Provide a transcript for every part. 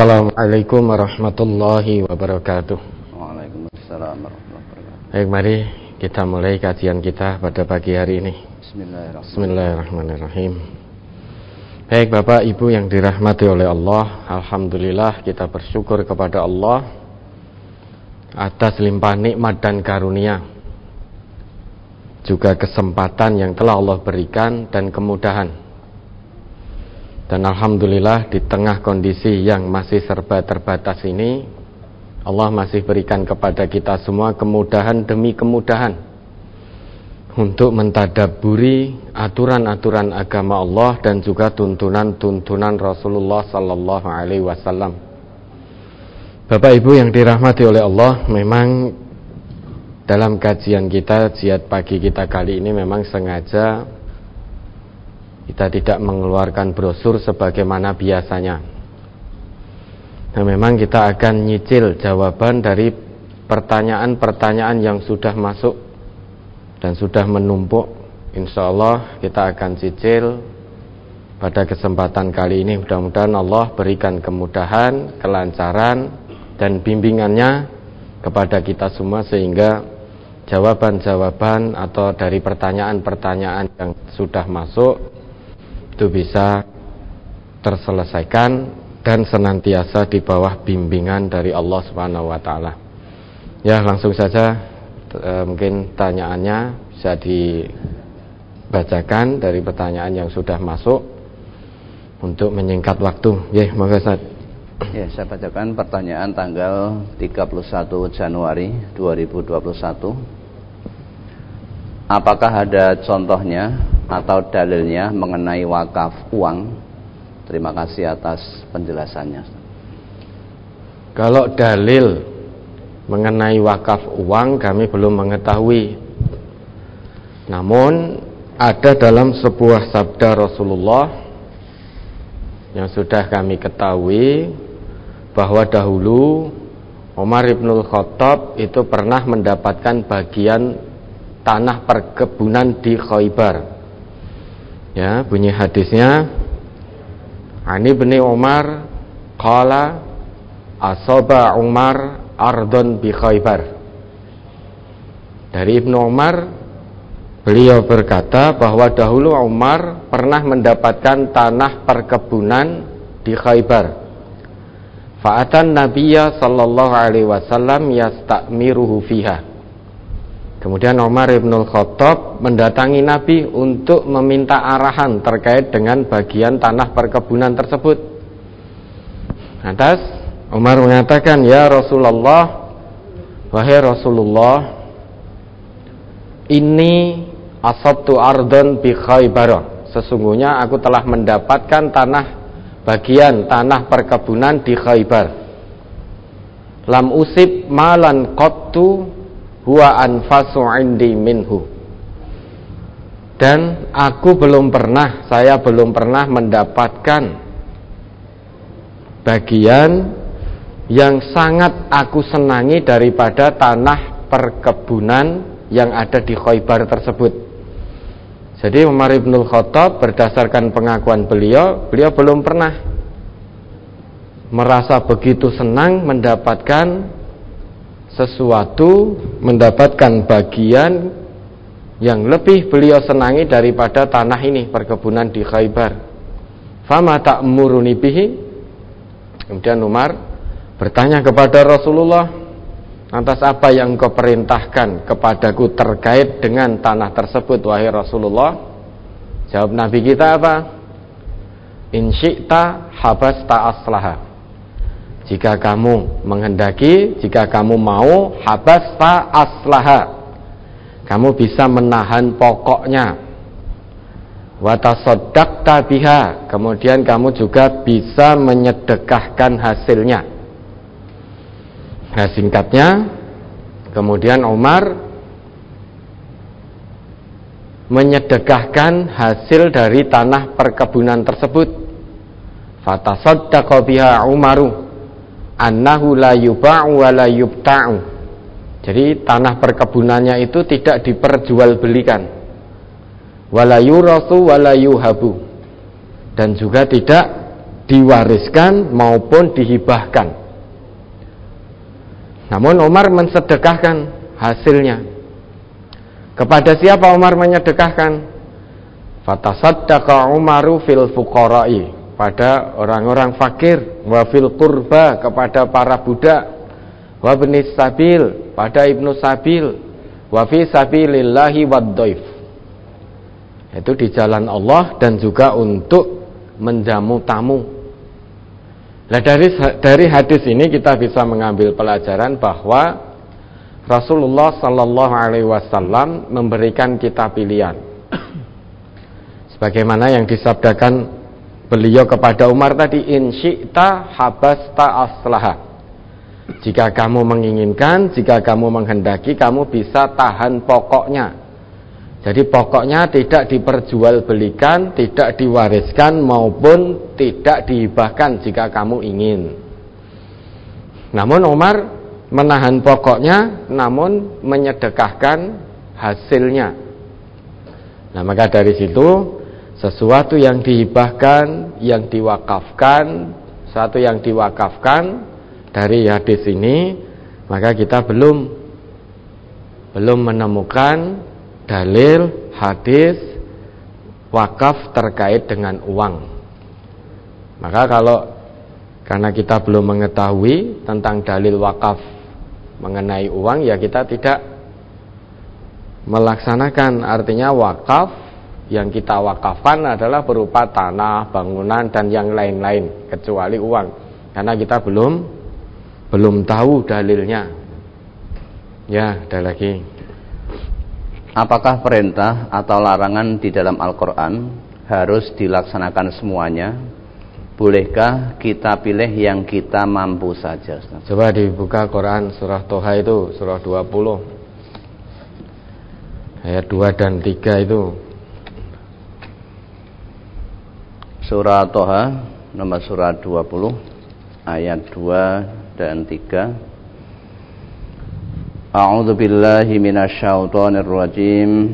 Assalamualaikum warahmatullahi wabarakatuh. Waalaikumsalam warahmatullahi wabarakatuh. Baik, mari kita mulai kajian kita pada pagi hari ini. Bismillahirrahmanirrahim. Baik Bapak Ibu yang dirahmati oleh Allah, alhamdulillah kita bersyukur kepada Allah atas limpahan nikmat dan karunia, juga kesempatan yang telah Allah berikan dan kemudahan. Dan alhamdulillah di tengah kondisi yang masih serba terbatas ini, Allah masih berikan kepada kita semua kemudahan demi kemudahan untuk mentadabburi aturan-aturan agama Allah dan juga tuntunan-tuntunan Rasulullah sallallahu alaihi wasallam. Bapak Ibu yang dirahmati oleh Allah, memang dalam kajian kita, jihad pagi kita kali ini memang sengaja kita tidak mengeluarkan brosur sebagaimana biasanya. Nah, memang kita akan nyicil jawaban dari pertanyaan-pertanyaan yang sudah masuk dan sudah menumpuk. Insya Allah kita akan cicil pada kesempatan kali ini. Mudah-mudahan Allah berikan kemudahan, kelancaran, dan bimbingannya kepada kita semua, sehingga jawaban-jawaban atau dari pertanyaan-pertanyaan yang sudah masuk itu bisa terselesaikan dan senantiasa di bawah bimbingan dari Allah Subhanahu wa taala. Ya, langsung saja mungkin tanyaannya bisa dibacakan dari pertanyaan yang sudah masuk untuk menyingkat waktu. Ya, monggo Ustaz. Ya, saya bacakan pertanyaan tanggal 31 Januari 2021. Apakah ada contohnya atau dalilnya mengenai wakaf uang? Terima kasih atas penjelasannya. Kalau dalil mengenai wakaf uang kami belum mengetahui. Namun ada dalam sebuah sabda Rasulullah yang sudah kami ketahui, bahwa dahulu Umar ibnul Khattab itu pernah mendapatkan bagian tanah perkebunan di Khaybar. Ya, bunyi hadisnya, Ani bin Umar qala asaba Umar ardon bi Khaybar. Dari Ibnu Umar, beliau berkata bahwa dahulu Umar pernah mendapatkan tanah perkebunan di Khaybar. Fa'atan Nabiyya sallallahu alaihi wasallam yasta'miruhu fiha. Kemudian Umar ibnul Khattab mendatangi Nabi untuk meminta arahan terkait dengan bagian tanah perkebunan tersebut. Lantas Umar mengatakan, ya Rasulullah, wahai Rasulullah, ini asabtu ardon bi Khaybar. Sesungguhnya aku telah mendapatkan bagian tanah perkebunan di Khaybar. Lam usib malan qattu huwa anfasu indi minhu. Dan saya belum pernah mendapatkan bagian yang sangat aku senangi daripada tanah perkebunan yang ada di Khaybar tersebut. Jadi Umar ibnul Khattab berdasarkan pengakuan beliau belum pernah merasa begitu senang mendapatkan sesuatu, mendapatkan bagian yang lebih beliau senangi daripada tanah ini, perkebunan di Khaybar. Fama ta'muruni bihi. Kemudian Umar bertanya kepada Rasulullah, lantas apa yang engkau perintahkan kepadaku terkait dengan tanah tersebut, wahai Rasulullah? Jawab Nabi kita apa? In syi'ta habasta aslaha. Jika kamu menghendaki, jika kamu mau, habasta aslaha, kamu bisa menahan pokoknya. Wa tasaddaqta biha, kemudian kamu juga bisa menyedekahkan hasilnya. Nah, singkatnya, kemudian Umar menyedekahkan hasil dari tanah perkebunan tersebut. Fatasaddaqa biha Umaru annahu la yuba'u wa la yubta'u. Jadi tanah perkebunannya itu tidak diperjualbelikan, wala yurasu wala yuhabu, dan juga tidak diwariskan maupun dihibahkan. Namun Umar mensedekahkan hasilnya. Kepada siapa Umar menyedekahkan? Fatasaddaqa Umaru fil fuqara'i, pada orang-orang fakir, wa fil qurba, kepada para budak, wa ibnis sabil, pada ibnu sabil, wa fi sabilillahi wad dhaif, itu di jalan Allah dan juga untuk menjamu tamu. Nah, dari hadis ini kita bisa mengambil pelajaran bahwa Rasulullah sallallahu alaihi wasallam memberikan kita pilihan. Sebagaimana yang disabdakan beliau kepada Umar tadi, in syi'ta habasta aslaha. Jika kamu menginginkan, jika kamu menghendaki, kamu bisa tahan pokoknya. Jadi pokoknya tidak diperjualbelikan, tidak diwariskan maupun tidak dihibahkan jika kamu ingin. Namun Umar menahan pokoknya, namun menyedekahkan hasilnya. Nah, maka dari situ sesuatu yang dihibahkan, yang diwakafkan, sesuatu yang diwakafkan dari hadis ini, maka kita belum menemukan dalil hadis wakaf terkait dengan uang. Maka karena kita belum mengetahui tentang dalil wakaf mengenai uang, ya kita tidak melaksanakan. Artinya wakaf yang kita wakafkan adalah berupa tanah, bangunan dan yang lain-lain kecuali uang, karena kita belum tahu dalilnya. Ya, ada lagi. Apakah perintah atau larangan di dalam Al-Quran harus dilaksanakan semuanya? Bolehkah kita pilih yang kita mampu saja? Coba dibuka Quran surah Toha itu, surah 20 ayat 2 dan 3 itu. Surah Toha nomor surah 20 ayat 2 dan 3. A'udzu billahi minasyaitonir rajim.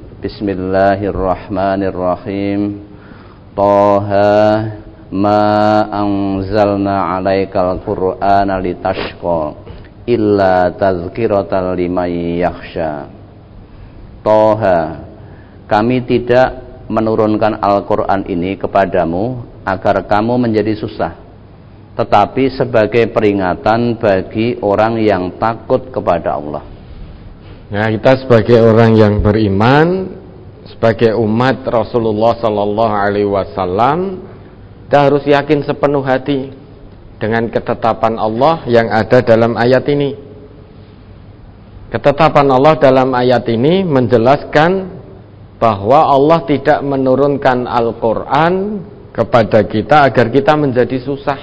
Bismillahirrahmanirrahim. Taha ma anzalna 'alaikal qur'ana litashqa illa tazkiratan liman yakhsha. Taha, kami tidak menurunkan Al-Qur'an ini kepadamu agar kamu menjadi susah, tetapi sebagai peringatan bagi orang yang takut kepada Allah. Nah, kita sebagai orang yang beriman, sebagai umat Rasulullah sallallahu alaihi wasallam, kita harus yakin sepenuh hati dengan ketetapan Allah yang ada dalam ayat ini. Ketetapan Allah dalam ayat ini menjelaskan bahwa Allah tidak menurunkan Al-Qur'an kepada kita agar kita menjadi susah.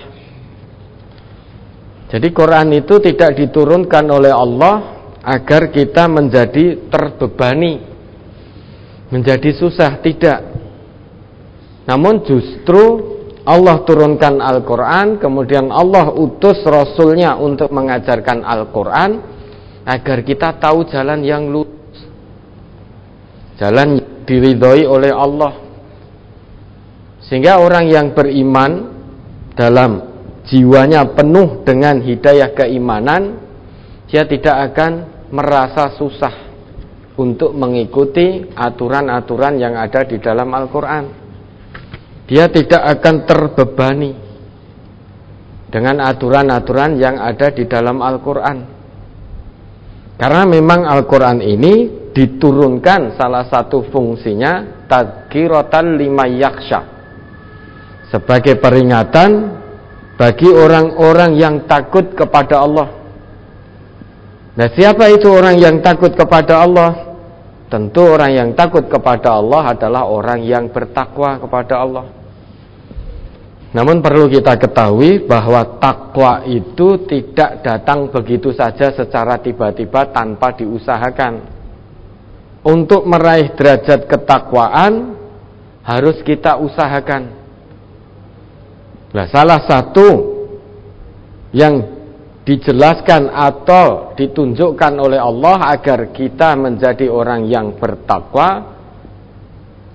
Jadi Quran itu tidak diturunkan oleh Allah agar kita menjadi terbebani, menjadi susah, tidak. Namun justru Allah turunkan Al-Quran, kemudian Allah utus Rasulnya untuk mengajarkan Al-Quran agar kita tahu jalan yang lurus, jalan yang diridhoi oleh Allah. Sehingga orang yang beriman dalam jiwanya penuh dengan hidayah keimanan, dia tidak akan merasa susah untuk mengikuti aturan-aturan yang ada di dalam Al-Quran. Dia tidak akan terbebani dengan aturan-aturan yang ada di dalam Al-Quran, karena memang Al-Quran ini diturunkan, salah satu fungsinya tadzkiratan liman yakhsha, sebagai peringatan bagi orang-orang yang takut kepada Allah. Nah, siapa itu orang yang takut kepada Allah? Tentu orang yang takut kepada Allah adalah orang yang bertakwa kepada Allah. Namun perlu kita ketahui bahwa takwa itu tidak datang begitu saja secara tiba-tiba tanpa diusahakan. Untuk meraih derajat ketakwaan harus kita usahakan. Nah, salah satu yang dijelaskan atau ditunjukkan oleh Allah agar kita menjadi orang yang bertakwa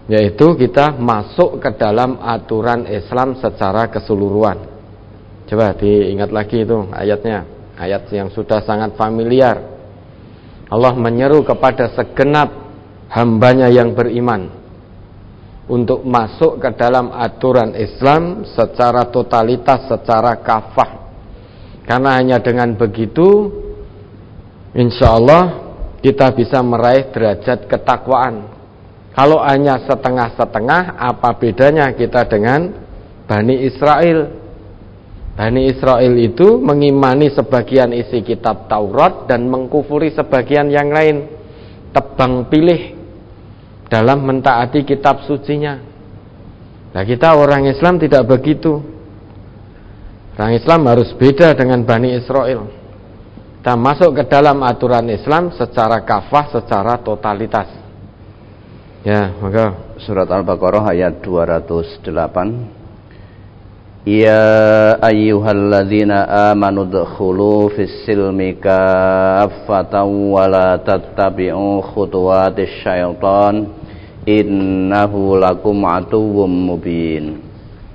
yaitu kita masuk ke dalam aturan Islam secara keseluruhan. Coba diingat lagi itu ayatnya, ayat yang sudah sangat familiar. Allah menyeru kepada segenap hambanya yang beriman untuk masuk ke dalam aturan Islam secara totalitas, secara kafah. Karena hanya dengan begitu, insya Allah kita bisa meraih derajat ketakwaan. Kalau hanya setengah-setengah, apa bedanya kita dengan Bani Israel? Bani Israel itu mengimani sebagian isi kitab Taurat dan mengkufuri sebagian yang lain. Tebang pilih dalam mentaati kitab sucinya. Nah, kita orang Islam tidak begitu. Orang Islam harus beda dengan Bani Israel. Kita masuk ke dalam aturan Islam secara kafah, secara totalitas. Ya, maka surat Al-Baqarah ayat 208. Ya ayyuhalladzina amanu dkhulu fis-silmi kaffatan wa la tattabi'u khutuwatis syaitan innahu lakum aduwwum mubin.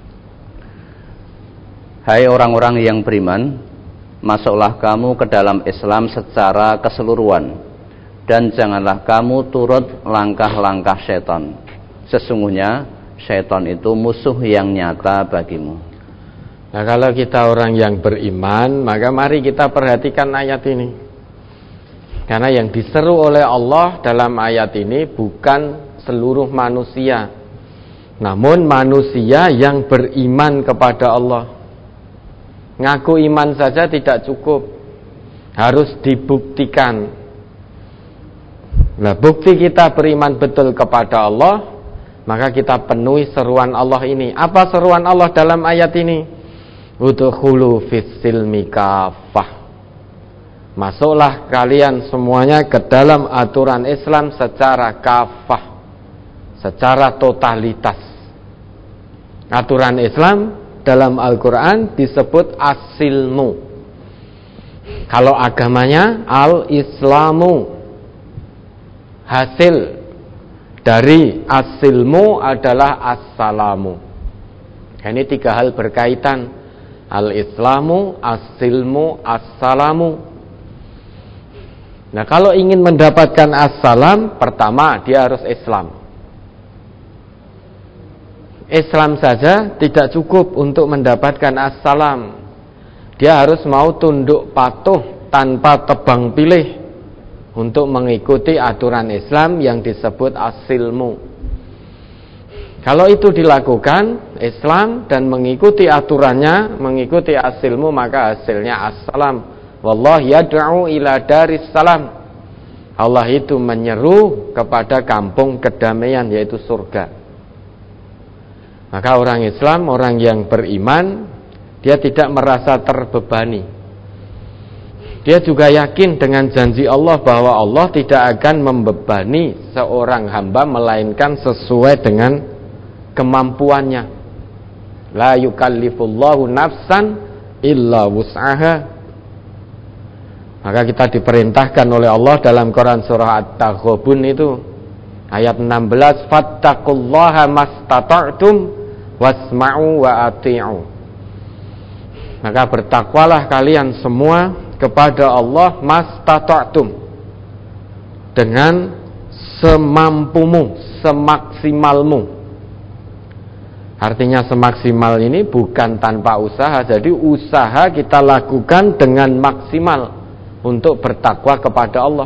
Hai orang-orang yang beriman, masuklah kamu ke dalam Islam secara keseluruhan, dan janganlah kamu turut langkah-langkah syaitan. Sesungguhnya syaitan itu musuh yang nyata bagimu. Nah, kalau kita orang yang beriman, maka mari kita perhatikan ayat ini. Karena yang diseru oleh Allah dalam ayat ini bukan seluruh manusia, namun manusia yang beriman kepada Allah. Ngaku iman saja tidak cukup, harus dibuktikan. Nah, bukti kita beriman betul kepada Allah, maka kita penuhi seruan Allah ini. Apa seruan Allah dalam ayat ini? Udkhulu fis-silmi kaffah. Masuklah kalian semuanya ke dalam aturan Islam secara kafah, secara totalitas. Aturan Islam dalam Al-Quran disebut as-silmu. Kalau agamanya al-islamu. Hasil dari as-silmu adalah as-salamu. Ini tiga hal berkaitan: al-islamu, as-silmu, as-salamu. Nah, kalau ingin mendapatkan as-salam, pertama dia harus Islam. Islam saja tidak cukup untuk mendapatkan as-salam. Dia harus mau tunduk patuh tanpa tebang pilih untuk mengikuti aturan Islam yang disebut as-silmu. Kalau itu dilakukan, Islam, dan mengikuti aturannya, mengikuti as-silmu, maka hasilnya as-salam. Wallahu yad'u ila daris salam. Allah itu menyeru kepada kampung kedamaian, yaitu surga. Maka orang Islam, orang yang beriman, dia tidak merasa terbebani. Dia juga yakin dengan janji Allah bahwa Allah tidak akan membebani seorang hamba melainkan sesuai dengan kemampuannya. La yukallifullahu nafsan illa wus'aha. Maka kita diperintahkan oleh Allah dalam Quran surah At-Taghabun itu ayat 16, fattaqullaha mastata'tum wasma'u wa ati'u. Maka bertakwalah kalian semua kepada Allah mastata'tum, dengan semampumu, semaksimalmu. Artinya semaksimal ini bukan tanpa usaha. Jadi usaha kita lakukan dengan maksimal untuk bertakwa kepada Allah.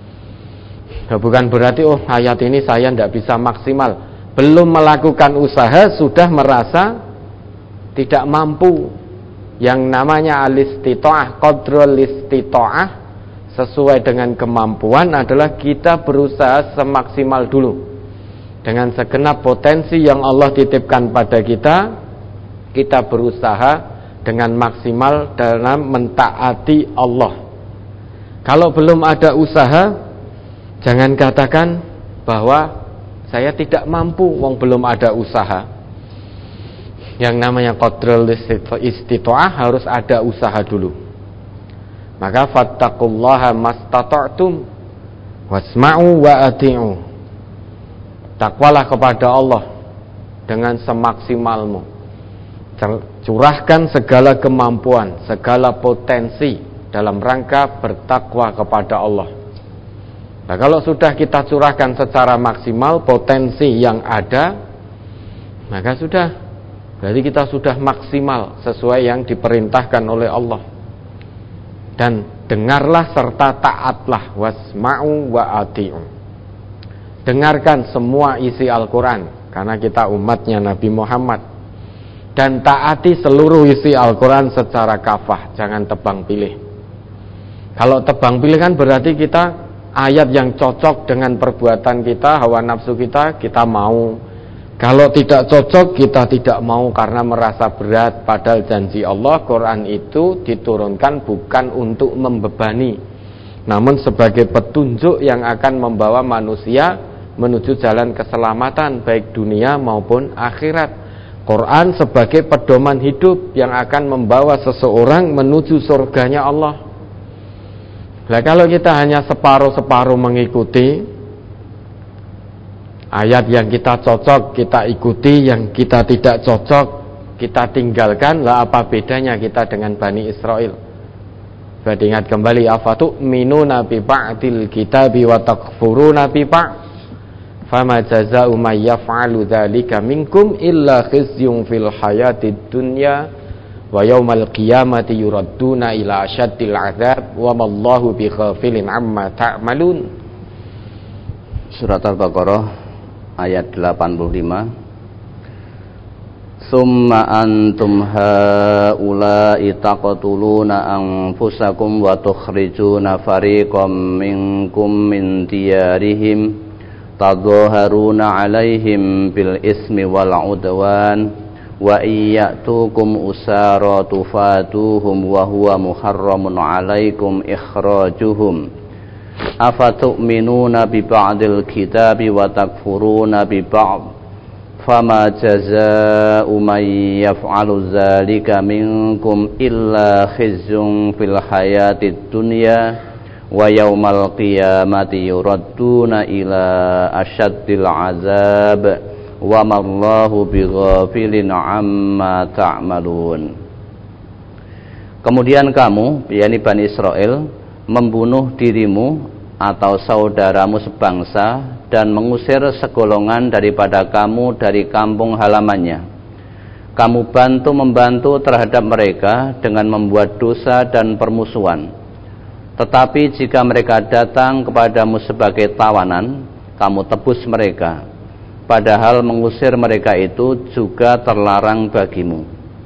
Bukan berarti ayat ini saya tidak bisa maksimal. Belum melakukan usaha sudah merasa tidak mampu. Yang namanya al-istita'ah, qadrul istita'ah, sesuai dengan kemampuan adalah kita berusaha semaksimal dulu. Dengan segenap potensi yang Allah titipkan pada kita, kita berusaha dengan maksimal dalam mentaati Allah. Kalau belum ada usaha, jangan katakan bahwa saya tidak mampu, wong belum ada usaha. Yang namanya qadrul istita'ah harus ada usaha dulu. Maka fattaqullaha mastata'tum wasma'u wa ati'u. Bertakwalah kepada Allah dengan semaksimalmu. Curahkan segala kemampuan, segala potensi dalam rangka bertakwa kepada Allah. Nah, kalau sudah kita curahkan secara maksimal potensi yang ada, maka sudah, berarti kita sudah maksimal sesuai yang diperintahkan oleh Allah. Dan dengarlah serta taatlah, wasma'u wa ati'u. Dengarkan semua isi Al-Quran, karena kita umatnya Nabi Muhammad. Dan taati seluruh isi Al-Quran secara kafah, jangan tebang pilih. Kalau tebang pilih kan berarti kita ayat yang cocok dengan perbuatan kita, hawa nafsu kita mau. Kalau tidak cocok, kita tidak mau karena merasa berat. Padahal janji Allah, Quran itu diturunkan bukan untuk membebani, namun sebagai petunjuk yang akan membawa manusia menuju jalan keselamatan, baik dunia maupun akhirat. Quran sebagai pedoman hidup yang akan membawa seseorang menuju surganya Allah. Nah, kalau kita hanya separuh-separuh mengikuti, ayat yang kita cocok kita ikuti, yang kita tidak cocok kita tinggalkan, lah apa bedanya kita dengan Bani Israel? Ingat kembali, afatu'minuna bi ba'dil kitabi wa takfuruna bi ba'd, fama jazaa'u may yaf'alu dzalika minkum illa khizyun fil hayatid dunya wa yaumal qiyamati yuradduna ila asyaddil azab wa mallahu bighafilin amma ta'malun. Surat Al-Baqarah ayat 85. Summa antum haula'i taqtuluna anfusakum wa tukhrijuna fariqam minkum min diyarihim tadhaharuna 'alaihim bil ismi wal 'udwan wa iyyatukum usara tufatuhum wa huwa muharramun 'alaikum ikhrajuhum afatu'minuna bi ba'dil kitabi wa takfuruna bi ba'd fama jazaa'u may yaf'alu dzalika minkum illa khizyun fil hayatid dunya wa yaumal qiyamati yuradduna ila asyaddil azab wa mallahu bighafilin amma ta'malun. Kemudian kamu, yakni Bani Israel, membunuh dirimu atau saudaramu sebangsa dan mengusir segolongan daripada kamu dari kampung halamannya. Kamu membantu terhadap mereka dengan membuat dosa dan permusuhan. Tetapi jika mereka datang kepadamu sebagai tawanan, kamu tebus mereka. Padahal mengusir mereka itu juga terlarang bagimu.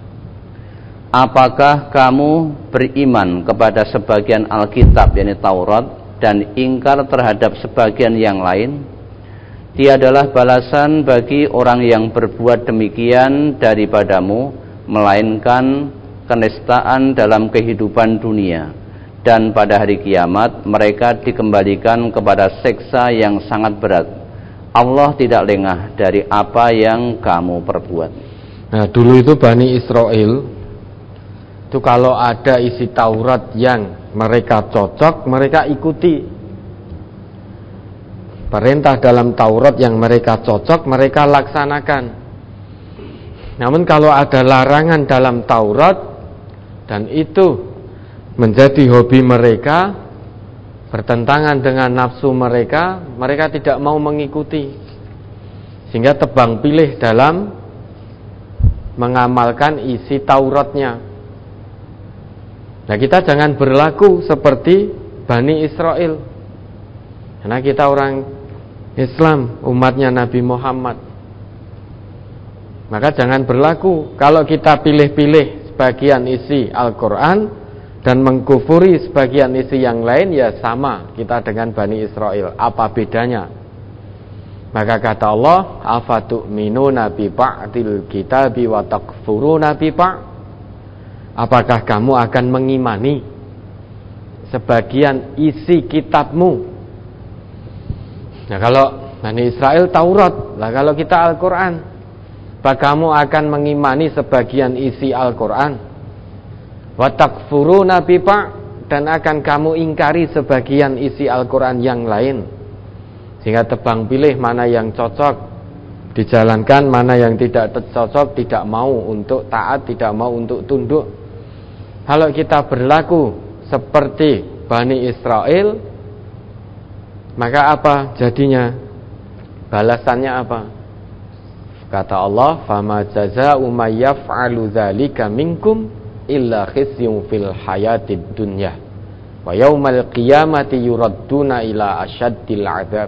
Apakah kamu beriman kepada sebagian Alkitab, yakni Taurat, dan ingkar terhadap sebagian yang lain? Tiadalah balasan bagi orang yang berbuat demikian daripadamu, melainkan kenistaan dalam kehidupan dunia. Dan pada hari kiamat mereka dikembalikan kepada siksa yang sangat berat. Allah tidak lengah dari apa yang kamu perbuat. Nah, dulu itu Bani Israel itu kalau ada isi Taurat yang mereka cocok, mereka ikuti. Perintah dalam Taurat yang mereka cocok, mereka laksanakan. Namun kalau ada larangan dalam Taurat dan itu menjadi hobi mereka, bertentangan dengan nafsu mereka, mereka tidak mau mengikuti. Sehingga tebang pilih dalam mengamalkan isi Tauratnya. Nah, kita jangan berlaku seperti Bani Israel. Karena kita orang Islam, umatnya Nabi Muhammad. Maka jangan berlaku kalau kita pilih-pilih sebagian isi Al-Quran dan mengkufuri sebagian isi yang lain, ya sama kita dengan Bani Israel. Apa bedanya? Maka kata Allah, afatu'minuna bi ba'dil kitabi wa takfuruna bi ba'd. Apakah kamu akan mengimani sebagian isi kitabmu? Nah, kalau Bani Israel Taurat, lah kalau kita Al-Quran, apakah kamu akan mengimani sebagian isi Al-Quran? Wa takfuruna bi ba'd, dan akan kamu ingkari sebagian isi Al-Quran yang lain. Sehingga tebang pilih mana yang cocok dijalankan, mana yang tidak cocok, tidak mau untuk taat, tidak mau untuk tunduk. Kalau kita berlaku seperti Bani Israel, maka apa jadinya? Balasannya apa? Kata Allah, "Fama jazaa'u may yaf'alu dzalika minkum illa khizyun fil hayatid dunya wa yaumal qiyamati yuradduna ila asyaddil 'adzab."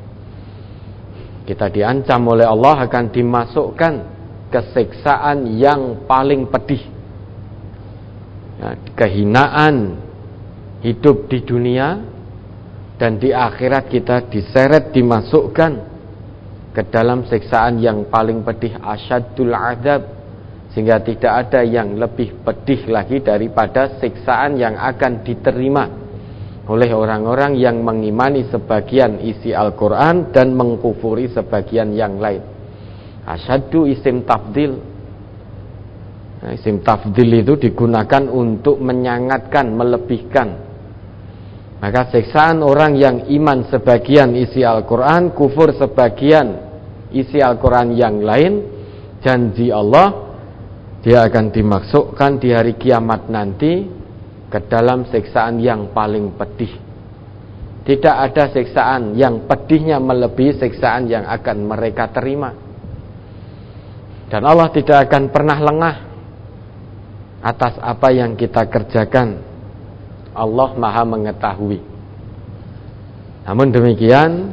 Kita diancam oleh Allah akan dimasukkan kesiksaan yang paling pedih. Ya, kehinaan hidup di dunia, dan di akhirat kita diseret, dimasukkan ke dalam siksaan yang paling pedih, asyaddul 'adzab, sehingga tidak ada yang lebih pedih lagi daripada siksaan yang akan diterima oleh orang-orang yang mengimani sebagian isi Al-Quran dan mengkufuri sebagian yang lain. Asyaddu isim tafdil. Nah, isim tafdil itu digunakan untuk menyangatkan, melebihkan. Maka siksaan orang yang iman sebagian isi Al-Quran, kufur sebagian isi Al-Quran yang lain, janji Allah, dia akan dimasukkan di hari kiamat nanti ke dalam siksaan yang paling pedih. Tidak ada siksaan yang pedihnya melebihi siksaan yang akan mereka terima. Dan Allah tidak akan pernah lengah atas apa yang kita kerjakan. Allah Maha mengetahui. Namun demikian,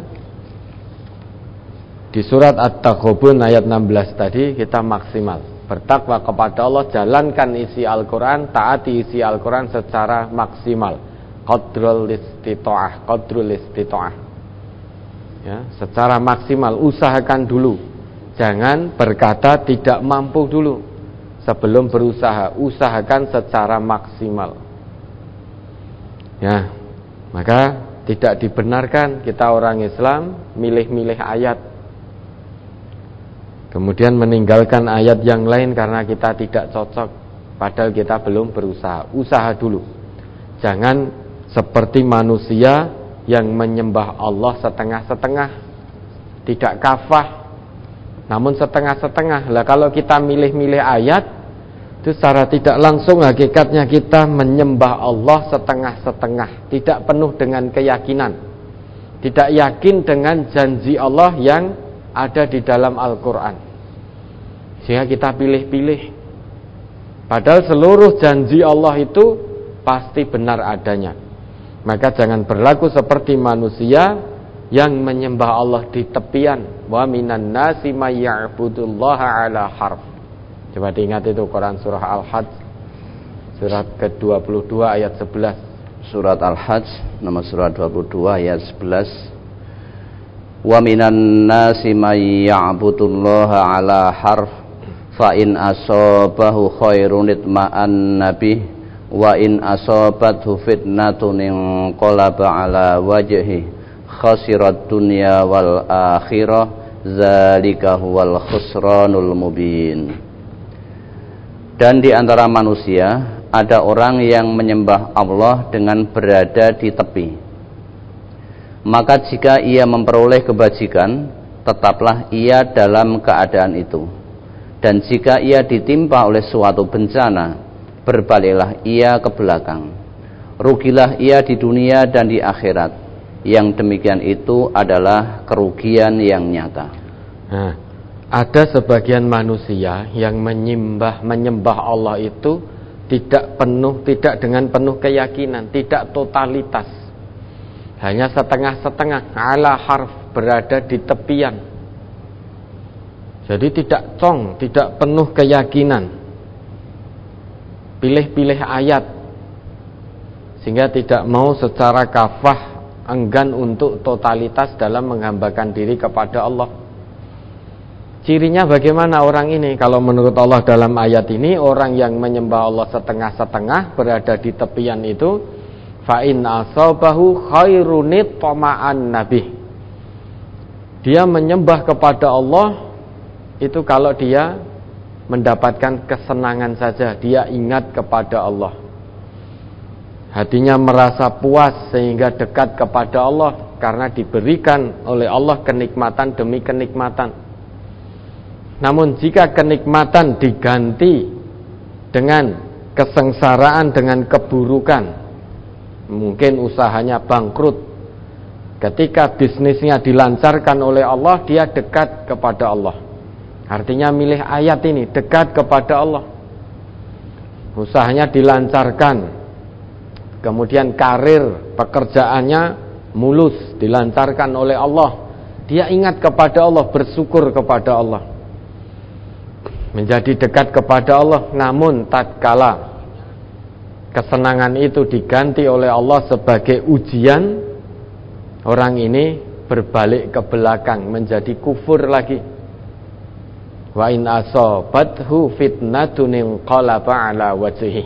di surat At-Taghabun ayat 16 tadi kita maksimal bertakwa kepada Allah, jalankan isi Al-Quran, taati isi Al-Quran secara maksimal, qadrul istita'ah, ya, secara maksimal. Usahakan dulu, jangan berkata tidak mampu dulu sebelum berusaha. Usahakan secara maksimal. Ya, maka tidak dibenarkan kita orang Islam milih-milih ayat, kemudian meninggalkan ayat yang lain karena kita tidak cocok, padahal kita belum berusaha. Usaha dulu. Jangan seperti manusia yang menyembah Allah setengah-setengah, tidak kafah, namun setengah-setengah. Lah kalau kita milih-milih ayat, itu secara tidak langsung hakikatnya kita menyembah Allah setengah-setengah, tidak penuh dengan keyakinan, tidak yakin dengan janji Allah yang ada di dalam Al-Quran, sehingga kita pilih-pilih. Padahal seluruh janji Allah itu pasti benar adanya. Maka jangan berlaku seperti manusia yang menyembah Allah di tepian. Wa minan nasi may ya'budullaha ala harf. Coba diingat itu Quran surah Al-Hajj surat ke-22 ayat 11. Surat Al-Hajj nomor surat 22 ayat 11. Wa minan nasi may ya'budullaha ala harf fa in asabahu khairun itma'an nabi wa in asabathu fitnatun inqalaba ala wajhi khasirat dunya wal akhirah zalika huwal khusranul mubin. Dan di antara manusia ada orang yang menyembah Allah dengan berada di tepi. Maka jika ia memperoleh kebajikan, tetaplah ia dalam keadaan itu. Dan jika ia ditimpa oleh suatu bencana, berbaliklah ia ke belakang. Rugilah ia di dunia dan di akhirat. Yang demikian itu adalah kerugian yang nyata. Nah, ada sebagian manusia yang menyembah Allah itu tidak dengan penuh keyakinan, tidak totalitas, hanya setengah-setengah, ala harf, berada di tepian. Jadi tidak tidak penuh keyakinan, pilih-pilih ayat, sehingga tidak mau secara kafah, enggan untuk totalitas dalam menghambakan diri kepada Allah. Cirinya bagaimana orang ini? Kalau menurut Allah dalam ayat ini, orang yang menyembah Allah setengah-setengah, berada di tepian itu, fa in asabahu khairunit toma'an nabi. Dia menyembah kepada Allah itu kalau dia mendapatkan kesenangan saja, dia ingat kepada Allah. hatinya merasa puas sehingga dekat kepada Allah karena diberikan oleh Allah kenikmatan demi kenikmatan. Namun jika kenikmatan diganti dengan kesengsaraan, dengan keburukan, mungkin usahanya bangkrut, ketika bisnisnya dilancarkan oleh Allah, dia dekat kepada Allah. Artinya milih ayat ini, dekat kepada Allah. Usahanya dilancarkan, kemudian karir pekerjaannya mulus, dilancarkan oleh Allah, dia ingat kepada Allah, bersyukur kepada Allah, menjadi dekat kepada Allah. Namun tatkala kesenangan itu diganti oleh Allah sebagai ujian, orang ini berbalik ke belakang, menjadi kufur lagi. Wa in asabathu fitnatun inqalaba ala wajhihi.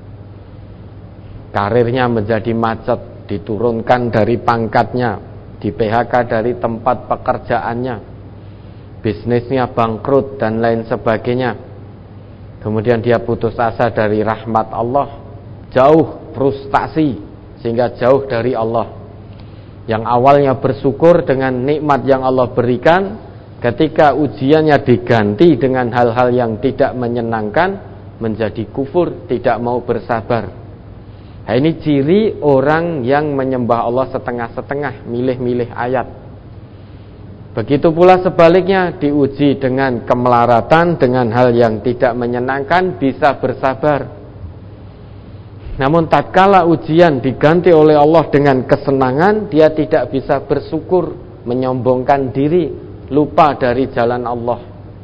Karirnya menjadi macet, diturunkan dari pangkatnya, di PHK dari tempat pekerjaannya, bisnisnya bangkrut dan lain sebagainya. Kemudian dia putus asa dari rahmat Allah, jauh, frustasi sehingga jauh dari Allah. Yang awalnya bersyukur dengan nikmat yang Allah berikan, ketika ujiannya diganti dengan hal-hal yang tidak menyenangkan, menjadi kufur, tidak mau bersabar. Nah, ini ciri orang yang menyembah Allah setengah-setengah, milih-milih ayat. Begitu pula sebaliknya, diuji dengan kemelaratan, dengan hal yang tidak menyenangkan, bisa bersabar. Namun tatkala ujian diganti oleh Allah dengan kesenangan, dia tidak bisa bersyukur, menyombongkan diri, lupa dari jalan Allah.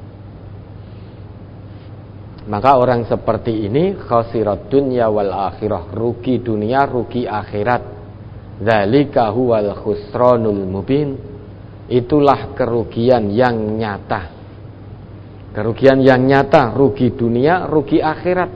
Maka orang seperti ini khasirat dunya wal akhirah, rugi dunia, rugi akhirat. Dzalika huwal khusranul mubin. Itulah kerugian yang nyata. Kerugian yang nyata, rugi dunia, rugi akhirat.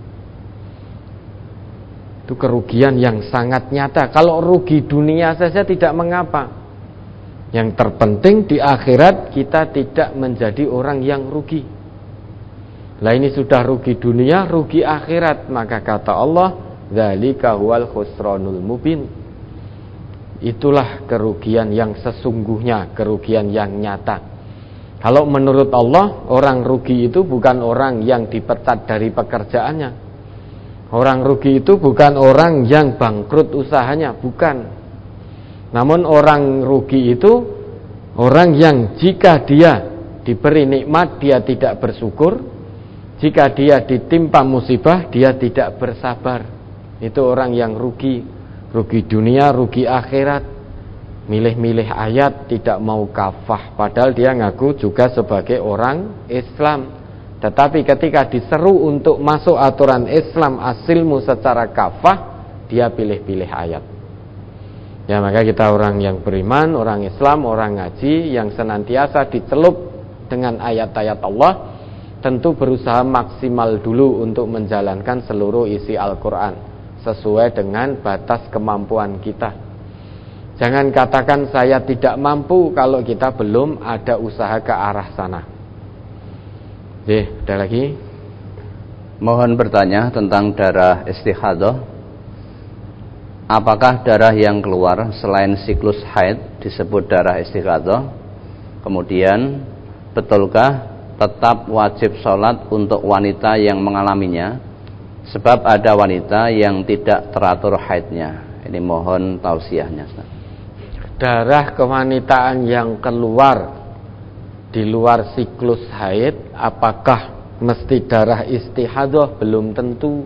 Itu kerugian yang sangat nyata. Kalau rugi dunia saja tidak mengapa. Yang terpenting di akhirat kita tidak menjadi orang yang rugi. Lah ini sudah rugi dunia, rugi akhirat, maka kata Allah, dzalika huwal khusranul mubin. Itulah kerugian yang sesungguhnya, kerugian yang nyata. Kalau menurut Allah, orang rugi itu bukan orang yang dipecat dari pekerjaannya. Orang rugi itu bukan orang yang bangkrut usahanya, bukan. Namun orang rugi itu orang yang jika dia diberi nikmat dia tidak bersyukur, jika dia ditimpa musibah dia tidak bersabar. Itu orang yang rugi, rugi dunia, rugi akhirat. Milih-milih ayat, tidak mau kafah, padahal dia ngaku juga sebagai orang Islam. Tetapi ketika diseru untuk masuk aturan Islam asilmu secara kafah, dia pilih-pilih ayat. Ya, maka kita orang yang beriman, orang Islam, orang ngaji, yang senantiasa dicelup dengan ayat-ayat Allah, tentu berusaha maksimal dulu untuk menjalankan seluruh isi Al-Quran sesuai dengan batas kemampuan kita. Jangan katakan saya tidak mampu kalau kita belum ada usaha ke arah sana. Ada lagi? Mohon bertanya tentang darah istihadah. Apakah darah yang keluar selain siklus haid disebut darah istihadah? Kemudian, betulkah tetap wajib sholat untuk wanita yang mengalaminya? Sebab ada wanita yang tidak teratur haidnya. Ini mohon tausiahnya. Darah kewanitaan yang keluar di luar siklus haid, apakah mesti darah istihadah? Belum tentu.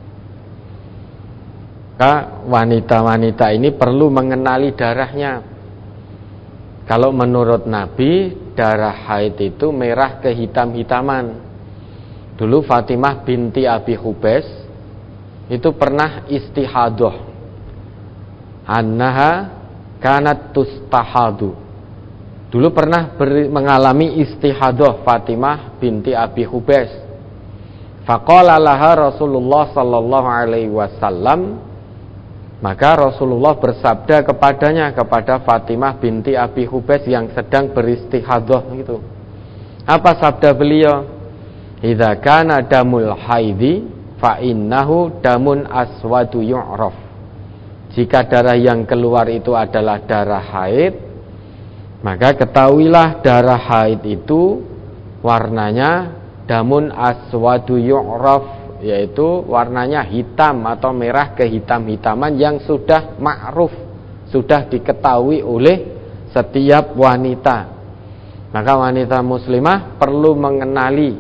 Maka wanita-wanita ini perlu mengenali darahnya. Kalau menurut Nabi, darah haid itu merah kehitam-hitaman. Dulu Fatimah binti Abi Hubes itu pernah istihadah. Annaha kanat tustahadu. Dulu pernah mengalami istihadah Fatimah binti Abi Hubes. Faqala laha Rasulullah sallallahu alaihi wasallam, maka Rasulullah bersabda kepadanya, kepada Fatimah binti Abi Hubes yang sedang beristihadah gitu. Apa sabda beliau? Idza kana damul haidi fa innahu damun aswadu yu'raf. Jika darah yang keluar itu adalah darah haid, maka ketahuilah darah haid itu warnanya damun aswadu yu'raf, yaitu warnanya hitam atau merah kehitam-hitaman yang sudah ma'ruf, sudah diketahui oleh setiap wanita. Maka wanita muslimah perlu mengenali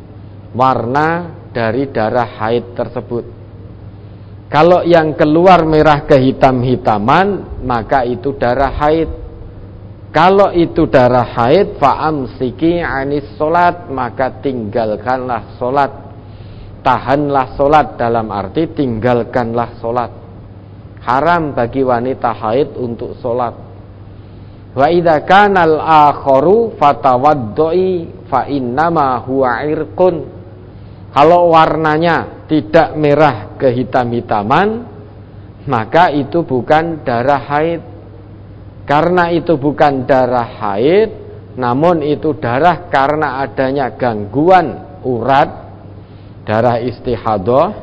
warna dari darah haid tersebut. Kalau yang keluar merah kehitam-hitaman, maka itu darah haid. Kalau itu darah haid, fa'amsiki anis solat, maka tinggalkanlah solat. Tahanlah solat, dalam arti tinggalkanlah solat. Haram bagi wanita haid untuk solat. Wa idza kana al-akharu fatawaddoi fa innama huwa irqun. Kalau warnanya tidak merah kehitam-hitaman, maka itu bukan darah haid. Karena itu bukan darah haid, namun itu darah karena adanya gangguan urat, darah istihadah,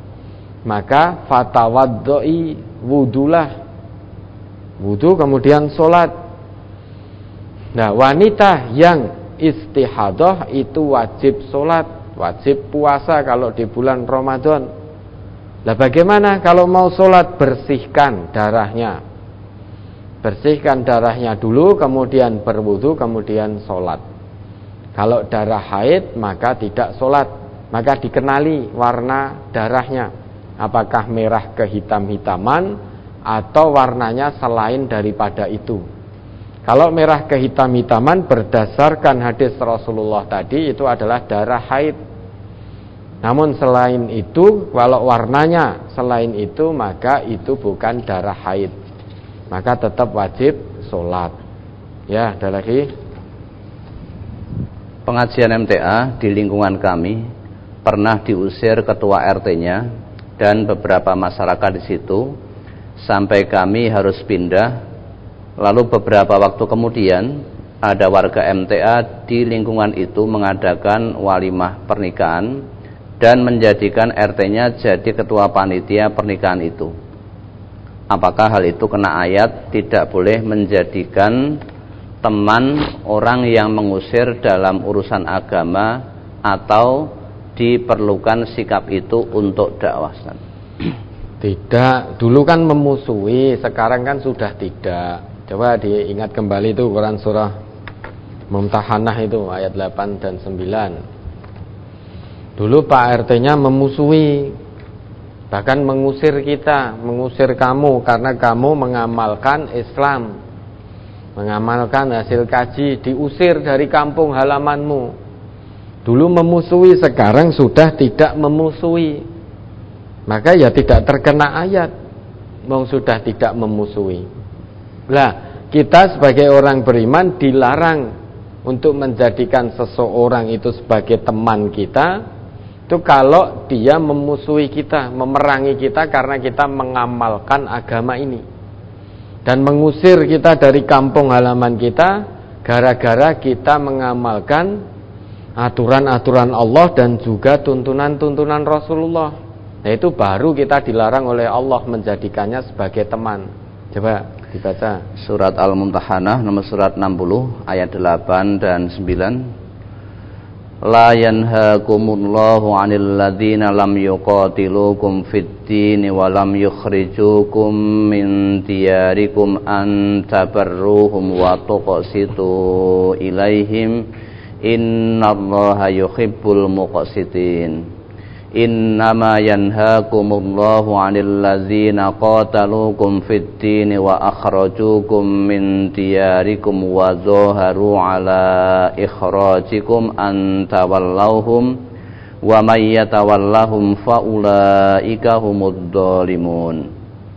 maka fatawaddoi, wudulah, wudu kemudian sholat. Nah, wanita yang istihadah itu wajib sholat, wajib puasa kalau di bulan Ramadan. Lah bagaimana kalau mau sholat? Bersihkan darahnya, bersihkan darahnya dulu, kemudian berwudu, kemudian sholat. Kalau darah haid maka tidak sholat, maka dikenali warna darahnya, apakah merah kehitam-hitaman atau warnanya selain daripada itu. Kalau merah kehitam-hitaman berdasarkan hadis Rasulullah tadi itu adalah darah haid. Namun selain itu, kalau warnanya selain itu, maka itu bukan darah haid, maka tetap wajib sholat. Ya, ada lagi. Pengajian MTA di lingkungan kami pernah diusir ketua RT-nya dan beberapa masyarakat di situ sampai kami harus pindah. Lalu beberapa waktu kemudian ada warga MTA di lingkungan itu mengadakan walimah pernikahan dan menjadikan RT-nya jadi ketua panitia pernikahan itu. Apakah hal itu kena ayat tidak boleh menjadikan teman orang yang mengusir dalam urusan agama, atau diperlukan sikap itu untuk dakwah? Tidak, dulu kan memusuhi, sekarang kan sudah tidak. Coba diingat kembali itu Quran surah Mumtahanah itu ayat 8 dan 9. Dulu Pak RT-nya memusuhi, bahkan mengusir kita, mengusir kamu karena kamu mengamalkan Islam, mengamalkan hasil kaji, diusir dari kampung halamanmu. Dulu memusuhi, sekarang sudah tidak memusuhi. Maka ya tidak terkena ayat, sudah tidak memusuhi. Nah, kita sebagai orang beriman dilarang untuk menjadikan seseorang itu sebagai teman kita, itu kalau dia memusuhi kita, memerangi kita karena kita mengamalkan agama ini, dan mengusir kita dari kampung halaman kita gara-gara kita mengamalkan aturan-aturan Allah dan juga tuntunan-tuntunan Rasulullah. Nah, itu baru kita dilarang oleh Allah menjadikannya sebagai teman. Coba dibaca surat Al-Mumtahanah nomor surat 60 ayat 8 dan 9. La yanhaakumullahu 'anil ladzina lam yuqatilukum fid-din wa lam yukhrijukum min diyarikum an tabarruhum wa tuqsitu ilaihim innallaha yuhibbul muqsitin. Innama yanhaakumullahu 'anil ladzina qataluukum fid-din wa akhrajukum min diyarikum wa zaharu 'ala ikhrajikum an tawallawhum wa may yatawallahum fa ulaika humud dhalimun.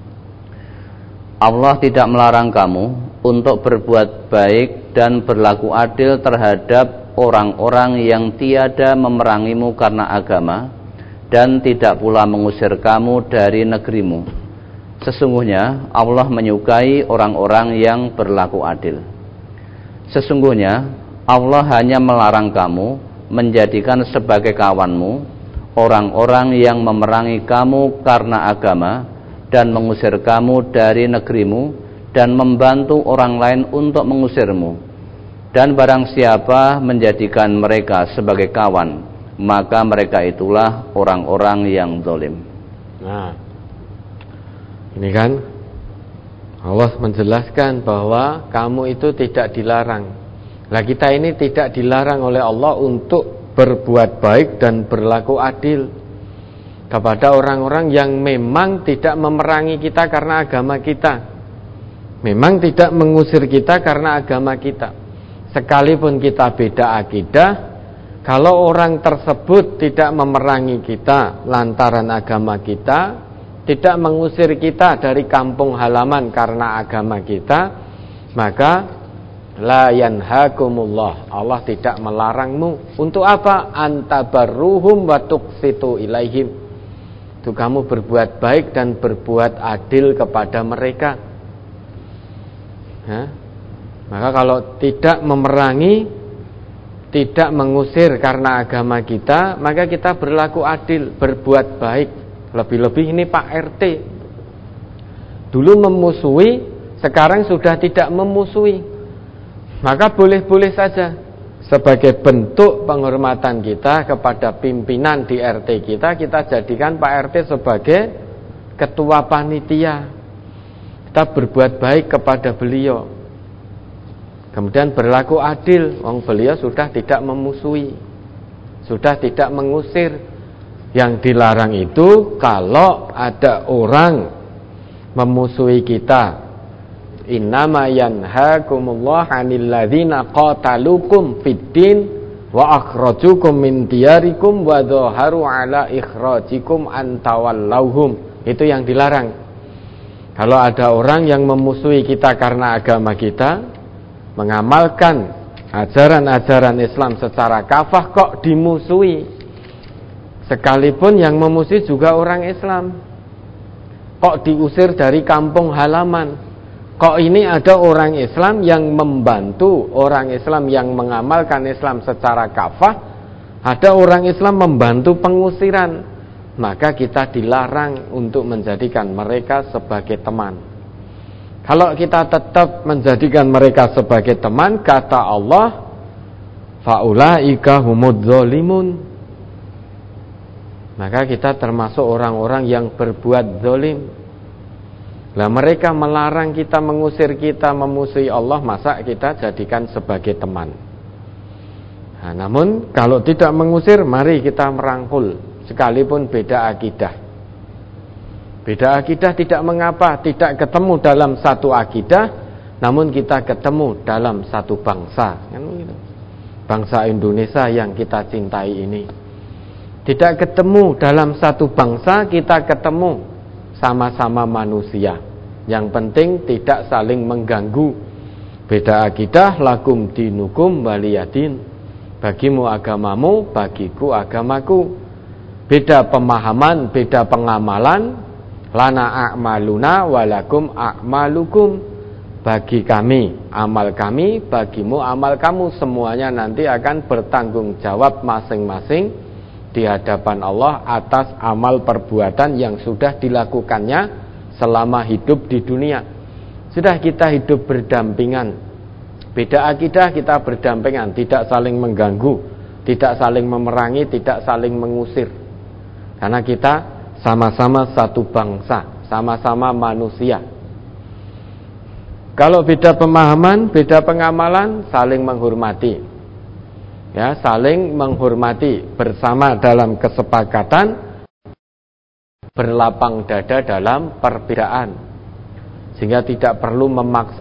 Allah tidak melarang kamu untuk berbuat baik dan berlaku adil terhadap orang-orang yang tiada memerangimu karena agama dan tidak pula mengusir kamu dari negerimu. Sesungguhnya Allah menyukai orang-orang yang berlaku adil. Sesungguhnya Allah hanya melarang kamu menjadikan sebagai kawanmu orang-orang yang memerangi kamu karena agama dan mengusir kamu dari negerimu dan membantu orang lain untuk mengusirmu. Dan barang siapa menjadikan mereka sebagai kawan, maka mereka itulah orang-orang yang zalim. Nah, ini kan Allah menjelaskan bahwa kamu itu tidak dilarang. Nah, kita ini tidak dilarang oleh Allah untuk berbuat baik dan berlaku adil kepada orang-orang yang memang tidak memerangi kita karena agama kita, memang tidak mengusir kita karena agama kita. Sekalipun kita beda akidah, kalau orang tersebut tidak memerangi kita lantaran agama kita, tidak mengusir kita dari kampung halaman karena agama kita, maka la yanhakumullah, Allah tidak melarangmu. Untuk apa? Antabarruhum wa tuqsitu ilaihim. Itu kamu berbuat baik dan berbuat adil kepada mereka. Maka kalau tidak memerangi, tidak mengusir karena agama kita, maka kita berlaku adil, berbuat baik. Lebih-lebih ini Pak RT dulu memusuhi, sekarang sudah tidak memusuhi. Maka boleh-boleh saja sebagai bentuk penghormatan kita kepada pimpinan di RT kita jadikan Pak RT sebagai ketua panitia. Kita berbuat baik kepada beliau, kemudian berlaku adil. Beliau sudah tidak memusuhi, sudah tidak mengusir. Yang dilarang itu kalau ada orang memusuhi kita. Innama yanhakumullah 'anil ladzina qatalukum fiddin wa akhrajukum min diyarikum wa dhaharu 'ala ikhrajikum an tawallauhum. Itu yang dilarang. Kalau ada orang yang memusuhi kita karena agama kita, mengamalkan ajaran-ajaran Islam secara kafah, kok dimusuhi? Sekalipun yang memusuhi juga orang Islam, kok diusir dari kampung halaman? Kok ini ada orang Islam yang membantu orang Islam yang mengamalkan Islam secara kafah, ada orang Islam membantu pengusiran? Maka kita dilarang untuk menjadikan mereka sebagai teman. Kalau kita tetap menjadikan mereka sebagai teman, kata Allah, faulaika humudz zalimun, maka kita termasuk orang-orang yang berbuat zalim. Lah mereka melarang kita, mengusir kita, memusuhi Allah, masa kita jadikan sebagai teman? Nah, namun kalau tidak mengusir, mari kita merangkul, sekalipun beda akidah. Beda akidah tidak mengapa, tidak ketemu dalam satu akidah, namun kita ketemu dalam satu bangsa. Bangsa Indonesia yang kita cintai ini. Tidak ketemu dalam satu bangsa, kita ketemu sama-sama manusia. Yang penting tidak saling mengganggu. Beda akidah, lakum dinukum waliyadin. Bagimu agamamu, bagiku agamaku. Beda pemahaman, beda pengamalan. Lana a'maluna walakum a'malukum. Bagi kami amal kami, bagimu amal kamu. Semuanya nanti akan bertanggung jawab masing-masing di hadapan Allah atas amal perbuatan yang sudah dilakukannya selama hidup di dunia. Sudah kita hidup berdampingan. Beda akidah kita berdampingan, tidak saling mengganggu, tidak saling memerangi, tidak saling mengusir. Karena kita sama-sama satu bangsa, sama-sama manusia. Kalau beda pemahaman, beda pengamalan, saling menghormati. Ya, saling menghormati bersama dalam kesepakatan, berlapang dada dalam perbedaan, sehingga tidak perlu memaksa.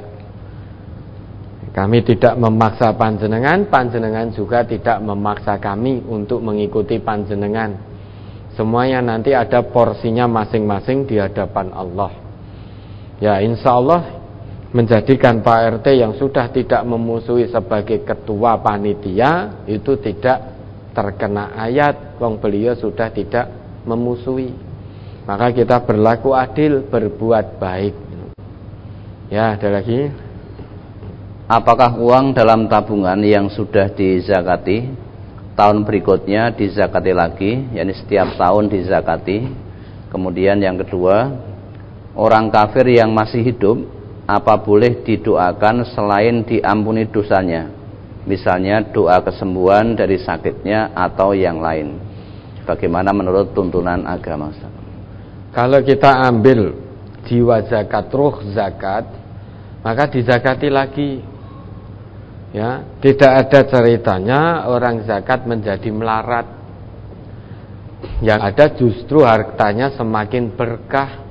Kami tidak memaksa panjenengan, panjenengan juga tidak memaksa kami untuk mengikuti panjenengan. Semuanya nanti ada porsinya masing-masing di hadapan Allah. Ya, insya Allah menjadikan Pak RT yang sudah tidak memusuhi sebagai ketua panitia itu tidak terkena ayat, wong beliau sudah tidak memusuhi. Maka kita berlaku adil, berbuat baik. Ya, ada lagi. Apakah uang dalam tabungan yang sudah dizakati tahun berikutnya dizakati lagi, yakni setiap tahun dizakati? Kemudian yang kedua, Orang kafir yang masih hidup, apa boleh didoakan selain diampuni dosanya? Misalnya doa kesembuhan dari sakitnya atau yang lain. Bagaimana menurut tuntunan agama? Kalau kita ambil jiwa zakat, ruh zakat, maka dizakati lagi. Ya, tidak ada ceritanya orang zakat menjadi melarat. Yang ada justru hartanya semakin berkah.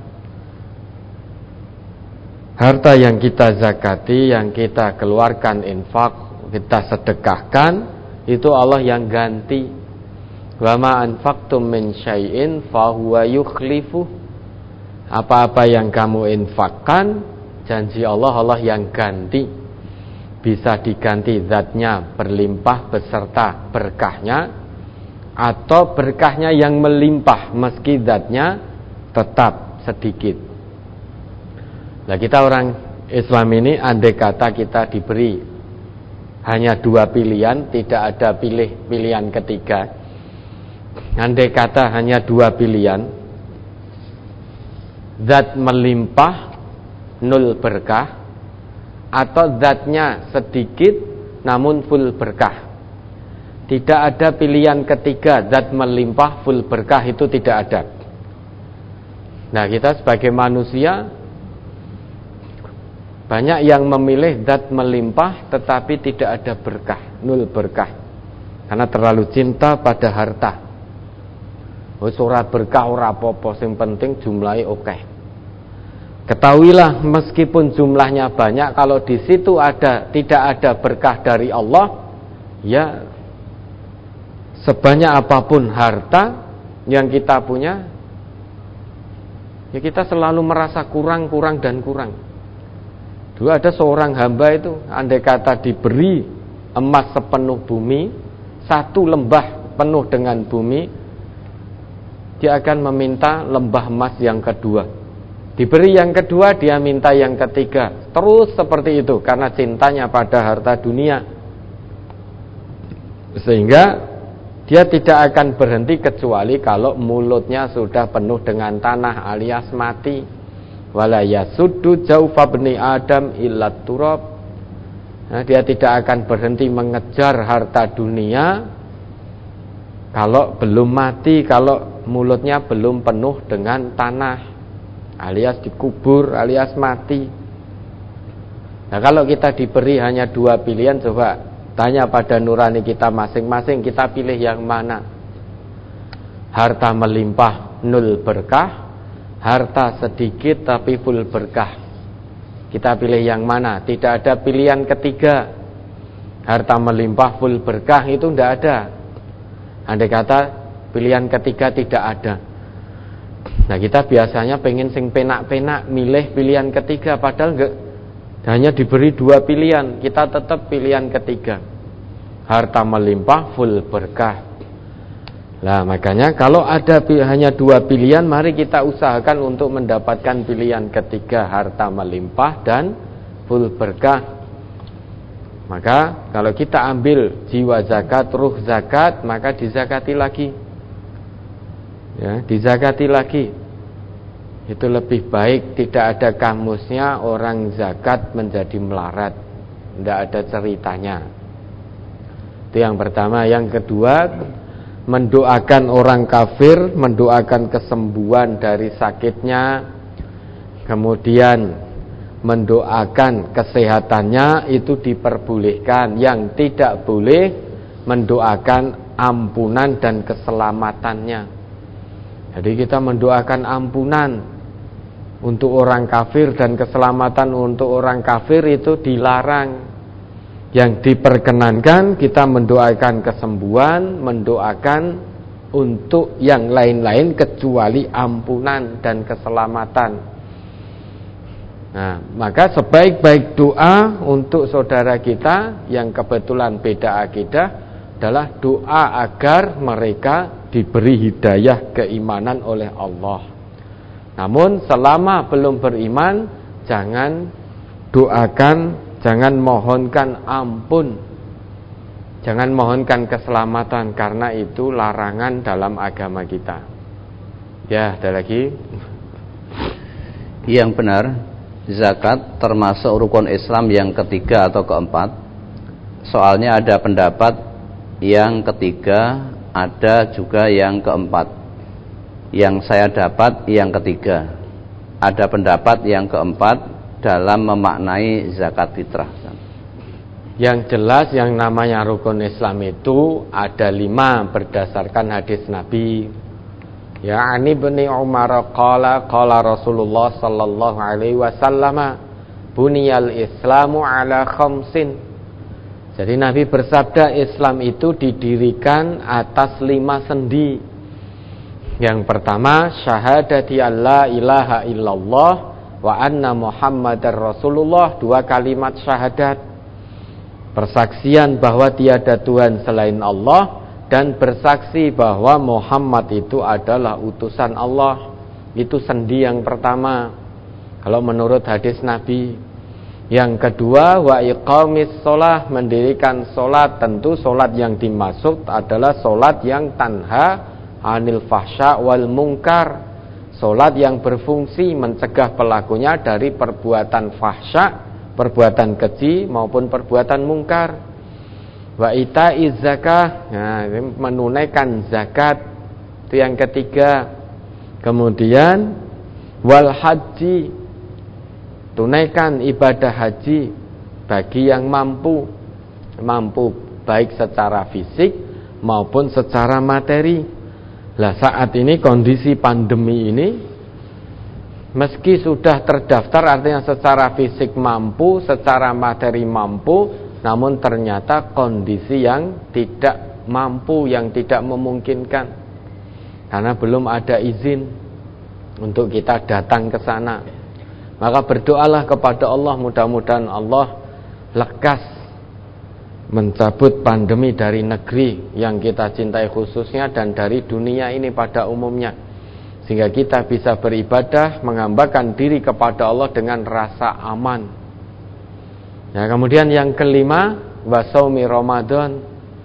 Harta yang kita zakati, yang kita keluarkan infak, kita sedekahkan, itu Allah yang ganti. Wa ma anfaqtum min syai'in fa huwa yukhlifu. Apa-apa yang kamu infakkan, janji Allah yang ganti. Bisa diganti zatnya berlimpah beserta berkahnya, atau berkahnya yang melimpah meski zatnya tetap sedikit. Nah, kita orang Islam ini andai kata kita diberi hanya 2 pilihan, tidak ada pilihan ketiga. Andai kata hanya 2 pilihan, zat melimpah 0 berkah, atau zatnya sedikit namun full berkah. Tidak ada pilihan ketiga, zat melimpah full berkah itu tidak ada. Nah, kita sebagai manusia banyak yang memilih zat melimpah tetapi tidak ada berkah, 0 berkah. Karena terlalu cinta pada harta. Wis ora berkah ora apa-apa, sing penting jumlahnya oke. Ketahuilah meskipun jumlahnya banyak, kalau di situ tidak ada berkah dari Allah, ya sebanyak apapun harta yang kita punya, ya kita selalu merasa kurang dan kurang. Dulu ada seorang hamba itu, andai kata diberi emas sepenuh bumi, 1 lembah penuh dengan bumi, dia akan meminta lembah emas yang kedua. Diberi yang kedua, dia minta yang ketiga. Terus seperti itu, karena cintanya pada harta dunia. Sehingga dia tidak akan berhenti kecuali kalau mulutnya sudah penuh dengan tanah alias mati. Wala yasuddu jaufa bni Adam illat turab. Nah, dia tidak akan berhenti mengejar harta dunia kalau belum mati, kalau mulutnya belum penuh dengan tanah alias dikubur, alias mati. Nah, kalau kita diberi hanya 2 pilihan, coba tanya pada nurani kita masing-masing, kita pilih yang mana? Harta melimpah 0 berkah, harta sedikit tapi full berkah. Kita pilih yang mana? Tidak ada pilihan ketiga. Harta melimpah full berkah itu tidak ada. Andai kata pilihan ketiga tidak ada. Nah, kita biasanya pengen sing penak-penak milih pilihan ketiga, padahal enggak, hanya diberi 2 pilihan, kita tetap pilihan ketiga. Harta melimpah full berkah. Nah, makanya kalau ada hanya 2 pilihan, mari kita usahakan untuk mendapatkan pilihan ketiga, harta melimpah dan full berkah. Maka kalau kita ambil jiwa zakat, ruh zakat, maka dizakati lagi. Ya, dizakati lagi. Itu lebih baik, tidak ada kamusnya orang zakat menjadi melarat. Tidak ada ceritanya. Itu yang pertama. Yang kedua, mendoakan orang kafir, mendoakan kesembuhan dari sakitnya, kemudian mendoakan kesehatannya, itu diperbolehkan. Yang tidak boleh mendoakan ampunan dan keselamatannya. Jadi kita mendoakan ampunan untuk orang kafir dan keselamatan untuk orang kafir itu dilarang. Yang diperkenankan kita mendoakan kesembuhan, mendoakan untuk yang lain-lain kecuali ampunan dan keselamatan. Nah, maka sebaik-baik doa untuk saudara kita yang kebetulan beda akidah adalah doa agar mereka diberi hidayah keimanan oleh Allah. Namun selama belum beriman, jangan doakan, jangan mohonkan ampun, jangan mohonkan keselamatan, karena itu larangan dalam agama kita. Ya, ada lagi. Yang benar, zakat termasuk rukun Islam yang ketiga atau keempat. Soalnya ada pendapat yang ketiga, ada juga yang keempat. Yang saya dapat yang ketiga. Ada pendapat yang keempat dalam memaknai zakat fitrah. Yang jelas yang namanya rukun Islam itu ada 5 berdasarkan hadis Nabi. Ya, ani bin Umar qala Rasulullah sallallahu alaihi wasallam buniyal Islamu ala khamsin. Jadi Nabi bersabda Islam itu didirikan atas 5 sendi. Yang pertama syahadati alla ilaha illallah wa anna Muhammadar Rasulullah, 2 kalimat syahadat. Persaksian bahwa tiada Tuhan selain Allah dan bersaksi bahwa Muhammad itu adalah utusan Allah. Itu sendi yang pertama kalau menurut hadis Nabi. Yang kedua wa iqamis shalah, mendirikan salat. Tentu salat yang dimaksud adalah salat yang tanha anil fahsya wal munkar, salat yang berfungsi mencegah pelakunya dari perbuatan fahsya, perbuatan keji maupun perbuatan mungkar. Wa ita'iz zakah, nah, menunaikan zakat, itu yang ketiga. Kemudian wal haji, tunaikan ibadah haji bagi yang mampu baik secara fisik maupun secara materi. Lah saat ini kondisi pandemi ini, meski sudah terdaftar artinya secara fisik mampu, secara materi mampu, namun ternyata kondisi yang tidak mampu, yang tidak memungkinkan, karena belum ada izin untuk kita datang ke sana. Maka berdoalah kepada Allah, mudah-mudahan Allah lekas mencabut pandemi dari negeri yang kita cintai khususnya dan dari dunia ini pada umumnya, sehingga kita bisa beribadah, menghambakan diri kepada Allah dengan rasa aman. Ya, kemudian yang kelima wasaumi Ramadan,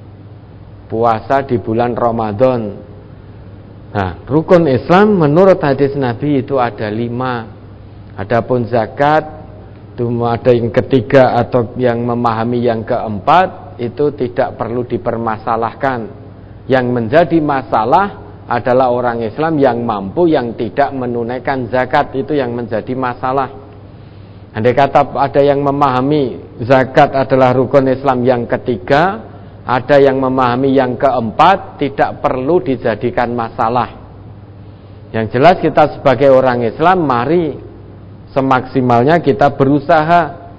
puasa di bulan Ramadan. Nah, rukun Islam menurut hadis Nabi itu ada 5. Adapun zakat itu ada yang ketiga atau yang memahami yang keempat, itu tidak perlu dipermasalahkan. Yang menjadi masalah adalah orang Islam yang mampu, yang tidak menunaikan zakat, itu yang menjadi masalah. Andai kata ada yang memahami zakat adalah rukun Islam yang ketiga, ada yang memahami yang keempat, tidak perlu dijadikan masalah. Yang jelas kita sebagai orang Islam, mari semaksimalnya kita berusaha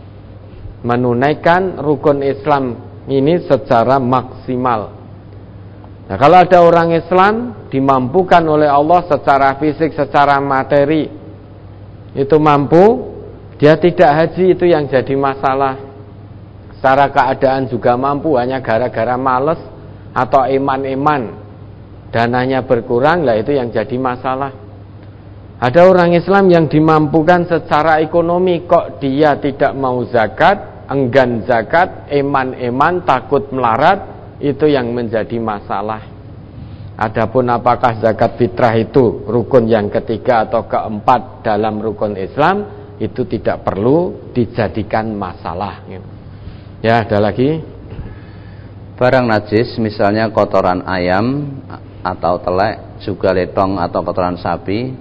menunaikan rukun Islam ini secara maksimal. Nah, kalau ada orang Islam dimampukan oleh Allah secara fisik, secara materi, itu mampu, dia tidak haji, itu yang jadi masalah. Secara keadaan juga mampu, hanya gara-gara malas atau iman-iman dananya berkurang, lah itu yang jadi masalah. Ada orang Islam yang dimampukan secara ekonomi, kok dia tidak mau zakat, enggan zakat, iman-iman, takut melarat, itu yang menjadi masalah. Adapun apakah zakat fitrah itu rukun yang ketiga atau keempat dalam rukun Islam, itu tidak perlu dijadikan masalah. Ya, ada lagi. Barang najis, misalnya kotoran ayam atau telek, juga letong atau kotoran sapi,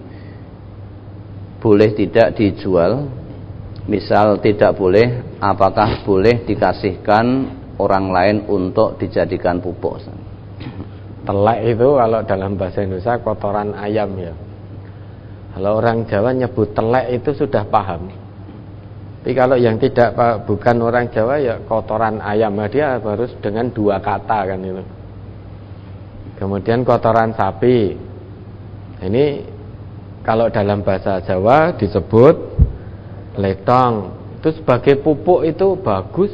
boleh tidak dijual? Misal tidak boleh, apakah boleh dikasihkan orang lain untuk dijadikan pupuk? Telek itu kalau dalam bahasa Indonesia kotoran ayam ya. Kalau orang Jawa nyebut telek itu sudah paham. Tapi kalau yang tidak, bukan orang Jawa, ya kotoran ayam, dia harus dengan 2 kata kan itu. Kemudian kotoran sapi, ini kalau dalam bahasa Jawa disebut letong. Itu sebagai pupuk itu bagus.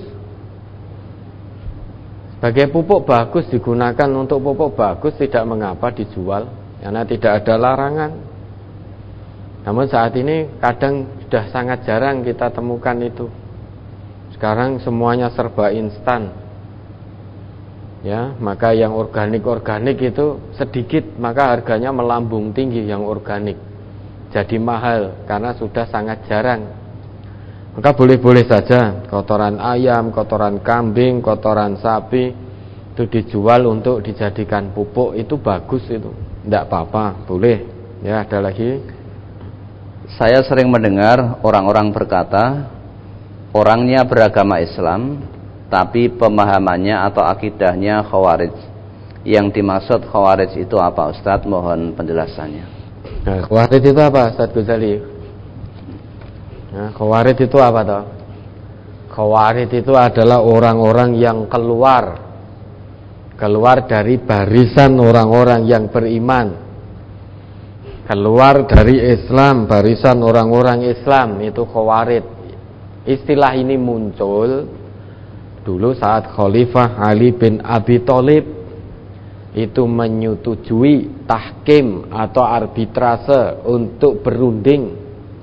Sebagai pupuk bagus, digunakan untuk pupuk bagus, tidak mengapa dijual, karena tidak ada larangan. Namun saat ini kadang sudah sangat jarang kita temukan itu. Sekarang semuanya serba instan. Ya, maka yang organik itu sedikit, maka harganya melambung tinggi yang organik. jadi mahal karena sudah sangat jarang. Maka boleh-boleh saja kotoran ayam, kotoran kambing, kotoran sapi itu dijual untuk dijadikan pupuk, itu bagus, itu tidak apa-apa, boleh. Ya, ada lagi. Saya sering mendengar orang-orang berkata, orangnya beragama Islam tapi pemahamannya atau akidahnya Khawarij. Yang dimaksud Khawarij itu apa, Ustadz? Mohon penjelasannya. Nah, Khawarij itu apa, Ustadz Ghazali? Nah, Khawarij itu apa toh? Khawarij itu adalah orang-orang yang keluar dari barisan orang-orang yang beriman, keluar dari Islam, barisan orang-orang Islam, itu Khawarij. Istilah ini muncul dulu saat Khalifah Ali bin Abi Thalib itu menyetujui tahkim atau arbitrase untuk berunding.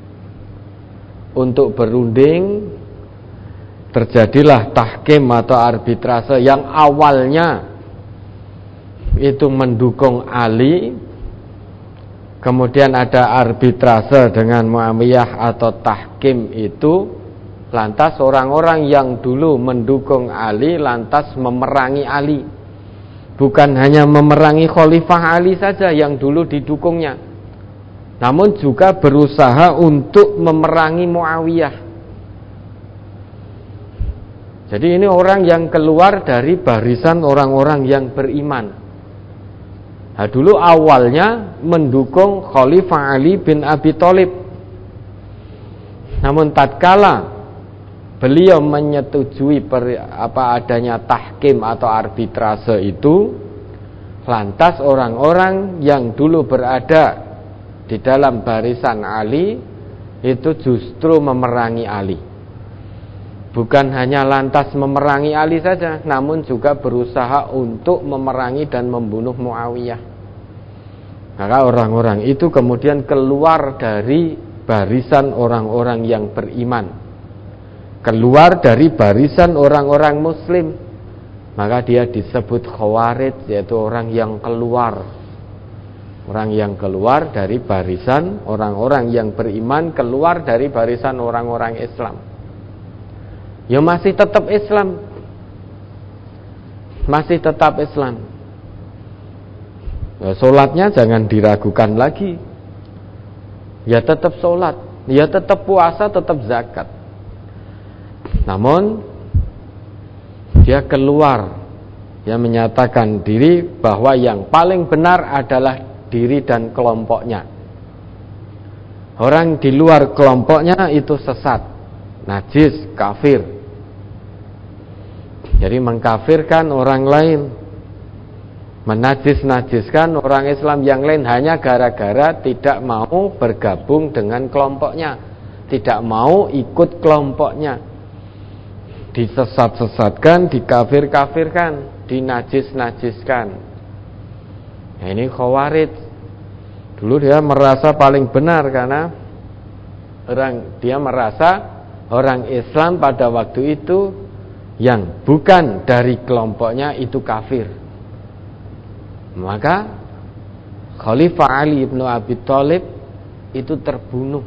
Terjadilah tahkim atau arbitrase yang awalnya itu mendukung Ali, kemudian ada arbitrase dengan Muawiyah atau tahkim itu, lantas orang-orang yang dulu mendukung Ali lantas memerangi Ali. Bukan hanya memerangi Khalifah Ali saja yang dulu didukungnya, namun juga berusaha untuk memerangi Muawiyah. Jadi ini orang yang keluar dari barisan orang-orang yang beriman. Nah, dulu awalnya mendukung Khalifah Ali bin Abi Thalib, namun tatkala beliau menyetujui adanya tahkim atau arbitrase itu, lantas orang-orang yang dulu berada di dalam barisan Ali itu justru memerangi Ali. Bukan hanya lantas memerangi Ali saja, namun juga berusaha untuk memerangi dan membunuh Muawiyah. Maka orang-orang itu kemudian keluar dari barisan orang-orang yang beriman, keluar dari barisan orang-orang muslim, maka dia disebut Khawarij, yaitu orang yang keluar dari barisan orang-orang yang beriman, keluar dari barisan orang-orang Islam. Ya masih tetap Islam, ya, sholatnya jangan diragukan lagi, ya tetap sholat, ya tetap puasa, tetap zakat. Namun dia keluar, dia menyatakan diri bahwa yang paling benar adalah diri dan kelompoknya. Orang di luar kelompoknya itu sesat, najis, kafir. Jadi mengkafirkan orang lain, menajis-najiskan orang Islam yang lain hanya gara-gara tidak mau bergabung dengan kelompoknya, tidak mau ikut kelompoknya. Disesat-sesatkan, dikafir-kafirkan, dinajis-najiskan. Nah, ini Khawarij. Dulu dia merasa paling benar karena dia merasa orang Islam pada waktu itu yang bukan dari kelompoknya itu kafir. Maka Khalifah Ali bin Abi Thalib itu terbunuh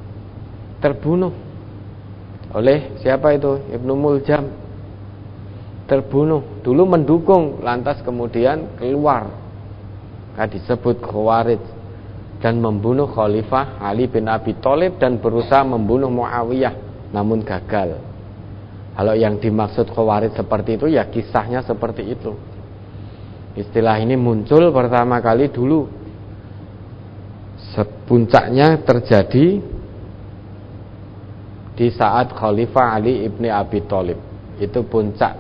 oleh siapa itu? Ibnu Muljam. Terbunuh. Dulu mendukung, lantas kemudian keluar. Disebut Khawarij, dan membunuh Khalifah Ali bin Abi Thalib dan berusaha membunuh Muawiyah, namun gagal. Kalau yang dimaksud Khawarij seperti itu, ya kisahnya seperti itu. Istilah ini muncul pertama kali dulu, puncaknya terjadi di saat Khalifah Ali ibni Abi Thalib. Itu puncak.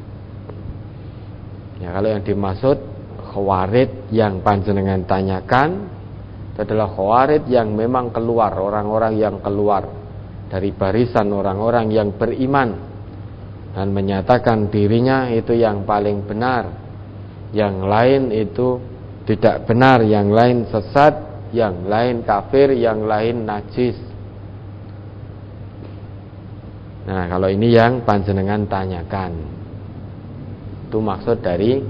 Ya, kalau yang dimaksud Khawarij yang panjenengan tanyakan, itu adalah Khawarij yang memang keluar, orang-orang yang keluar dari barisan orang-orang yang beriman dan menyatakan dirinya itu yang paling benar, yang lain itu tidak benar, yang lain sesat, yang lain kafir, yang lain najis. Nah, kalau ini yang panjenengan tanyakan, itu maksud dari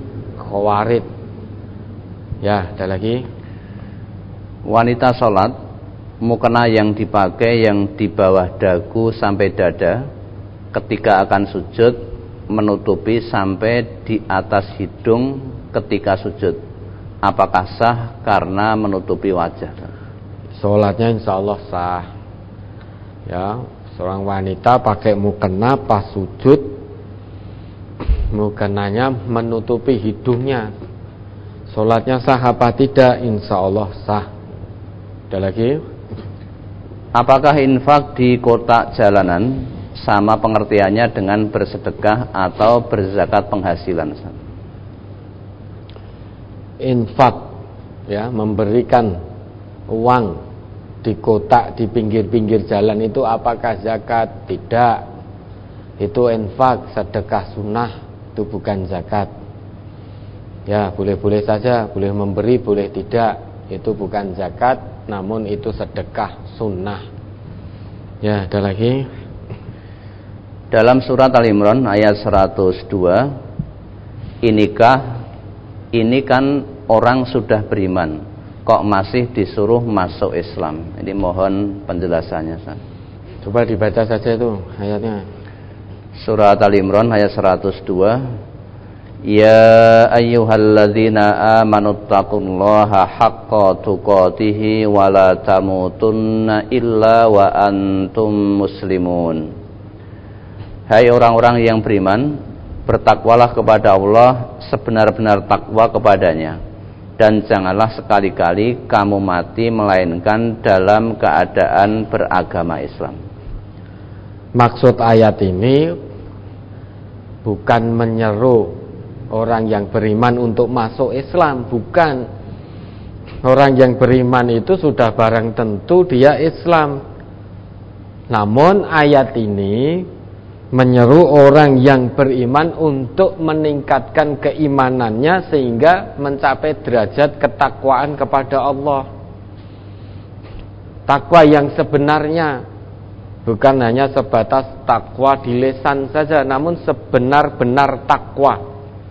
Khawarij. Ya, ada lagi. Wanita sholat mukena yang dipakai yang di bawah dagu sampai dada ketika akan sujud, menutupi sampai di atas hidung ketika sujud. Apakah sah karena menutupi wajah? Sholatnya insya Allah sah. Ya, seorang wanita pakai mukena pas sujud, mukenanya menutupi hidungnya. Sholatnya sah apa tidak? Insya Allah sah. Ada lagi? Apakah infak di kotak jalanan sama pengertiannya dengan bersedekah atau berzakat penghasilan? Infak, ya, memberikan uang di kotak di pinggir-pinggir jalan itu apakah zakat? Tidak. Itu infak, sedekah sunnah, itu bukan zakat. Ya, boleh-boleh saja, boleh memberi, boleh tidak. Itu bukan zakat, namun itu sedekah sunnah. Ya, ada lagi. Dalam surat Al-Imran ayat 102, ini kan orang sudah beriman, kok masih disuruh masuk Islam? Ini mohon penjelasannya. Coba dibaca saja itu ayatnya. Surat Al-Imran ayat 102. Ya ayyuhalladzina amanu taqullaha haqqa tuqatih wa la tamutunna illa wa antum muslimun. Hai orang-orang yang beriman, bertakwalah kepada Allah sebenar-benar takwa kepadanya, dan janganlah sekali-kali kamu mati melainkan dalam keadaan beragama Islam. Maksud ayat ini bukan menyeru orang yang beriman untuk masuk Islam, bukan. Orang yang beriman itu sudah barang tentu dia Islam. Namun ayat ini menyeru orang yang beriman untuk meningkatkan keimanannya sehingga mencapai derajat ketakwaan kepada Allah. Takwa yang sebenarnya, bukan hanya sebatas takwa di lisan saja, namun sebenar-benar takwa.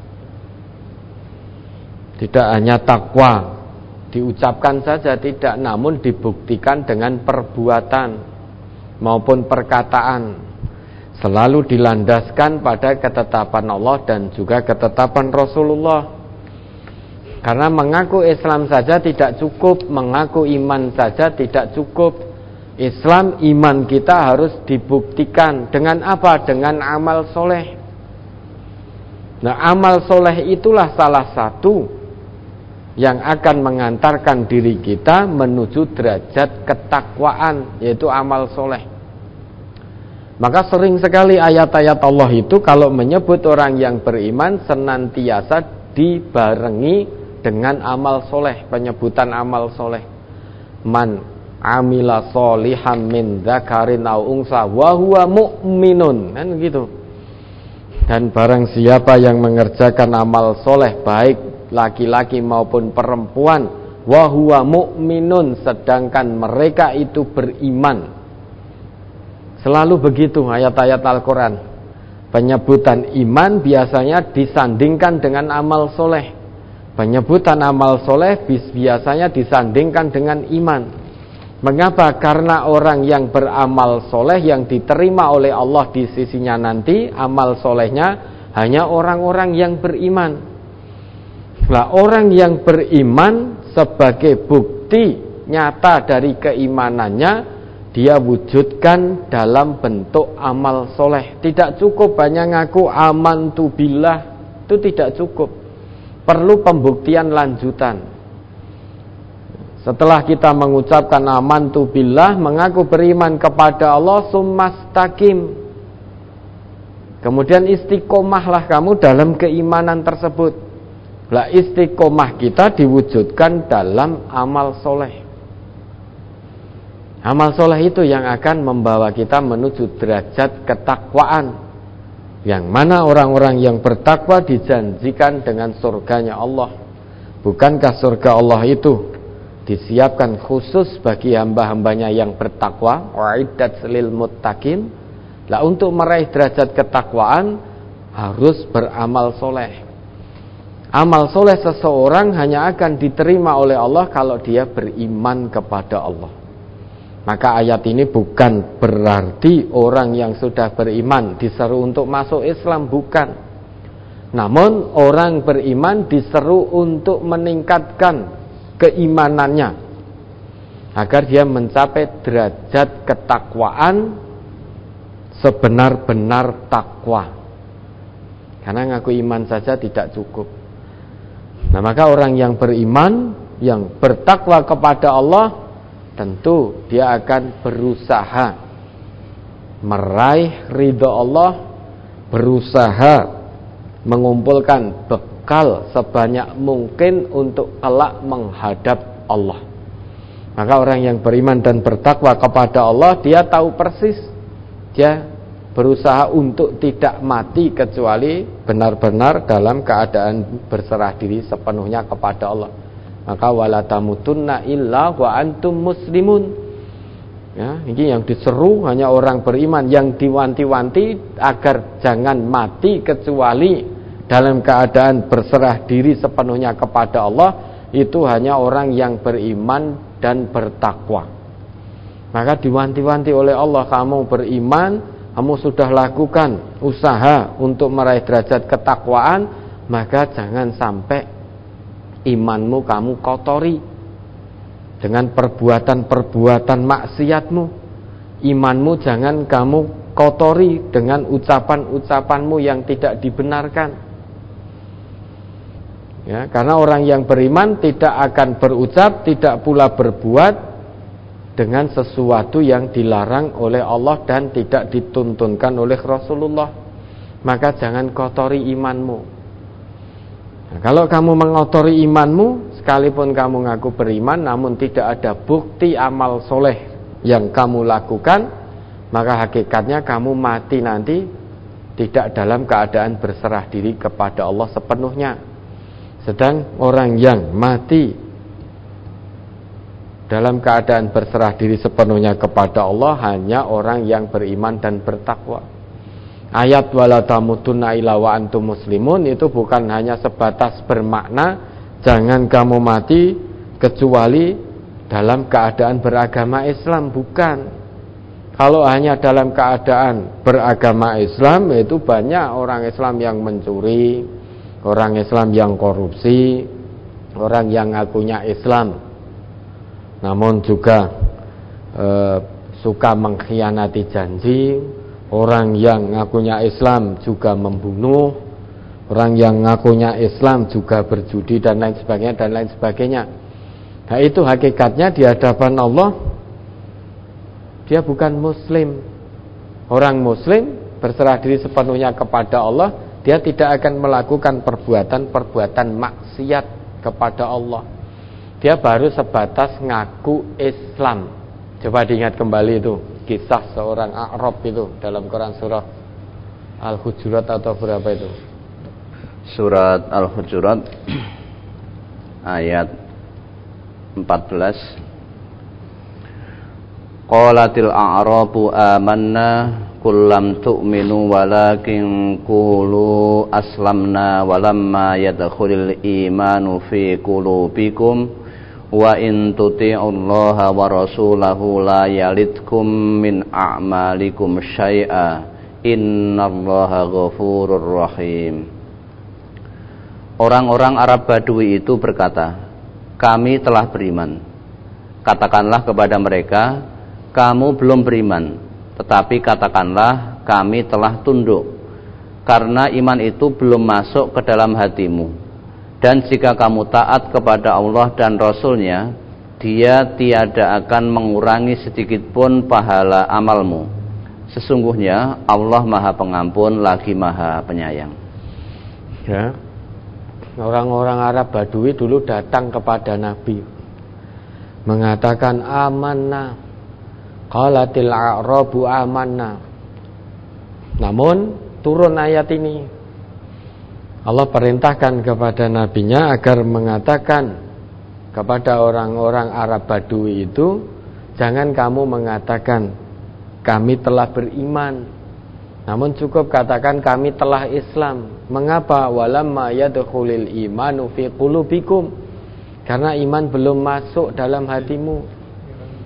Tidak hanya takwa diucapkan saja, tidak, namun dibuktikan dengan perbuatan maupun perkataan, selalu dilandaskan pada ketetapan Allah dan juga ketetapan Rasulullah. Karena mengaku Islam saja tidak cukup, mengaku iman saja tidak cukup. Islam, iman kita harus dibuktikan dengan apa? Dengan amal soleh. Nah, amal soleh itulah salah satu yang akan mengantarkan diri kita menuju derajat ketakwaan, yaitu amal soleh. Maka sering sekali ayat-ayat Allah itu kalau menyebut orang yang beriman senantiasa dibarengi dengan amal soleh, penyebutan amal soleh. Man amila solihan min dzakarin aw unsa wa huwa mu'minun, kan gitu. Dan barang siapa yang mengerjakan amal soleh, baik laki-laki maupun perempuan, wa huwa mu'minun, sedangkan mereka itu beriman. Selalu begitu ayat-ayat Al-Quran. Penyebutan iman biasanya disandingkan dengan amal soleh. Penyebutan amal soleh biasanya disandingkan dengan iman. Mengapa? Karena orang yang beramal soleh yang diterima oleh Allah di sisinya nanti, amal solehnya hanya orang-orang yang beriman. Nah, orang yang beriman sebagai bukti nyata dari keimanannya, dia wujudkan dalam bentuk amal soleh. Tidak cukup hanya ngaku amantu billah, itu tidak cukup. Perlu pembuktian lanjutan. Setelah kita mengucapkan amantu billah, mengaku beriman kepada Allah, summastaqim, kemudian istiqomahlah kamu dalam keimanan tersebut. Lah, istiqomah kita diwujudkan dalam amal soleh. Amal soleh itu yang akan membawa kita menuju derajat ketakwaan, yang mana orang-orang yang bertakwa dijanjikan dengan surganya Allah. Bukankah surga Allah itu disiapkan khusus bagi hamba-hambanya yang bertakwa? Wa'iddat lil muttaqin. Lah, untuk meraih derajat ketakwaan harus beramal soleh. Amal soleh seseorang hanya akan diterima oleh Allah kalau dia beriman kepada Allah. Maka ayat ini bukan berarti orang yang sudah beriman diseru untuk masuk Islam, bukan. Namun orang beriman diseru untuk meningkatkan keimanannya agar dia mencapai derajat ketakwaan sebenar-benar takwa. Karena ngaku iman saja tidak cukup. Nah, maka orang yang beriman, yang bertakwa kepada Allah, tentu dia akan berusaha meraih ridha Allah, berusaha mengumpulkan bekal sebanyak mungkin untuk kelak menghadap Allah. Maka orang yang beriman dan bertakwa kepada Allah, dia tahu persis, dia berusaha untuk tidak mati kecuali benar-benar dalam keadaan berserah diri sepenuhnya kepada Allah. Maka wala tamutunna illa wa antum muslimun. Ya, ini yang diseru hanya orang beriman, yang diwanti-wanti agar jangan mati kecuali dalam keadaan berserah diri sepenuhnya kepada Allah, itu hanya orang yang beriman dan bertakwa. Maka diwanti-wanti oleh Allah, kamu beriman, kamu sudah lakukan usaha untuk meraih derajat ketakwaan, maka jangan sampai imanmu kamu kotori dengan perbuatan-perbuatan maksiatmu. Imanmu jangan kamu kotori dengan ucapan-ucapanmu yang tidak dibenarkan. Ya, karena orang yang beriman tidak akan berucap, tidak pula berbuat dengan sesuatu yang dilarang oleh Allah dan tidak dituntunkan oleh Rasulullah. Maka jangan kotori imanmu. Nah, kalau kamu mengotori imanmu, sekalipun kamu ngaku beriman, namun tidak ada bukti amal soleh yang kamu lakukan, maka hakikatnya kamu mati nanti tidak dalam keadaan berserah diri kepada Allah sepenuhnya. Sedang orang yang mati dalam keadaan berserah diri sepenuhnya kepada Allah hanya orang yang beriman dan bertakwa. Ayat wala tamutunna illa wa antum muslimun itu bukan hanya sebatas bermakna jangan kamu mati kecuali dalam keadaan beragama Islam, bukan. Kalau hanya dalam keadaan beragama Islam, itu banyak orang Islam yang mencuri, orang Islam yang korupsi, orang yang ngakunya Islam namun juga suka mengkhianati janji, orang yang ngakunya Islam juga membunuh, orang yang ngakunya Islam juga berjudi dan lain sebagainya dan lain sebagainya. Nah, itu hakikatnya di hadapan Allah dia bukan muslim. Orang muslim berserah diri sepenuhnya kepada Allah, dia tidak akan melakukan perbuatan-perbuatan maksiat kepada Allah. Dia baru sebatas ngaku Islam. Coba diingat kembali itu kisah seorang A'rab itu dalam Quran surah Al-Hujurat atau berapa itu? Surat Al-Hujurat ayat 14. Qalatil a'rabu amanna kullam tu'minu walakin qulu aslamna walamma yadkhulul imanu fi qulubikum wa in tuti'ullaha wa rasulahu la yalidkum min a'malikum syai'a innallaha ghafurur rahim. Orang-orang Arab Badui itu berkata, kami telah beriman. Katakanlah kepada mereka, kamu belum beriman, tetapi katakanlah kami telah tunduk, karena iman itu belum masuk ke dalam hatimu. Dan jika kamu taat kepada Allah dan Rasul-Nya, Dia tiada akan mengurangi sedikit pun pahala amalmu. Sesungguhnya Allah Maha Pengampun lagi Maha Penyayang. Ya, orang-orang Arab Badui dulu datang kepada Nabi mengatakan amanna, qalatil a'rabu amanna. Namun turun ayat ini, Allah perintahkan kepada nabinya agar mengatakan kepada orang-orang Arab Badui itu, jangan kamu mengatakan kami telah beriman, namun cukup katakan kami telah Islam. Mengapa? Walamma yadkhulul imanu fi qulubikum, karena iman belum masuk dalam hatimu.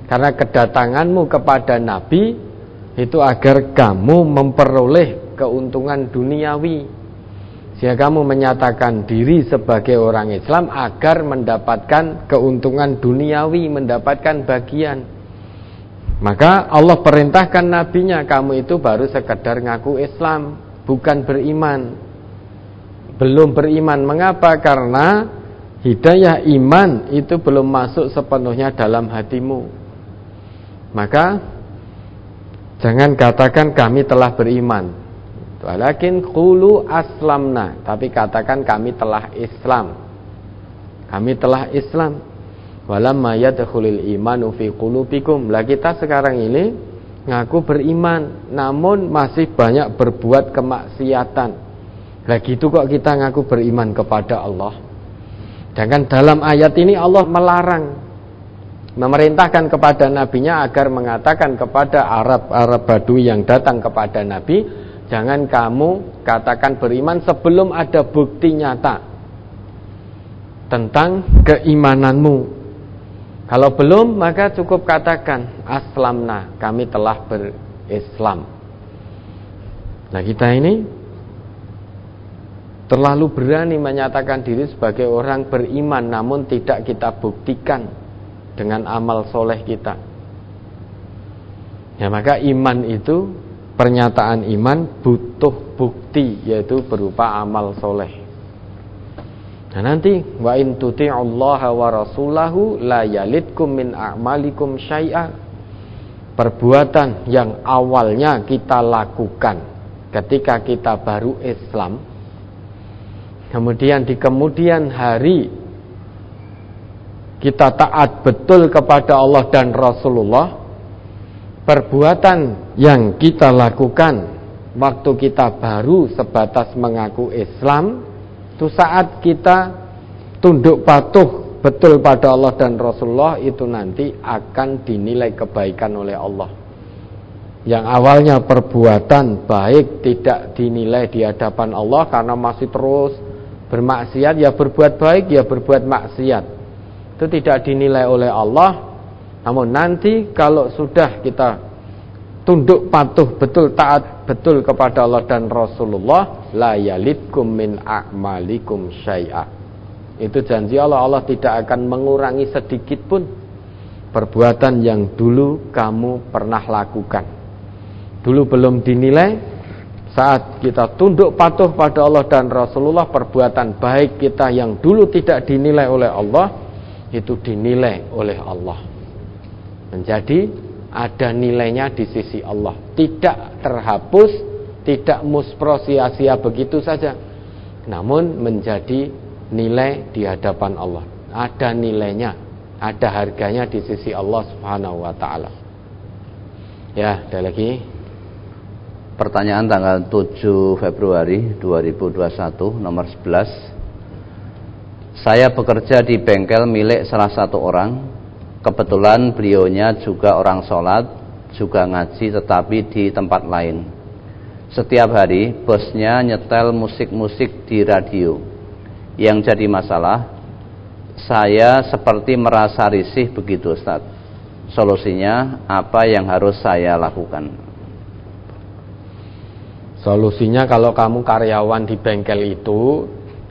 Karena kedatanganmu kepada Nabi itu agar kamu memperoleh keuntungan duniawi. Sehingga kamu menyatakan diri sebagai orang Islam agar mendapatkan keuntungan duniawi, mendapatkan bagian. Maka Allah perintahkan nabinya, kamu itu baru sekedar ngaku Islam, bukan beriman. Belum beriman. Mengapa? Karena hidayah iman itu belum masuk sepenuhnya dalam hatimu. Maka jangan katakan kami telah beriman, walakin qulu aslamna, tapi katakan kami telah Islam. Kami telah Islam. Walamma yadkhulul imanu fi qulubikum. Lah kita sekarang ini ngaku beriman, namun masih banyak berbuat kemaksiatan. Lah gitu kok kita ngaku beriman kepada Allah. Sedangkan dalam ayat ini Allah melarang, memerintahkan kepada nabinya agar mengatakan kepada Arab Badui yang datang kepada Nabi, jangan kamu katakan beriman sebelum ada bukti nyata tentang keimananmu. Kalau belum, maka cukup katakan aslamna, kami telah berislam. Nah, kita ini terlalu berani menyatakan diri sebagai orang beriman, namun tidak kita buktikan dengan amal soleh kita. Ya, maka iman itu, pernyataan iman butuh bukti, yaitu berupa amal soleh. Nah nanti wa in tuti'ullaha wa rasulahu la yalidkum min a'malikum syai'a. Perbuatan yang awalnya kita lakukan ketika kita baru Islam, kemudian di kemudian hari kita taat betul kepada Allah dan Rasulullah, perbuatan yang kita lakukan waktu kita baru sebatas mengaku Islam, itu saat kita tunduk patuh betul pada Allah dan Rasulullah, itu nanti akan dinilai kebaikan oleh Allah. Yang awalnya perbuatan baik tidak dinilai di hadapan Allah karena masih terus bermaksiat, ya berbuat baik ya berbuat maksiat, itu tidak dinilai oleh Allah. Namun nanti kalau sudah kita tunduk patuh betul, taat betul kepada Allah dan Rasulullah, la yalidkum min a'malikum syai'a. Itu janji Allah, Allah tidak akan mengurangi sedikit pun perbuatan yang dulu kamu pernah lakukan. Dulu belum dinilai, saat kita tunduk patuh pada Allah dan Rasulullah, perbuatan baik kita yang dulu tidak dinilai oleh Allah, itu dinilai oleh Allah, menjadi ada nilainya di sisi Allah, tidak terhapus, tidak muspro sia-sia begitu saja, namun menjadi nilai di hadapan Allah, ada nilainya, ada harganya di sisi Allah Subhanahu wa taala. Ya, ada lagi. Pertanyaan tanggal 7 Februari 2021 nomor 11. Saya bekerja di bengkel milik salah satu orang. Kebetulan beliaunya juga orang sholat, juga ngaji, tetapi di tempat lain. Setiap hari bosnya nyetel musik-musik di radio. Yang jadi masalah, saya seperti merasa risih begitu, Ustaz. Solusinya apa yang harus saya lakukan? Solusinya kalau kamu karyawan di bengkel itu,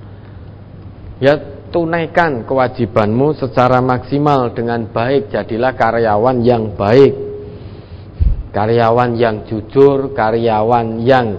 ya tunaikan kewajibanmu secara maksimal dengan baik. Jadilah karyawan yang baik, karyawan yang jujur, karyawan yang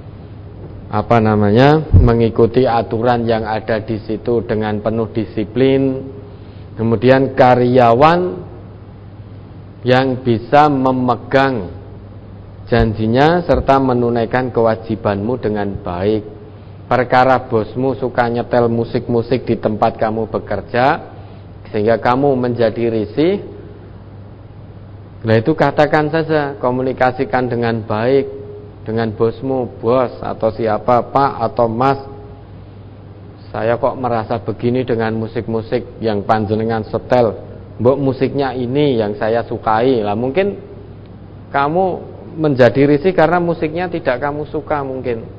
mengikuti aturan yang ada di situ dengan penuh disiplin. Kemudian karyawan yang bisa memegang janjinya serta menunaikan kewajibanmu dengan baik. Perkara bosmu suka nyetel musik-musik di tempat kamu bekerja sehingga kamu menjadi risih, nah itu katakan saja, komunikasikan dengan baik dengan bosmu, bos atau siapa, Pak atau Mas, saya kok merasa begini dengan musik-musik yang panjenengan setel, mbok musiknya ini yang saya sukai. Lah mungkin kamu menjadi risih karena musiknya tidak kamu suka mungkin.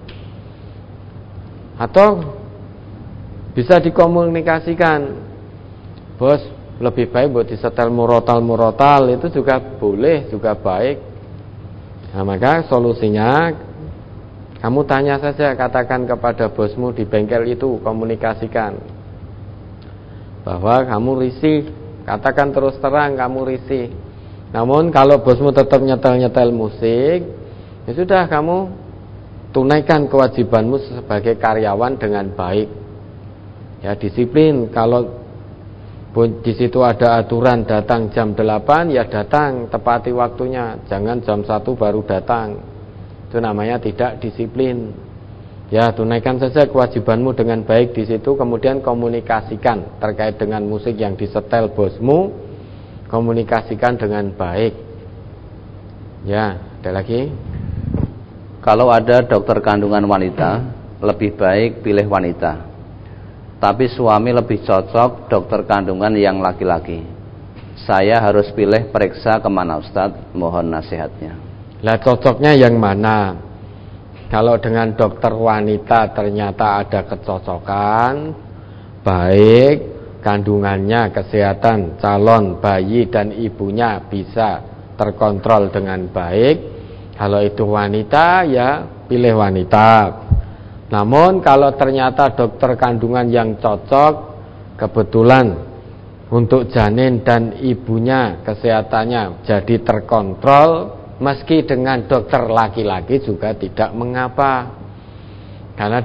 Atau bisa dikomunikasikan, bos, lebih baik buat disetel murotal itu juga boleh, juga baik. Nah, maka solusinya kamu tanya saja, katakan kepada bosmu di bengkel itu, komunikasikan bahwa kamu risih, katakan terus terang kamu risih. Namun kalau bosmu tetap nyetel musik, ya sudah, kamu tunaikan kewajibanmu sebagai karyawan dengan baik. Ya, disiplin. Kalau di situ ada aturan datang jam 8, ya datang tepati waktunya. Jangan jam 1 baru datang. Itu namanya tidak disiplin. Ya, tunaikan saja kewajibanmu dengan baik di situ, kemudian komunikasikan terkait dengan musik yang disetel bosmu, komunikasikan dengan baik. Ya, ada lagi? Kalau ada dokter kandungan wanita, lebih baik pilih wanita. Tapi suami lebih cocok dokter kandungan yang laki-laki. Saya harus pilih periksa kemana Ustadz? Mohon nasihatnya. Lah, cocoknya yang mana? Kalau dengan dokter wanita ternyata ada kecocokan, baik kandungannya, kesehatan calon bayi dan ibunya bisa terkontrol dengan baik. Kalau itu wanita, ya pilih wanita. Namun kalau ternyata dokter kandungan yang cocok, kebetulan untuk janin dan ibunya kesehatannya jadi terkontrol, meski dengan dokter laki-laki juga tidak mengapa. Karena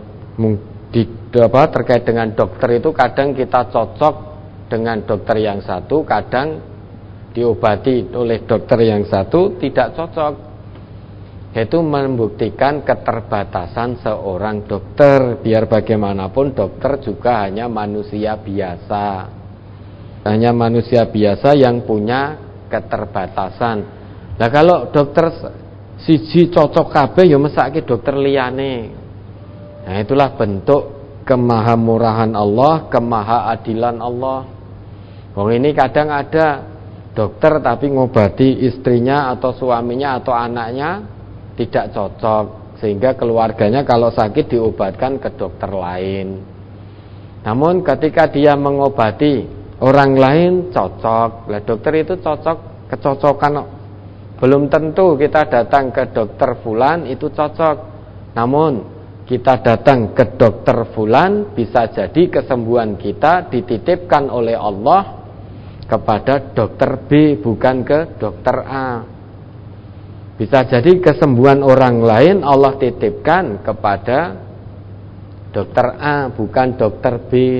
terkait dengan dokter itu kadang kita cocok dengan dokter yang satu, kadang diobati oleh dokter yang satu tidak cocok. Itu membuktikan keterbatasan seorang dokter. Biar bagaimanapun dokter juga hanya manusia biasa. Hanya manusia biasa yang punya keterbatasan. Nah, kalau dokter siji cocok kabeh ya mesake dokter liyane. Nah, itulah bentuk kemahamurahan Allah, kemahaadilan Allah. Wong ini kadang ada dokter tapi ngobati istrinya atau suaminya atau anaknya tidak cocok, sehingga keluarganya kalau sakit diobatkan ke dokter lain. Namun ketika dia mengobati orang lain cocok. Lah, dokter itu cocok, kecocokan belum tentu kita datang ke dokter fulan itu cocok. Namun kita datang ke dokter fulan, bisa jadi kesembuhan kita dititipkan oleh Allah kepada dokter B, bukan ke dokter A. Bisa jadi kesembuhan orang lain Allah titipkan kepada dokter A, bukan dokter B.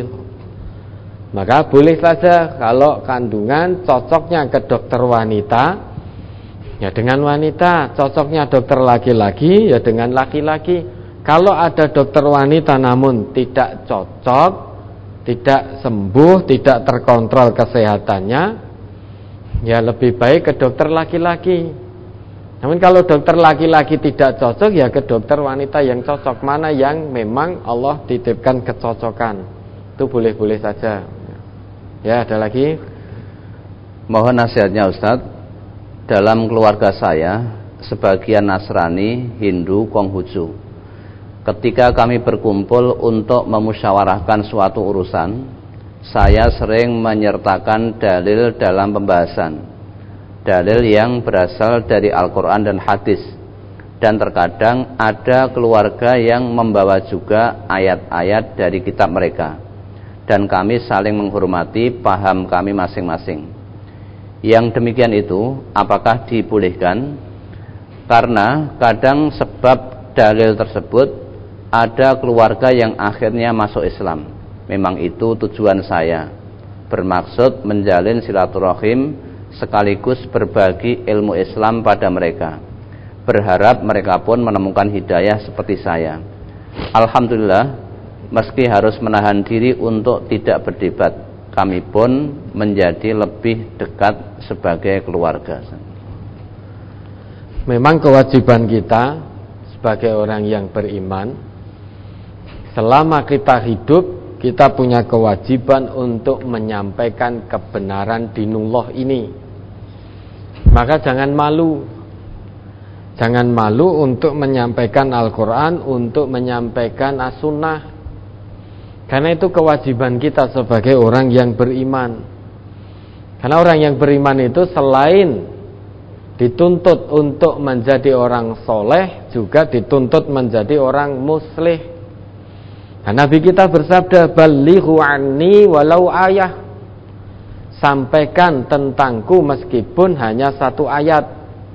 Maka boleh saja kalau kandungan cocoknya ke dokter wanita, ya dengan wanita. Cocoknya dokter laki-laki, ya dengan laki-laki. Kalau ada dokter wanita namun tidak cocok, tidak sembuh, tidak terkontrol kesehatannya, ya lebih baik ke dokter laki-laki. Namun kalau dokter laki-laki tidak cocok, ya ke dokter wanita yang cocok. Mana yang memang Allah titipkan kecocokan, itu boleh-boleh saja. Ya, ada lagi? Mohon nasihatnya Ustadz. Dalam keluarga saya, sebagian Nasrani, Hindu, Konghucu. Ketika kami berkumpul untuk memusyawarahkan suatu urusan, saya sering menyertakan dalil dalam pembahasan. Dalil yang berasal dari Al-Quran dan hadis. Dan terkadang ada keluarga yang membawa juga ayat-ayat dari kitab mereka. Dan kami saling menghormati paham kami masing-masing. Yang demikian itu apakah dibolehkan? Karena kadang sebab dalil tersebut ada keluarga yang akhirnya masuk Islam. Memang itu tujuan saya, bermaksud menjalin silaturahim sekaligus berbagi ilmu Islam pada mereka. Berharap mereka pun menemukan hidayah seperti saya. Alhamdulillah, meski harus menahan diri untuk tidak berdebat, kami pun menjadi lebih dekat sebagai keluarga. Memang kewajiban kita sebagai orang yang beriman, selama kita hidup, kita punya kewajiban untuk menyampaikan kebenaran dinullah ini. Maka jangan malu. Jangan malu untuk menyampaikan Al-Quran, untuk menyampaikan As-Sunnah. Karena itu kewajiban kita sebagai orang yang beriman. Karena orang yang beriman itu selain dituntut untuk menjadi orang soleh, juga dituntut menjadi orang muslih. Nah, Nabi kita bersabda, balighu anni walau ayah, sampaikan tentangku meskipun hanya satu ayat,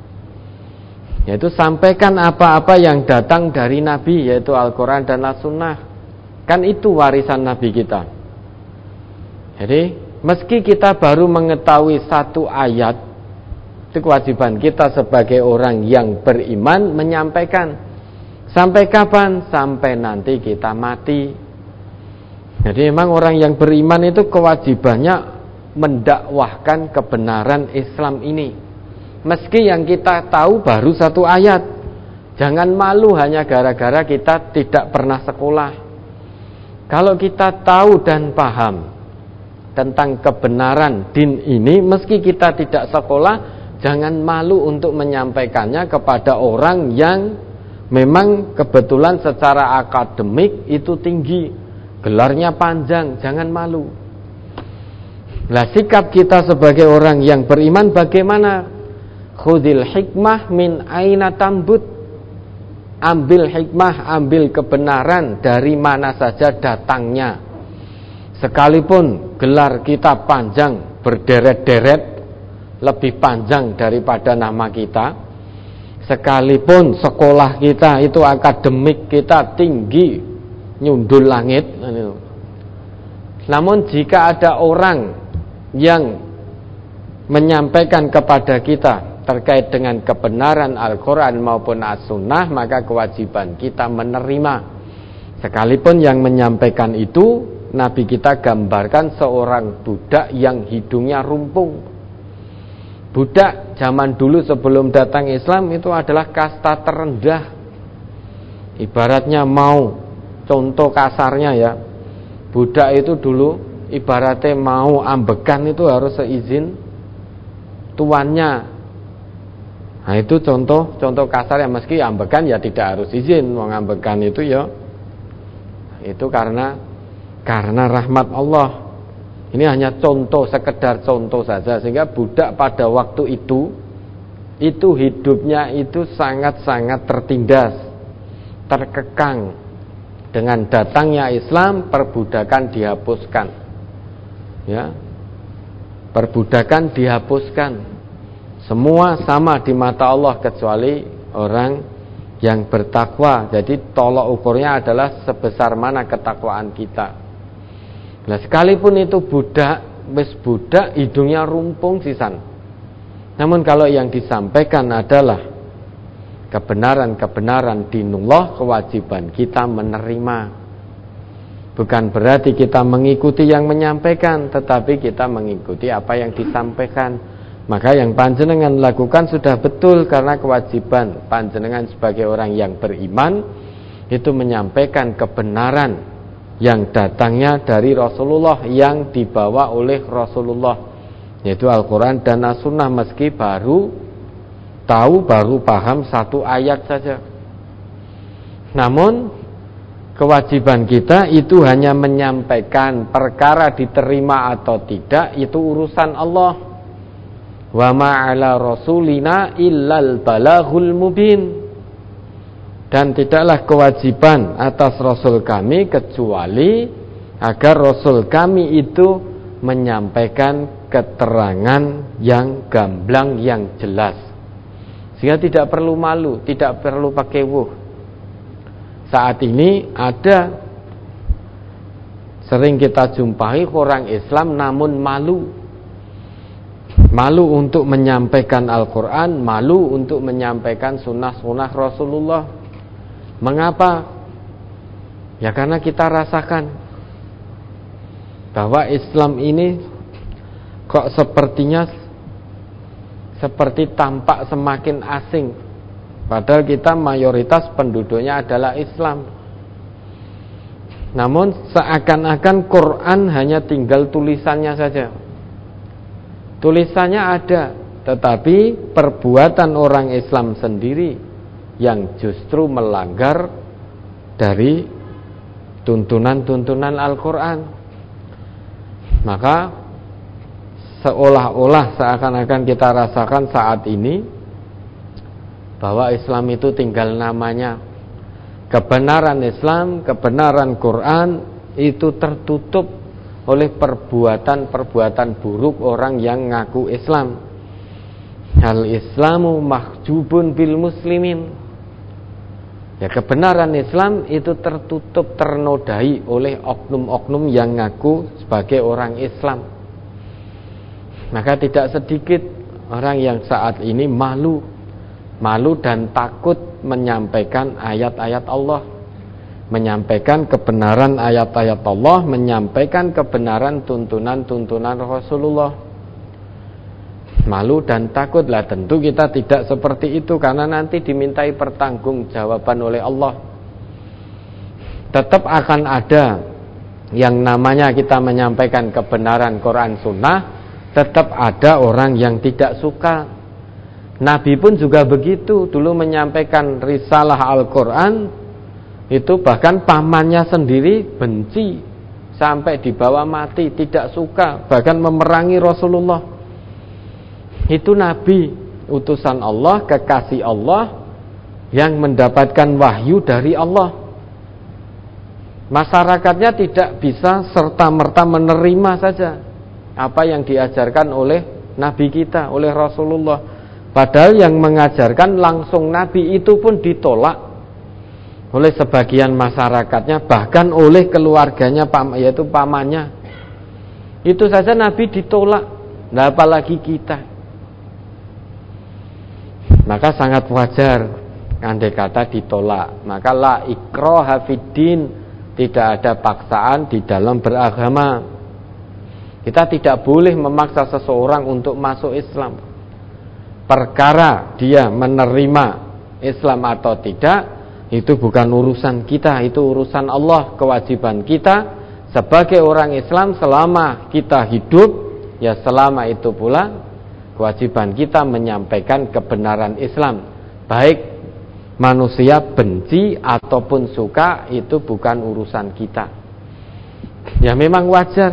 yaitu sampaikan apa-apa yang datang dari Nabi, yaitu Al-Quran dan As-Sunnah. Kan itu warisan Nabi kita. Jadi meski kita baru mengetahui satu ayat, itu kewajiban kita sebagai orang yang beriman menyampaikan. Sampai kapan? Sampai nanti kita mati. Jadi memang orang yang beriman itu kewajibannya mendakwahkan kebenaran Islam ini. Meski yang kita tahu baru satu ayat. Jangan malu hanya gara-gara kita tidak pernah sekolah. Kalau kita tahu dan paham tentang kebenaran din ini, meski kita tidak sekolah, jangan malu untuk menyampaikannya kepada orang yang memang kebetulan secara akademik itu tinggi, gelarnya panjang, jangan malu. Nah, sikap kita sebagai orang yang beriman bagaimana? Khudil hikmah min aina tambut. Ambil hikmah, ambil kebenaran dari mana saja datangnya. Sekalipun gelar kita panjang, berderet-deret, lebih panjang daripada nama kita, sekalipun sekolah kita itu akademik kita tinggi, nyundul langit, namun jika ada orang yang menyampaikan kepada kita terkait dengan kebenaran Al-Quran maupun As-Sunnah, maka kewajiban kita menerima. Sekalipun yang menyampaikan itu Nabi kita gambarkan seorang budak yang hidungnya rumpung. Budak zaman dulu sebelum datang Islam itu adalah kasta terendah. Ibaratnya mau, contoh kasarnya ya, budak itu dulu ibaratnya mau ambekan itu harus seizin tuannya. Nah itu contoh kasar ya, meski ambekan ya tidak harus izin. Mau ambekan itu ya, itu karena rahmat Allah. Ini hanya contoh, sekedar contoh saja, sehingga budak pada waktu itu hidupnya itu sangat-sangat tertindas, terkekang. Dengan datangnya Islam, perbudakan dihapuskan. Ya. Perbudakan dihapuskan. Semua sama di mata Allah kecuali orang yang bertakwa. Jadi tolok ukurnya adalah sebesar mana ketakwaan kita. Nah, sekalipun itu budak, hidungnya rumpung sisan. Namun kalau yang disampaikan adalah kebenaran dinullah, kewajiban kita menerima. Bukan berarti kita mengikuti yang menyampaikan, tetapi kita mengikuti apa yang disampaikan. Maka yang panjenengan lakukan sudah betul, karena kewajiban panjenengan sebagai orang yang beriman itu menyampaikan kebenaran yang datangnya dari Rasulullah, yang dibawa oleh Rasulullah, yaitu Al-Quran dan As-Sunnah, meski baru tahu, baru paham satu ayat saja. Namun kewajiban kita itu hanya menyampaikan. Perkara diterima atau tidak itu urusan Allah. Wa ma'ala rasulina illal balaghul mubin. Dan tidaklah kewajiban atas Rasul kami kecuali agar Rasul kami itu menyampaikan keterangan yang gamblang, yang jelas, sehingga tidak perlu malu, tidak perlu pakai wuh. Saat ini ada sering kita jumpai orang Islam namun malu untuk menyampaikan Al-Quran, malu untuk menyampaikan sunnah-sunnah Rasulullah. Mengapa? Ya karena kita rasakan bahwa Islam ini kok sepertinya seperti tampak semakin asing, padahal kita mayoritas penduduknya adalah Islam. Namun seakan-akan Quran hanya tinggal tulisannya saja. Tulisannya ada, tetapi perbuatan orang Islam sendiri yang justru melanggar dari tuntunan-tuntunan Al-Quran. Maka seolah-olah seakan-akan kita rasakan saat ini bahwa Islam itu tinggal namanya. Kebenaran Islam, kebenaran Quran itu tertutup oleh perbuatan-perbuatan buruk orang yang ngaku Islam. Al-Islamu mahjubun bil muslimin. Ya, kebenaran Islam itu tertutup, ternodai oleh oknum-oknum yang ngaku sebagai orang Islam. Maka tidak sedikit orang yang saat ini malu dan takut menyampaikan ayat-ayat Allah, menyampaikan kebenaran ayat-ayat Allah, menyampaikan kebenaran tuntunan-tuntunan Rasulullah. Malu dan takutlah, tentu kita tidak seperti itu karena nanti dimintai pertanggungjawaban oleh Allah. Tetap akan ada yang namanya kita menyampaikan kebenaran Quran Sunnah, tetap ada orang yang tidak suka. Nabi pun juga begitu, dulu menyampaikan risalah Al-Quran, itu bahkan pamannya sendiri benci, sampai dibawa mati, tidak suka, bahkan memerangi Rasulullah. Itu Nabi, utusan Allah, kekasih Allah, yang mendapatkan wahyu dari Allah. Masyarakatnya tidak bisa serta-merta menerima saja apa yang diajarkan oleh Nabi kita, oleh Rasulullah. Padahal yang mengajarkan langsung Nabi itu pun ditolak oleh sebagian masyarakatnya, bahkan oleh keluarganya, yaitu pamannya. Itu saja Nabi ditolak, nah apalagi kita. Maka sangat wajar andai kata ditolak. Maka la ikraha fiddin, tidak ada paksaan di dalam beragama. Kita tidak boleh memaksa seseorang untuk masuk Islam. Perkara dia menerima Islam atau tidak, itu bukan urusan kita, itu urusan Allah. Kewajiban kita sebagai orang Islam selama kita hidup, ya selama itu pula kewajiban kita menyampaikan kebenaran Islam. Baik manusia benci ataupun suka, itu bukan urusan kita. Ya memang wajar,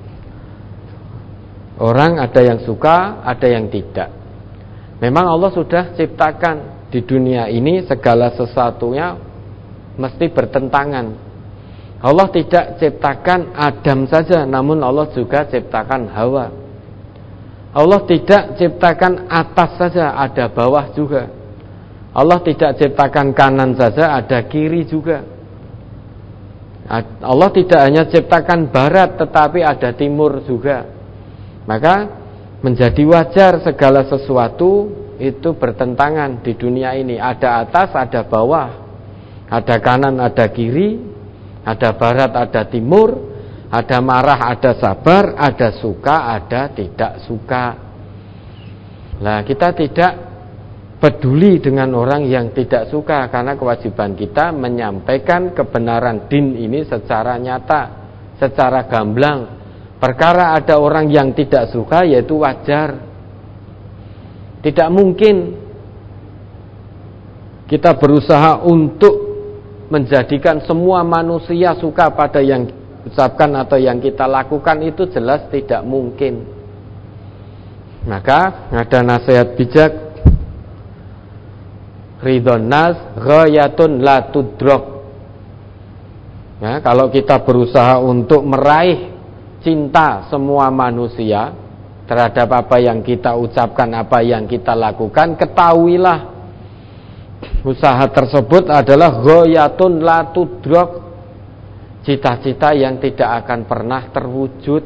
orang ada yang suka, ada yang tidak. Memang Allah sudah ciptakan di dunia ini segala sesuatunya mesti bertentangan. Allah tidak ciptakan Adam saja, namun Allah juga ciptakan Hawa. Allah tidak ciptakan atas saja, ada bawah juga. Allah tidak ciptakan kanan saja, ada kiri juga. Allah tidak hanya ciptakan barat, tetapi ada timur juga. Maka menjadi wajar segala sesuatu itu bertentangan di dunia ini. Ada atas, ada bawah, ada kanan, ada kiri, ada barat, ada timur, ada marah, ada sabar, ada suka, ada tidak suka. Nah, kita tidak peduli dengan orang yang tidak suka, karena kewajiban kita menyampaikan kebenaran din ini secara nyata, secara gamblang. Perkara ada orang yang tidak suka, yaitu wajar. Tidak mungkin kita berusaha untuk menjadikan semua manusia suka pada yang ucapkan atau yang kita lakukan, itu jelas tidak mungkin. Maka ada nasihat bijak, ridhon nas ghayatun la tudrok. Ya, kalau kita berusaha untuk meraih cinta semua manusia terhadap apa yang kita ucapkan, apa yang kita lakukan, ketahuilah usaha tersebut adalah ghayatun la tudrok, cita-cita yang tidak akan pernah terwujud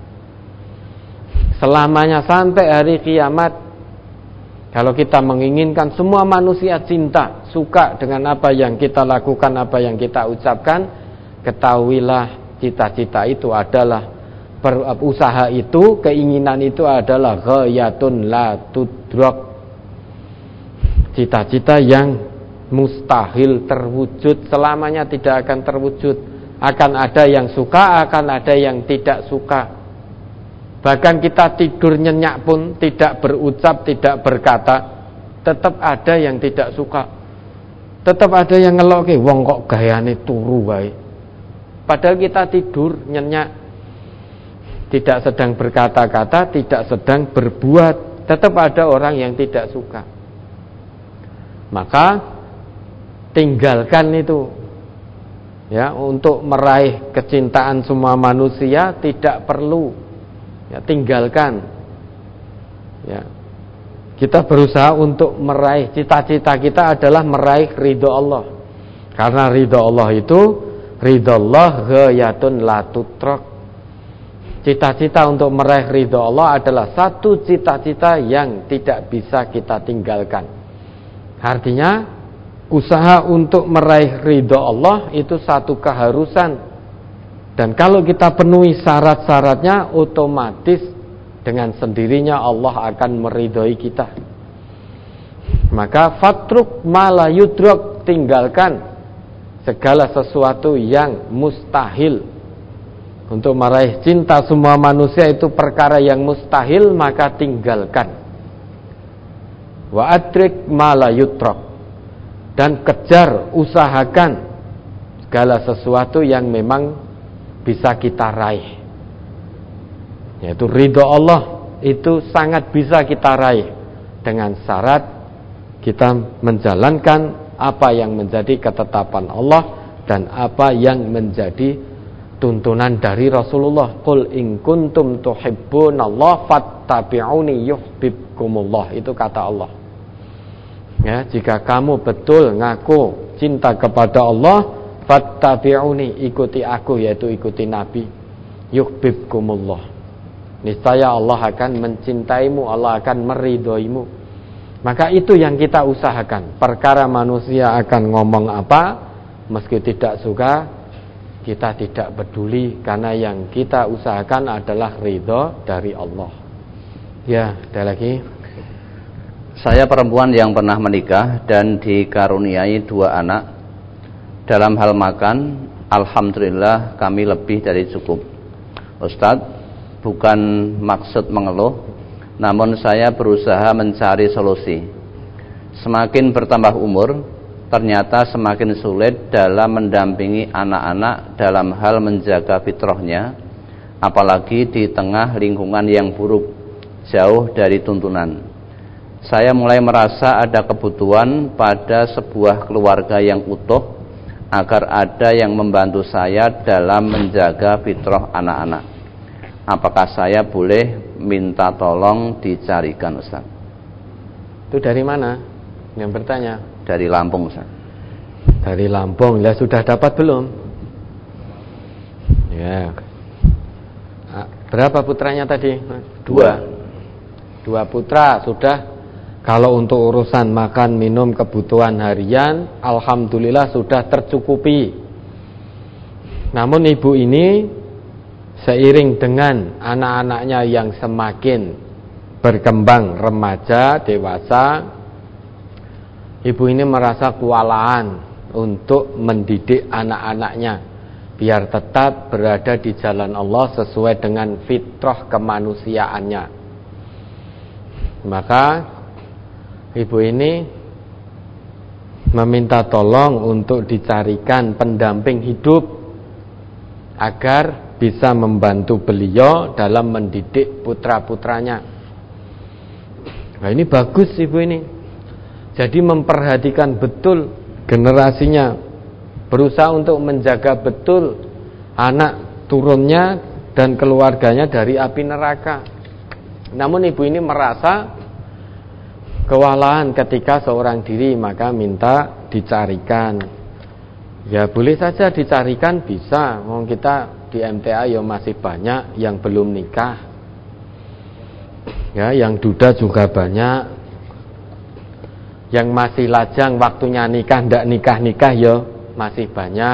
selamanya sampai hari kiamat. Kalau kita menginginkan semua manusia cinta, suka dengan apa yang kita lakukan, apa yang kita ucapkan, ketahuilah cita-cita itu adalah usaha itu, keinginan itu adalah ghayatun la tudrok, cita-cita yang mustahil terwujud, selamanya tidak akan terwujud. Akan ada yang suka, akan ada yang tidak suka. Bahkan kita tidur nyenyak pun, tidak berucap, tidak berkata, tetap ada yang tidak suka. Tetap ada yang ngeloke, wong kok gayane turu wae. Padahal kita tidur nyenyak. tidak sedang berkata-kata, tidak sedang berbuat, tetap ada orang yang tidak suka. Maka tinggalkan itu. Ya, untuk meraih kecintaan semua manusia tidak perlu. Ya, tinggalkan. Ya. Kita berusaha untuk meraih, cita-cita kita adalah meraih ridho Allah. Karena ridho Allah itu, ridho Allah ghayatun la tutrak. Cita-cita untuk meraih ridho Allah adalah satu cita-cita yang tidak bisa kita tinggalkan. Artinya, usaha untuk meraih ridho Allah itu satu keharusan. Dan kalau kita penuhi syarat-syaratnya, otomatis dengan sendirinya Allah akan meridhoi kita. Maka fatruk ma la yudrak, tinggalkan segala sesuatu yang mustahil. Untuk meraih cinta semua manusia itu perkara yang mustahil, maka tinggalkan. Wa adrik ma la yudrak, dan kejar, usahakan segala sesuatu yang memang bisa kita raih. Yaitu ridho Allah itu sangat bisa kita raih dengan syarat kita menjalankan apa yang menjadi ketetapan Allah dan apa yang menjadi tuntunan dari Rasulullah. Qul in kuntum tuhibbunallah fattabi'uni yuhibbukumullah, itu kata Allah. Ya, jika kamu betul ngaku cinta kepada Allah, fattabi'uni, ikuti aku, yaitu ikuti Nabi, yuhibbukumullah, niscaya Allah akan mencintaimu, Allah akan meridhoimu. Maka itu yang kita usahakan. Perkara manusia akan ngomong apa, meski tidak suka, kita tidak peduli, karena yang kita usahakan adalah ridho dari Allah. Ya, ada lagi. Saya perempuan yang pernah menikah dan dikaruniai 2 anak. Dalam hal makan, alhamdulillah kami lebih dari cukup. Ustadz, bukan maksud mengeluh, namun saya berusaha mencari solusi. Semakin bertambah umur, ternyata semakin sulit dalam mendampingi anak-anak dalam hal menjaga fitrahnya, apalagi di tengah lingkungan yang buruk, jauh dari tuntunan. Saya mulai merasa ada kebutuhan pada sebuah keluarga yang utuh, agar ada yang membantu saya dalam menjaga fitrah anak-anak. Apakah saya boleh minta tolong dicarikan, Ustaz? Itu dari mana yang bertanya? Dari Lampung, Ustaz. Dari Lampung. Ya, sudah dapat belum? Ya. Berapa putranya tadi? 2 putra sudah. Kalau untuk urusan makan, minum, kebutuhan harian, alhamdulillah sudah tercukupi. Namun ibu ini seiring dengan anak-anaknya yang semakin berkembang, remaja, dewasa, ibu ini merasa kewalahan untuk mendidik anak-anaknya biar tetap berada di jalan Allah sesuai dengan fitrah kemanusiaannya. Maka ibu ini meminta tolong untuk dicarikan pendamping hidup agar bisa membantu beliau dalam mendidik putra-putranya. Nah, ini bagus ibu ini. Jadi memperhatikan betul generasinya, berusaha untuk menjaga betul anak turunnya dan keluarganya dari api neraka. Namun ibu ini merasa kewalahan ketika seorang diri, maka minta dicarikan. Ya boleh saja dicarikan, bisa. Kita di MTA ya masih banyak yang belum nikah. Ya, yang duda juga banyak. Yang masih lajang waktunya nikah, ndak nikah-nikah ya masih banyak.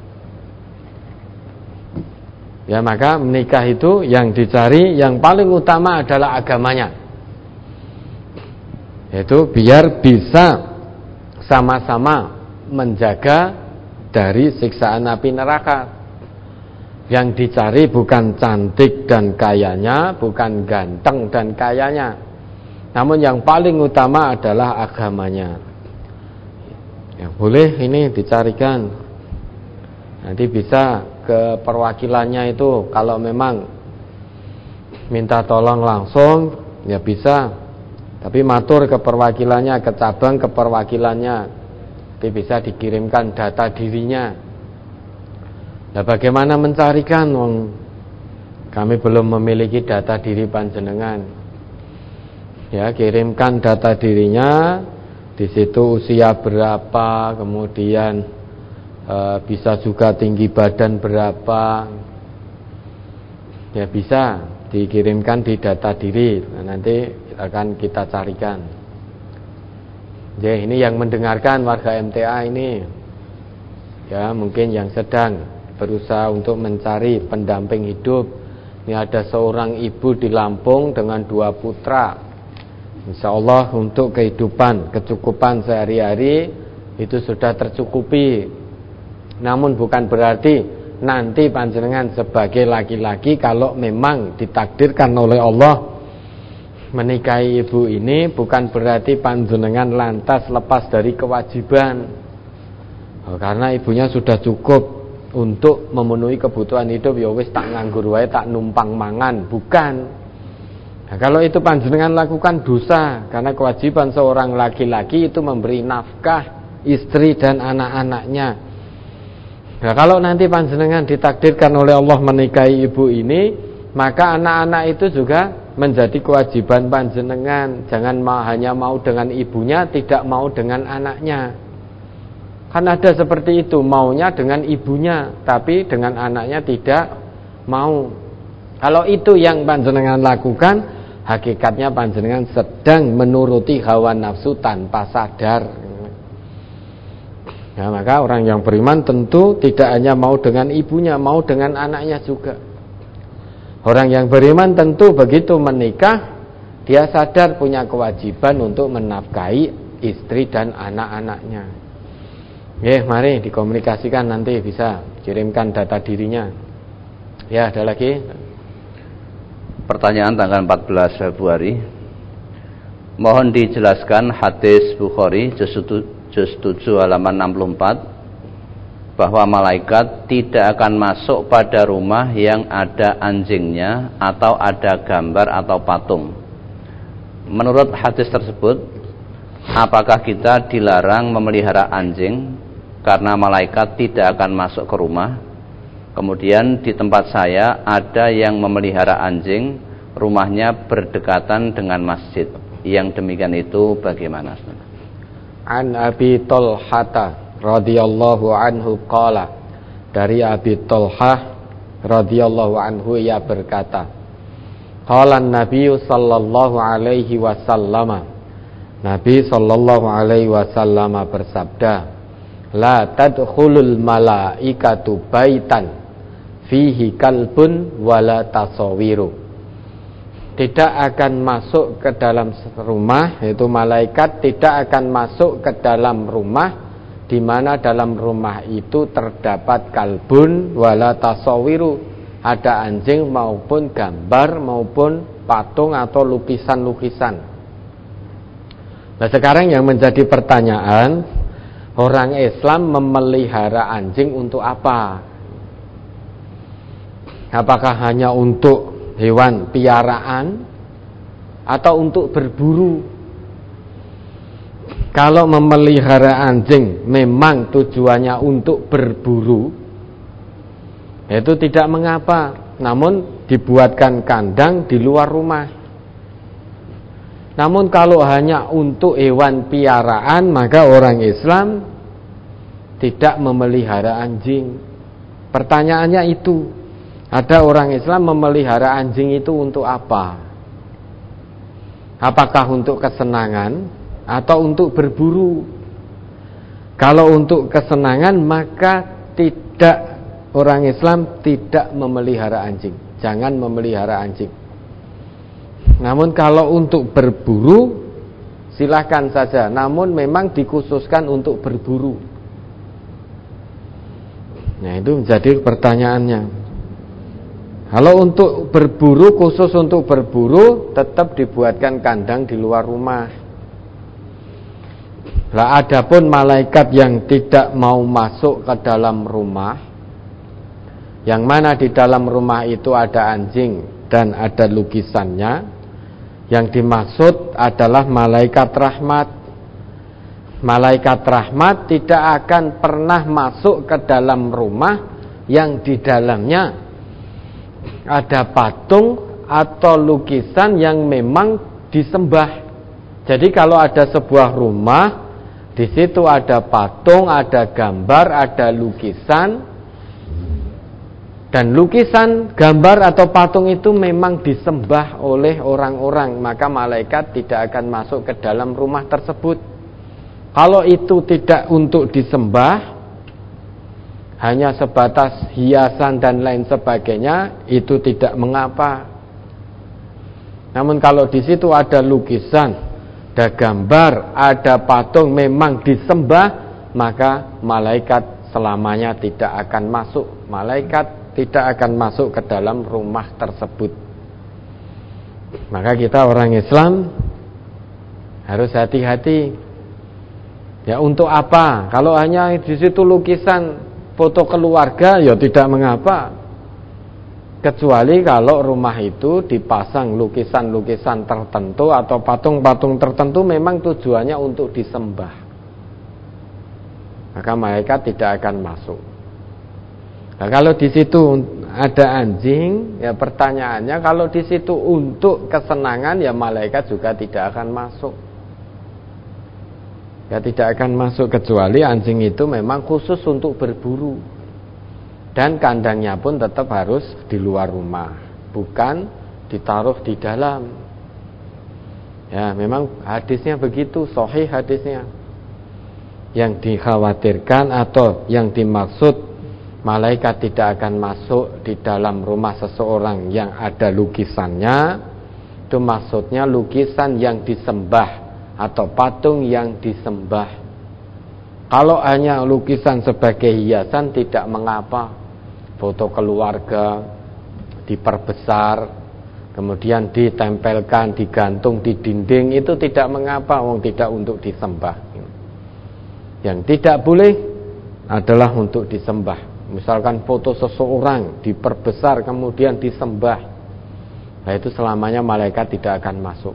Ya, maka menikah itu yang dicari, yang paling utama adalah agamanya. Yaitu biar bisa sama-sama menjaga dari siksaan api neraka. Yang dicari bukan cantik dan kayanya, bukan ganteng dan kayanya, namun yang paling utama adalah agamanya. Ya, boleh ini dicarikan. Nanti bisa ke perwakilannya itu, kalau memang minta tolong langsung ya bisa, tapi matur ke perwakilannya, ke cabang ke perwakilannya, nanti bisa dikirimkan data dirinya. Nah, bagaimana mencarikan? Kami belum memiliki data diri panjenengan. Ya, kirimkan data dirinya, di situ usia berapa, kemudian bisa juga tinggi badan berapa. Ya bisa dikirimkan di data diri. Nah, nanti akan kita carikan. Ya, ini yang mendengarkan warga MTA ini. Ya, mungkin yang sedang berusaha untuk mencari pendamping hidup. Ini ada seorang ibu di Lampung dengan 2 putra. Insya Allah untuk kehidupan, kecukupan sehari-hari itu sudah tercukupi. Namun bukan berarti nanti panjenengan sebagai laki-laki kalau memang ditakdirkan oleh Allah menikahi ibu ini, bukan berarti panjenengan lantas lepas dari kewajiban. Karena ibunya sudah cukup untuk memenuhi kebutuhan hidup, ya wis tak nganggur wae, tak numpang mangan, bukan. Nah, kalau itu panjenengan lakukan dosa, karena kewajiban seorang laki-laki itu memberi nafkah istri dan anak-anaknya. Nah, kalau nanti panjenengan ditakdirkan oleh Allah menikahi ibu ini, maka anak-anak itu juga menjadi kewajiban panjenengan. Jangan hanya mau dengan ibunya, tidak mau dengan anaknya. Kan ada seperti itu, maunya dengan ibunya, tapi dengan anaknya tidak mau. Kalau itu yang panjenengan lakukan, hakikatnya panjenengan sedang menuruti hawa nafsu tanpa sadar. Nah, maka orang yang beriman tentu tidak hanya mau dengan ibunya, mau dengan anaknya juga. Orang yang beriman tentu begitu menikah, dia sadar punya kewajiban untuk menafkahi istri dan anak-anaknya. Mari dikomunikasikan, nanti bisa kirimkan data dirinya. Ya, ada lagi. Pertanyaan tanggal 14 Februari. Mohon dijelaskan hadis Bukhari Juz 7 halaman 64 bahwa malaikat tidak akan masuk pada rumah yang ada anjingnya atau ada gambar atau patung. Menurut hadis tersebut, apakah kita dilarang memelihara anjing karena malaikat tidak akan masuk ke rumah? Kemudian di tempat saya ada yang memelihara anjing, rumahnya berdekatan dengan masjid. Yang demikian itu bagaimana? An Abi Talhata radhiyallahu anhu qala, dari Abi Talhah radhiyallahu anhu ia berkata, qala Nabi sallallahu alaihi wasallam, Nabi sallallahu alaihi wasallam bersabda, la tadkhulul malaikatu baitan fihi kalbun wala tasawiru. Tidak akan masuk ke dalam rumah, yaitu malaikat tidak akan masuk ke dalam rumah di mana dalam rumah itu terdapat kalbun wala tasawiru, ada anjing maupun gambar maupun patung atau lukisan-lukisan. Nah, sekarang yang menjadi pertanyaan, orang Islam memelihara anjing untuk apa? Apakah hanya untuk hewan piaraan atau untuk berburu? Kalau memelihara anjing memang tujuannya untuk berburu, itu tidak mengapa, namun dibuatkan kandang di luar rumah. Namun kalau hanya untuk hewan piaraan, maka orang Islam tidak memelihara anjing. Pertanyaannya itu, ada orang Islam memelihara anjing itu untuk apa? Apakah untuk kesenangan atau untuk berburu? Kalau untuk kesenangan, maka tidak, orang Islam tidak memelihara anjing. Jangan memelihara anjing. Namun kalau untuk berburu, silakan saja. Namun memang dikhususkan untuk berburu. Nah, itu menjadi pertanyaannya. Kalau untuk berburu, khusus untuk berburu, tetap dibuatkan kandang di luar rumah. Lah, adapun malaikat yang tidak mau masuk ke dalam rumah, yang mana di dalam rumah itu ada anjing dan ada lukisannya. Yang dimaksud adalah malaikat rahmat. Malaikat rahmat tidak akan pernah masuk ke dalam rumah yang di dalamnya ada patung atau lukisan yang memang disembah. Jadi kalau ada sebuah rumah, di situ ada patung, ada gambar, ada lukisan, dan lukisan, gambar atau patung itu memang disembah oleh orang-orang, maka malaikat tidak akan masuk ke dalam rumah tersebut. Kalau itu tidak untuk disembah, hanya sebatas hiasan dan lain sebagainya, itu tidak mengapa. Namun kalau di situ ada lukisan, ada gambar, ada patung memang disembah, maka malaikat selamanya tidak akan masuk. Malaikat tidak akan masuk ke dalam rumah tersebut. Maka kita orang Islam harus hati-hati. Ya, untuk apa? Kalau hanya di situ lukisan foto keluarga, ya tidak mengapa. Kecuali kalau rumah itu dipasang lukisan-lukisan tertentu atau patung-patung tertentu memang tujuannya untuk disembah, maka malaikat tidak akan masuk. Nah, kalau di situ ada anjing, ya pertanyaannya, kalau di situ untuk kesenangan, ya malaikat juga tidak akan masuk. Ya tidak akan masuk kecuali anjing itu memang khusus untuk berburu. Dan kandangnya pun tetap harus di luar rumah, bukan ditaruh di dalam. Ya memang hadisnya begitu, sahih hadisnya. Yang dikhawatirkan atau yang dimaksud malaikat tidak akan masuk di dalam rumah seseorang yang ada lukisannya, itu maksudnya lukisan yang disembah atau patung yang disembah. Kalau hanya lukisan sebagai hiasan tidak mengapa. Foto keluarga diperbesar, kemudian ditempelkan, digantung di dinding, itu tidak mengapa, wong tidak untuk disembah. Yang tidak boleh adalah untuk disembah. Misalkan foto seseorang diperbesar kemudian disembah, nah itu selamanya malaikat tidak akan masuk.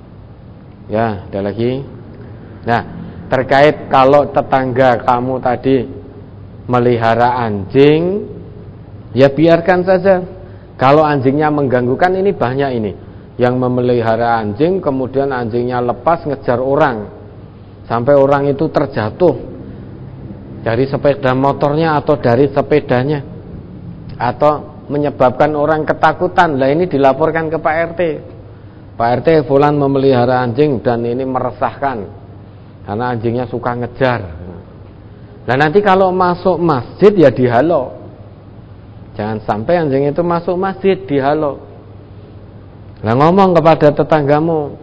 Ya, ada lagi. Nah, terkait kalau tetangga kamu tadi melihara anjing, ya biarkan saja. Kalau anjingnya mengganggukan, ini banyak ini yang memelihara anjing, kemudian anjingnya lepas ngejar orang sampai orang itu terjatuh dari sepeda motornya atau dari sepedanya, atau menyebabkan orang ketakutan. Lah ini dilaporkan ke Pak RT. Pak RT, fulan memelihara anjing dan ini meresahkan karena anjingnya suka ngejar. Nah nanti kalau masuk masjid ya dihalau. Jangan sampai anjing itu masuk masjid, dihalau. Nah ngomong kepada tetanggamu,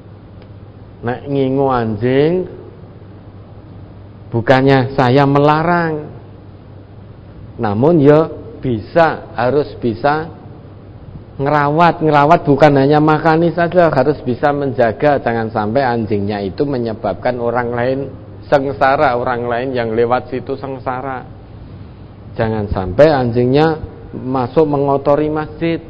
nek ngingu anjing, bukannya saya melarang, namun ya harus bisa ngerawat bukan hanya makani saja, harus bisa menjaga, jangan sampai anjingnya itu menyebabkan orang lain sengsara, orang lain yang lewat situ sengsara. Jangan sampai anjingnya masuk mengotori masjid.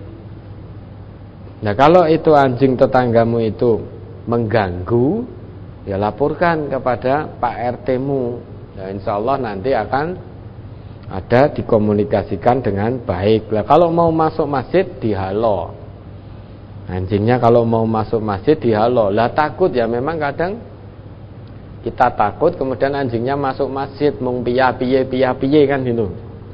Nah kalau itu anjing tetanggamu itu mengganggu, ya laporkan kepada Pak RT-mu. Ya insya Allah nanti akan ada dikomunikasikan dengan baik. Nah, kalau mau masuk masjid dihalau. Anjingnya kalau mau masuk masjid dihalau. Lah takut ya, memang kadang kita takut kemudian anjingnya masuk masjid mung piye kan gitu.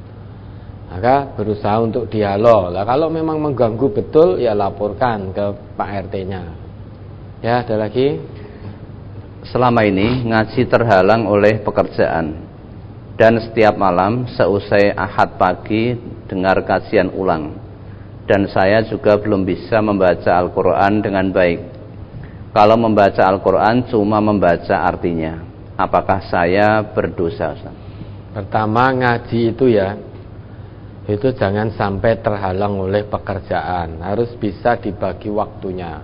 Maka berusaha untuk dihalau. Lah kalau memang mengganggu betul ya laporkan ke Pak RT-nya. Ya, ada lagi. Selama ini ngaji terhalang oleh pekerjaan. Dan setiap malam seusai Ahad pagi dengar kajian ulang. Dan saya juga belum bisa membaca Al-Quran dengan baik. Kalau membaca Al-Quran cuma membaca artinya, apakah saya berdosa? Pertama, ngaji itu ya, itu jangan sampai terhalang oleh pekerjaan. Harus bisa dibagi waktunya.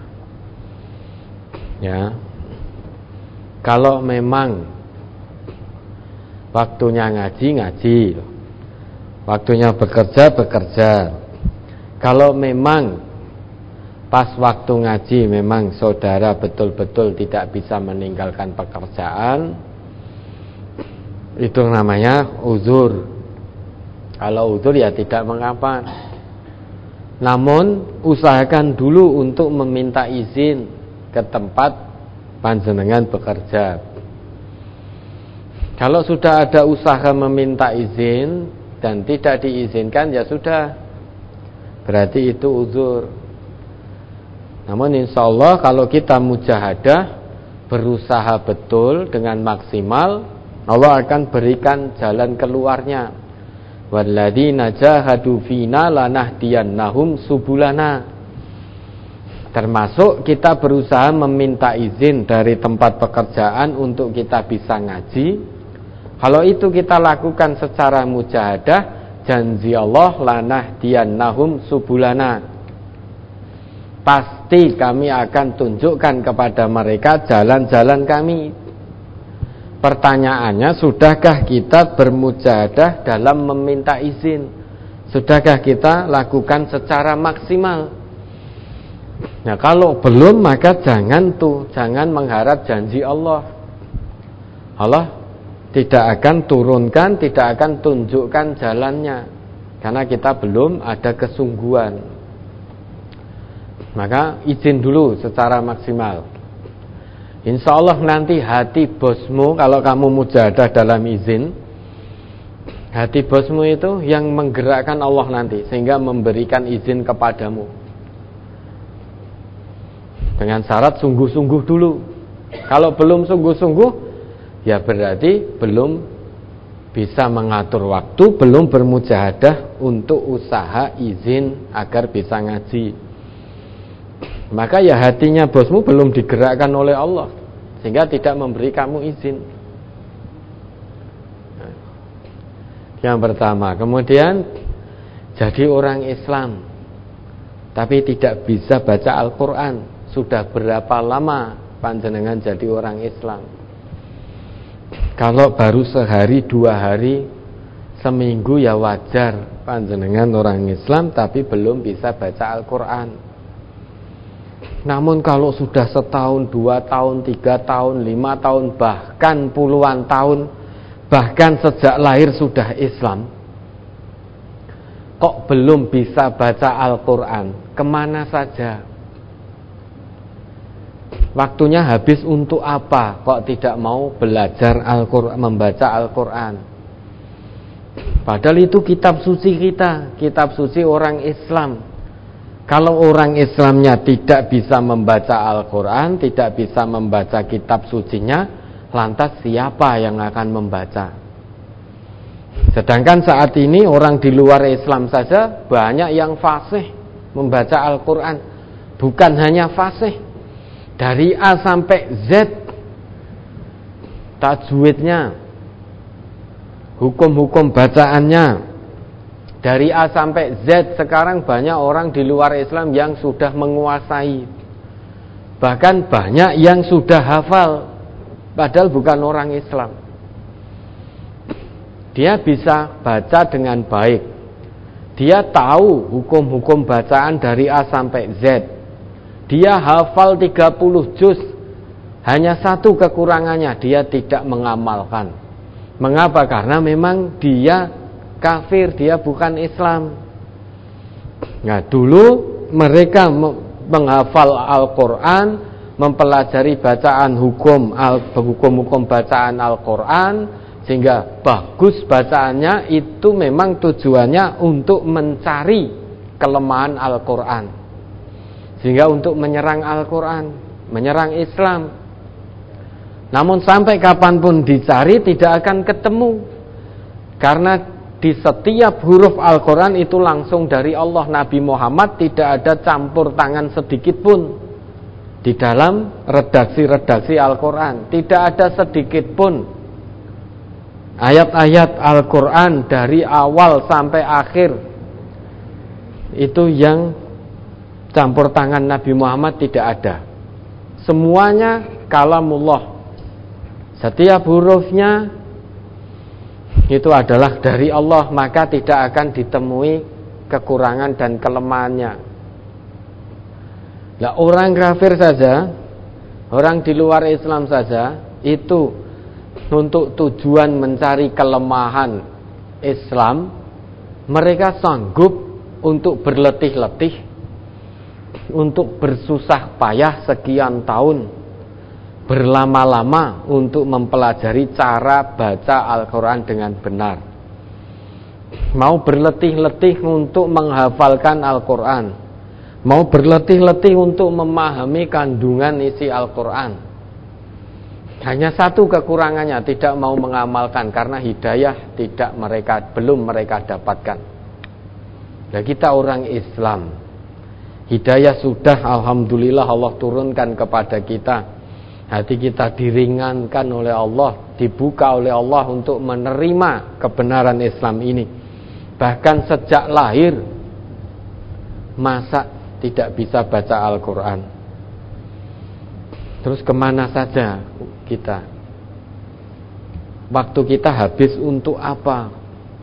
Ya. Kalau memang waktunya ngaji, waktunya bekerja. Kalau memang pas waktu ngaji memang saudara betul-betul tidak bisa meninggalkan pekerjaan, itu namanya uzur. Kalau uzur ya tidak mengapa. Namun usahakan dulu untuk meminta izin ke tempat panjenengan bekerja. Kalau sudah ada usaha meminta izin dan tidak diizinkan, ya sudah, berarti itu uzur. Namun insya Allah kalau kita mujahadah, berusaha betul dengan maksimal, Allah akan berikan jalan keluarnya. Walladzina jahadu fina lanahdiyannahum subulana. Termasuk kita berusaha meminta izin dari tempat pekerjaan untuk kita bisa ngaji. Kalau itu kita lakukan secara mujahadah, janji Allah lanahdiyannahum subulana. Pasti kami akan tunjukkan kepada mereka jalan-jalan kami. Pertanyaannya, sudahkah kita bermujahadah dalam meminta izin? Sudahkah kita lakukan secara maksimal? Nah, kalau belum, maka jangan mengharap janji Allah. Allah tidak akan turunkan, tidak akan tunjukkan jalannya, karena kita belum ada kesungguhan. Maka izin dulu secara maksimal. Insya Allah nanti hati bosmu, kalau kamu mujahadah dalam izin, hati bosmu itu yang menggerakkan Allah nanti, sehingga memberikan izin kepadamu. Dengan syarat sungguh-sungguh dulu. Kalau belum sungguh-sungguh, ya berarti belum bisa mengatur waktu, belum bermujahadah untuk usaha izin agar bisa ngaji. Maka ya hatinya bosmu belum digerakkan oleh Allah, sehingga tidak memberi kamu izin. Yang pertama. Kemudian jadi orang Islam tapi tidak bisa baca Al-Quran. Sudah berapa lama panjenengan jadi orang Islam? Kalau baru sehari, 2 hari, seminggu ya wajar panjenengan orang Islam tapi belum bisa baca Al-Quran. Namun kalau sudah 1 tahun, 2 tahun, 3 tahun, 5 tahun, bahkan puluhan tahun, bahkan sejak lahir sudah Islam, kok belum bisa baca Al-Quran? Kemana saja? Waktunya habis untuk apa? Kok tidak mau belajar Al-Quran, membaca Al-Quran? Padahal itu kitab suci kita, kitab suci orang Islam. Kalau orang Islamnya tidak bisa membaca Al-Quran, tidak bisa membaca kitab sucinya, lantas siapa yang akan membaca? Sedangkan saat ini orang di luar Islam saja banyak yang fasih membaca Al-Quran. Bukan hanya fasih, dari A sampai Z tajwidnya, hukum-hukum bacaannya, dari A sampai Z. Sekarang banyak orang di luar Islam yang sudah menguasai. Bahkan banyak yang sudah hafal, padahal bukan orang Islam. Dia bisa baca dengan baik. Dia tahu hukum-hukum bacaan dari A sampai Z. Dia hafal 30 juz. Hanya satu kekurangannya, dia tidak mengamalkan. Mengapa? Karena memang dia kafir, dia bukan Islam. Nah, dulu mereka menghafal Al-Quran, mempelajari bacaan hukum-hukum bacaan Al-Quran, sehingga bagus bacaannya. Itu memang tujuannya untuk mencari kelemahan Al-Quran, sehingga untuk menyerang Al-Quran, menyerang Islam. Namun sampai kapanpun dicari tidak akan ketemu, karena di setiap huruf Al-Quran itu langsung dari Allah. Nabi Muhammad tidak ada campur tangan sedikit pun di dalam redaksi-redaksi Al-Quran. Tidak ada sedikit pun ayat-ayat Al-Quran dari awal sampai akhir itu yang campur tangan Nabi Muhammad tidak ada. Semuanya kalamullah. Setiap hurufnya itu adalah dari Allah, maka tidak akan ditemui kekurangan dan kelemahannya. Nah, orang kafir saja, orang di luar Islam saja, itu untuk tujuan mencari kelemahan Islam, mereka sanggup untuk berletih-letih, untuk bersusah payah sekian tahun, berlama-lama untuk mempelajari cara baca Al-Quran dengan benar. Mau berletih-letih untuk menghafalkan Al-Quran, mau berletih-letih untuk memahami kandungan isi Al-Quran. Hanya satu kekurangannya, tidak mau mengamalkan karena hidayah belum mereka dapatkan. Nah, kita orang Islam, hidayah sudah alhamdulillah Allah turunkan kepada kita. Hati kita diringankan oleh Allah, dibuka oleh Allah untuk menerima kebenaran Islam ini. Bahkan sejak lahir, masa tidak bisa baca Al-Quran? Terus kemana saja kita? Waktu kita habis untuk apa?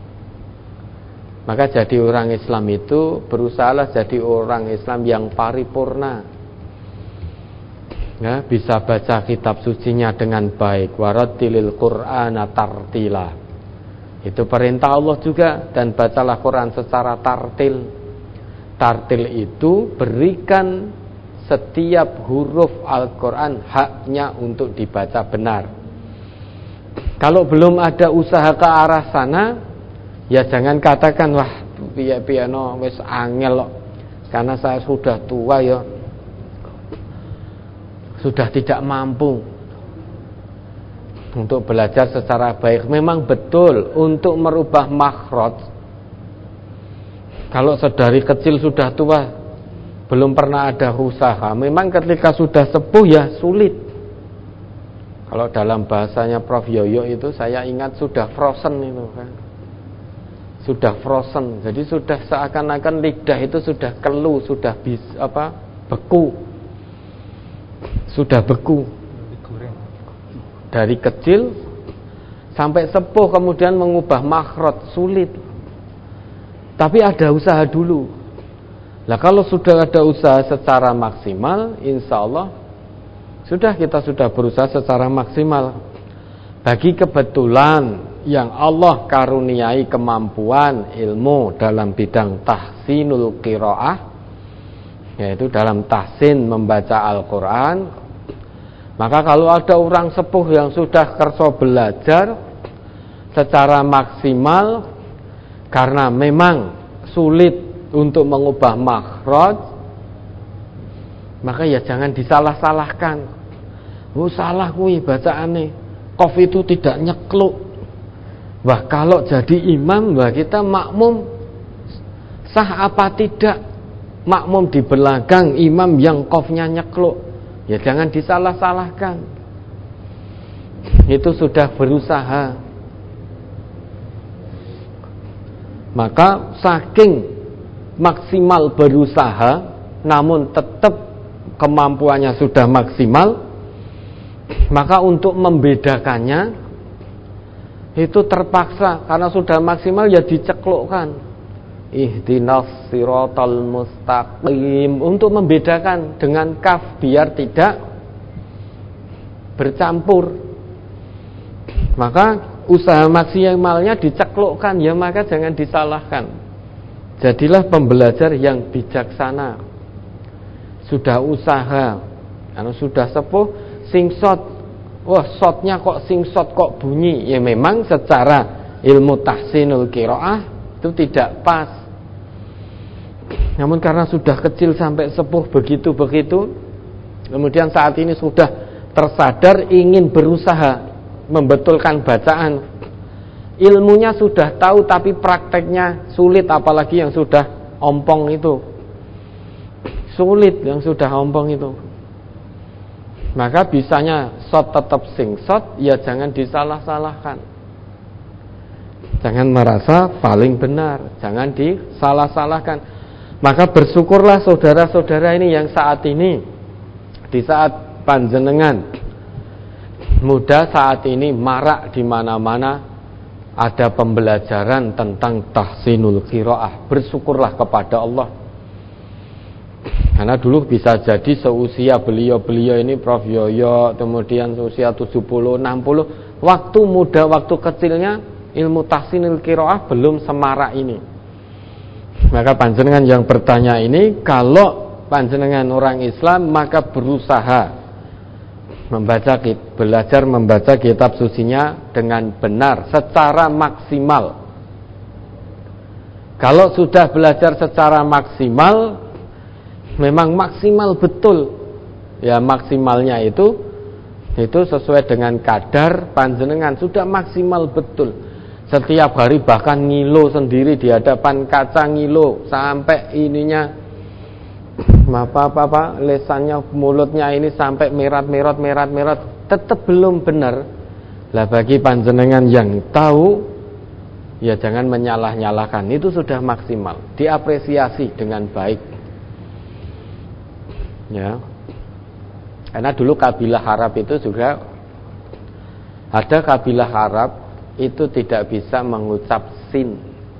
Maka jadi orang Islam itu berusahalah jadi orang Islam yang paripurna, ya, bisa baca kitab sucinya dengan baik. Warattilil Qur'ana tartila, itu perintah Allah juga. Dan bacalah Quran secara tartil. Tartil itu berikan setiap huruf Al-Quran haknya untuk dibaca benar. Kalau belum ada usaha ke arah sana, ya jangan katakan wah piye-piye no wis angel loh, karena saya sudah tua ya, sudah tidak mampu untuk belajar secara baik. Memang betul untuk merubah makhraj, kalau sedari kecil sudah tua belum pernah ada usaha, memang ketika sudah sepuh ya sulit. Kalau dalam bahasanya Prof Yoyo itu saya ingat sudah frozen itu kan. Sudah frozen, jadi sudah seakan-akan lidah itu sudah kelu, sudah beku. Sudah beku. Dari kecil sampai sepuh kemudian mengubah makhraj sulit. Tapi ada usaha dulu. Nah, kalau sudah ada usaha secara maksimal, insya Allah kita sudah berusaha secara maksimal. Bagi kebetulan yang Allah karuniai kemampuan ilmu dalam bidang tahsinul qiraah, yaitu dalam tahsin membaca Al-Quran, maka kalau ada orang sepuh yang sudah kerso belajar secara maksimal, karena memang sulit untuk mengubah makhraj, maka ya jangan disalah-salahkan. Salah kuwi bacaane, qaf itu tidak nyekluk. Wah, kalau jadi imam, wah kita makmum sah apa tidak? Makmum di belakang imam yang qafnya nyekluk, ya jangan disalah-salahkan. Itu sudah berusaha. Maka saking maksimal berusaha, namun tetap kemampuannya sudah maksimal, maka untuk membedakannya itu terpaksa, karena sudah maksimal ya diceklukkan, ihdinas siratal mustaqim, untuk membedakan dengan kaf biar tidak bercampur. Maka usaha maksimalnya diceklukkan, ya maka jangan disalahkan. Jadilah pembelajar yang bijaksana. Sudah usaha, karena sudah sepuh, singsot, wah shotnya kok singsot, kok bunyi, ya memang secara ilmu tahsinul qiraah itu tidak pas. Namun karena sudah kecil sampai sepuh begitu-begitu, kemudian saat ini sudah tersadar ingin berusaha membetulkan bacaan, ilmunya sudah tahu tapi prakteknya sulit, apalagi yang sudah ompong itu. Sulit yang sudah ompong itu. Maka bisanya shot tetap singsot, ya jangan disalah-salahkan. Jangan merasa paling benar, jangan disalah-salahkan. Maka bersyukurlah saudara-saudara ini yang saat ini, di saat panjenengan muda saat ini marak di mana-mana ada pembelajaran tentang tahsinul qiraah. Bersyukurlah kepada Allah. Karena dulu bisa jadi seusia beliau ini Prof. Yoyo, kemudian seusia 70, 60, waktu muda, waktu kecilnya ilmu tahsinul qiraah belum semarak ini. Maka panjenengan yang bertanya ini, kalau panjenengan orang Islam, maka berusaha belajar membaca kitab sucinya dengan benar, secara maksimal. Kalau sudah belajar secara maksimal, memang maksimal betul. Ya, maksimalnya itu sesuai dengan kadar panjenengan, sudah maksimal betul. Setiap hari bahkan ngilo sendiri di hadapan kaca, ngilo sampai ininya lesannya, mulutnya ini sampai merat, tetap belum benar. Lah bagi panjenengan yang tahu, ya jangan menyalah-nyalahkan, itu sudah maksimal, diapresiasi dengan baik. Ya. Karena dulu kabilah Arab itu juga ada kabilah Arab itu tidak bisa mengucap sin.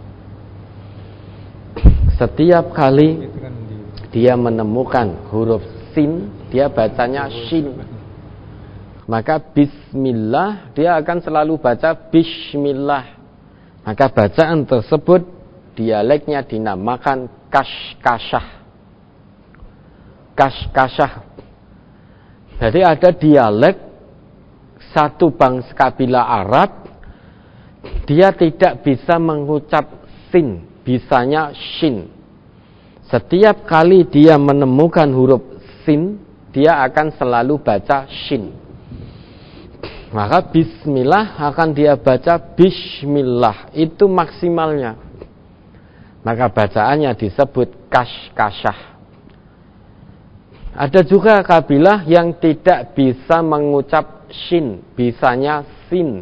Setiap kali dia menemukan huruf sin, dia bacanya shin. Maka bismillah, dia akan selalu baca bismillah. Maka bacaan tersebut dialeknya dinamakan kashkashah. Kashkashah. Jadi ada dialek satu bangsa kabilah Arab, dia tidak bisa mengucap sin, bisanya shin. Setiap kali dia menemukan huruf sin, dia akan selalu baca shin. Maka bismillah akan dia baca bismillah, itu maksimalnya. Maka bacaannya disebut kashkashah. Ada juga kabilah yang tidak bisa mengucap shin, bisanya sin.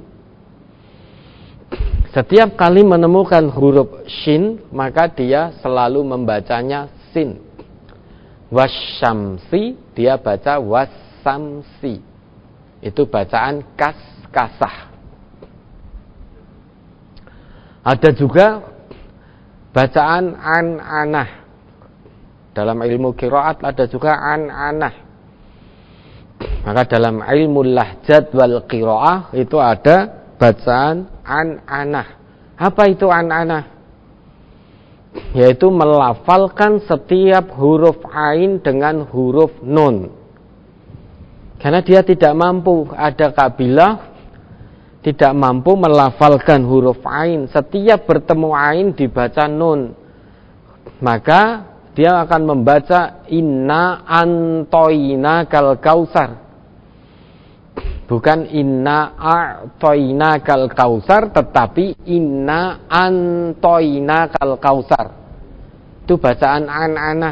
Setiap kali menemukan huruf shin, maka dia selalu membacanya sin. Wasyamsi, dia baca wasamsi. Itu bacaan kashkashah. Ada juga bacaan an-anah. Dalam ilmu qiraat ada juga an-anah. Maka dalam ilmu lahjat wal qiraah itu ada bacaan an-anah. Apa itu an-anah? Yaitu melafalkan setiap huruf ain dengan huruf nun. Karena dia tidak mampu, ada kabilah tidak mampu melafalkan huruf ain. Setiap bertemu ain dibaca nun. Maka dia akan membaca inna antoina kal kausar. Bukan inna a'toina kal kausar, tetapi inna antoina kal kausar. Itu bacaan an-anah.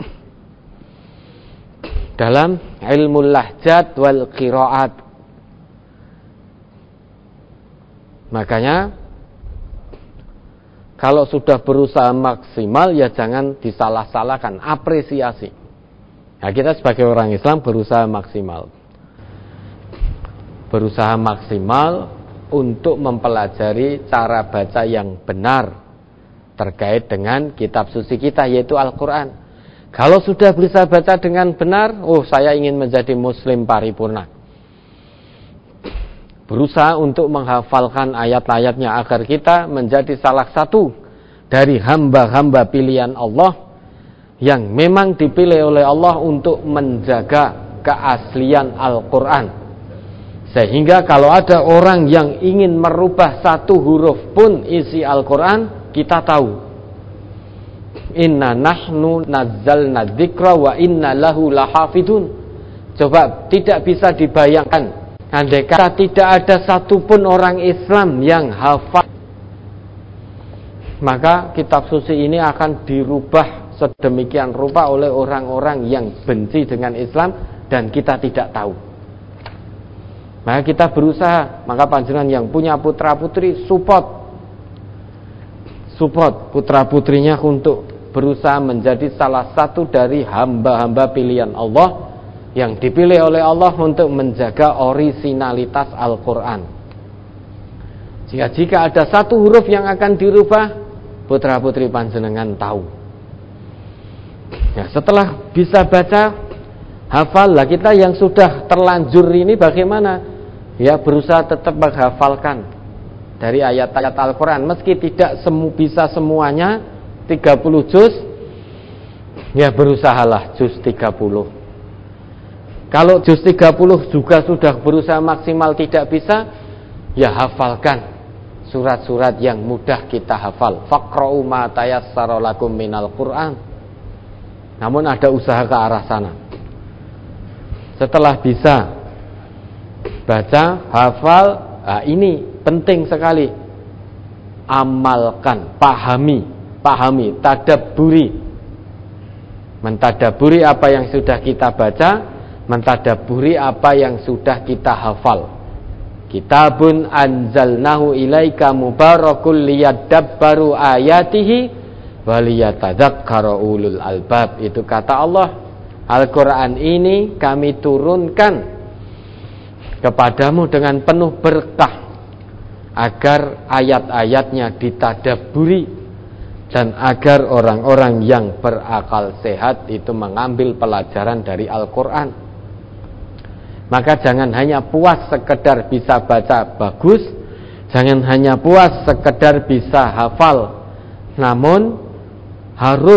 Dalam ilmu lahjat wal qiraat. Makanya kalau sudah berusaha maksimal, ya jangan disalah-salahkan, apresiasi. Nah, kita sebagai orang Islam berusaha maksimal. Berusaha maksimal untuk mempelajari cara baca yang benar terkait dengan kitab suci kita, yaitu Al-Quran. Kalau sudah bisa baca dengan benar, saya ingin menjadi muslim paripurna. Berusaha untuk menghafalkan ayat-ayatnya agar kita menjadi salah satu dari hamba-hamba pilihan Allah yang memang dipilih oleh Allah untuk menjaga keaslian Al-Quran. Sehingga kalau ada orang yang ingin merubah satu huruf pun isi Al-Quran, kita tahu. Inna nahnu nazzalna dzikra wa inna lahu lahafidun. Coba tidak bisa dibayangkan, andai kata tidak ada satupun orang Islam yang hafal, maka kitab suci ini akan dirubah sedemikian rupa oleh orang-orang yang benci dengan Islam dan kita tidak tahu. Maka kita berusaha, maka panjenengan yang punya putra-putri support putra-putrinya untuk berusaha menjadi salah satu dari hamba-hamba pilihan Allah yang dipilih oleh Allah untuk menjaga orisinalitas Al-Quran. Jika ada satu huruf yang akan dirubah, putra-putri panjenengan tahu. Nah, setelah bisa baca, hafal, lah kita yang sudah terlanjur ini bagaimana? Ya berusaha tetap menghafalkan dari ayat-ayat Al-Quran, meski tidak bisa semuanya 30 juz, ya berusahalah juz 30. Kalau juz 30 juga sudah berusaha maksimal tidak bisa, ya hafalkan surat-surat yang mudah kita hafal. Faqra'u ma tayassara lakum minal Qur'an. Namun ada usaha ke arah sana. Setelah bisa baca, hafal, nah ini penting sekali. Amalkan, pahami, tadabburi. Mentadabburi apa yang sudah kita baca, mentadabburi apa yang sudah kita hafal. Kitabun anzalnahu ilaika mubarakul liyadabbaru ayatihi waliyatadzakkara ulul albab. Itu kata Allah, Al-Quran ini kami turunkan kepadamu dengan penuh berkah agar ayat-ayatnya ditadabburi dan agar orang-orang yang berakal sehat itu mengambil pelajaran dari Al-Quran. Maka jangan hanya puas sekedar bisa baca bagus, jangan hanya puas sekedar bisa hafal, namun harus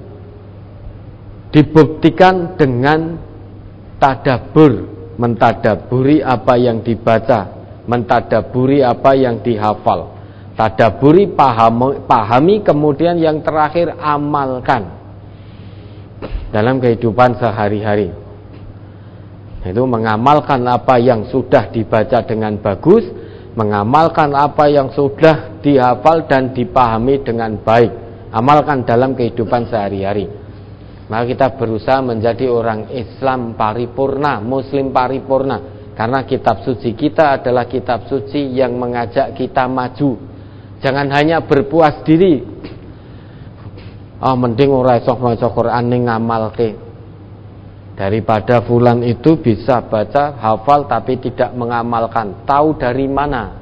dibuktikan dengan tadabbur, mentadabburi apa yang dibaca, mentadabburi apa yang dihafal, tadabburi, pahami, kemudian yang terakhir amalkan dalam kehidupan sehari-hari. Itu mengamalkan apa yang sudah dibaca dengan bagus, mengamalkan apa yang sudah dihafal dan dipahami dengan baik, amalkan dalam kehidupan sehari-hari. Maka kita berusaha menjadi orang Islam paripurna, Muslim paripurna, karena kitab suci kita adalah kitab suci yang mengajak kita maju. Jangan hanya berpuas diri, mending ora iso maca Quran ning ngamalke, daripada fulan itu bisa baca, hafal tapi tidak mengamalkan. Tahu dari mana?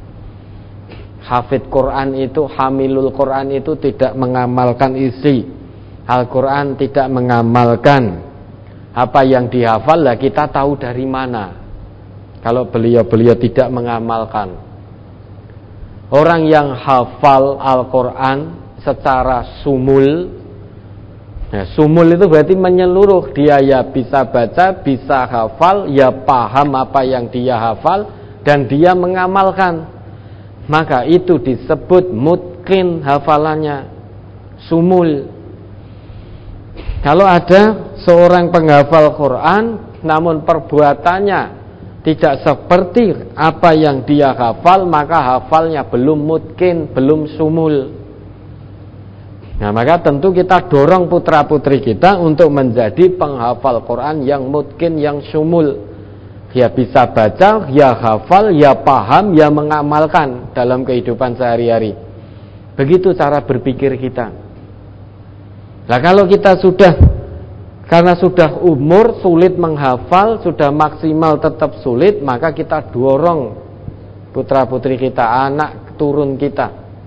Hafid Quran itu, hamilul Quran itu tidak mengamalkan isi Al-Quran, tidak mengamalkan apa yang dihafal, lah kita tahu dari mana kalau beliau-beliau tidak mengamalkan. Orang yang hafal Al-Quran secara sumul, nah, sumul itu berarti menyeluruh. Dia ya bisa baca, bisa hafal, ya paham apa yang dia hafal, dan dia mengamalkan. Maka itu disebut mutqin hafalannya, sumul. Kalau ada seorang penghafal Quran namun perbuatannya tidak seperti apa yang dia hafal, maka hafalnya belum mutqin, belum sumul. Nah, maka tentu kita dorong putra-putri kita untuk menjadi penghafal Quran yang mutqin, yang sumul. Ya bisa baca, ya hafal, ya paham, ya mengamalkan dalam kehidupan sehari-hari. Begitu cara berpikir kita. Nah, kalau kita karena sudah umur sulit menghafal, sudah maksimal tetap sulit, maka kita dorong putra-putri kita, anak turun kita,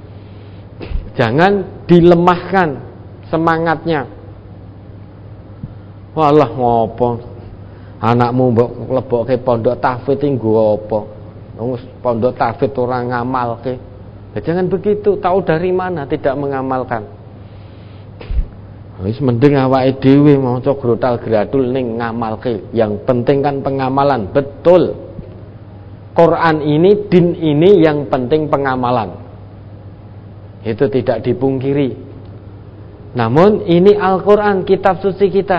jangan dilemahkan semangatnya. Walah ngopo anakmu mbok lebokke pondok tahfidz iki nggo apa? Pondok tahfidz ora ngamalke. Ya, jangan begitu, tahu dari mana tidak mengamalkan. Wis mending awake dhewe maca grotal gradul ning ngamalke. Yang penting kan pengamalan, betul. Quran ini, din ini yang penting pengamalan. Itu tidak dipungkiri. Namun ini Al-Quran, kitab suci kita.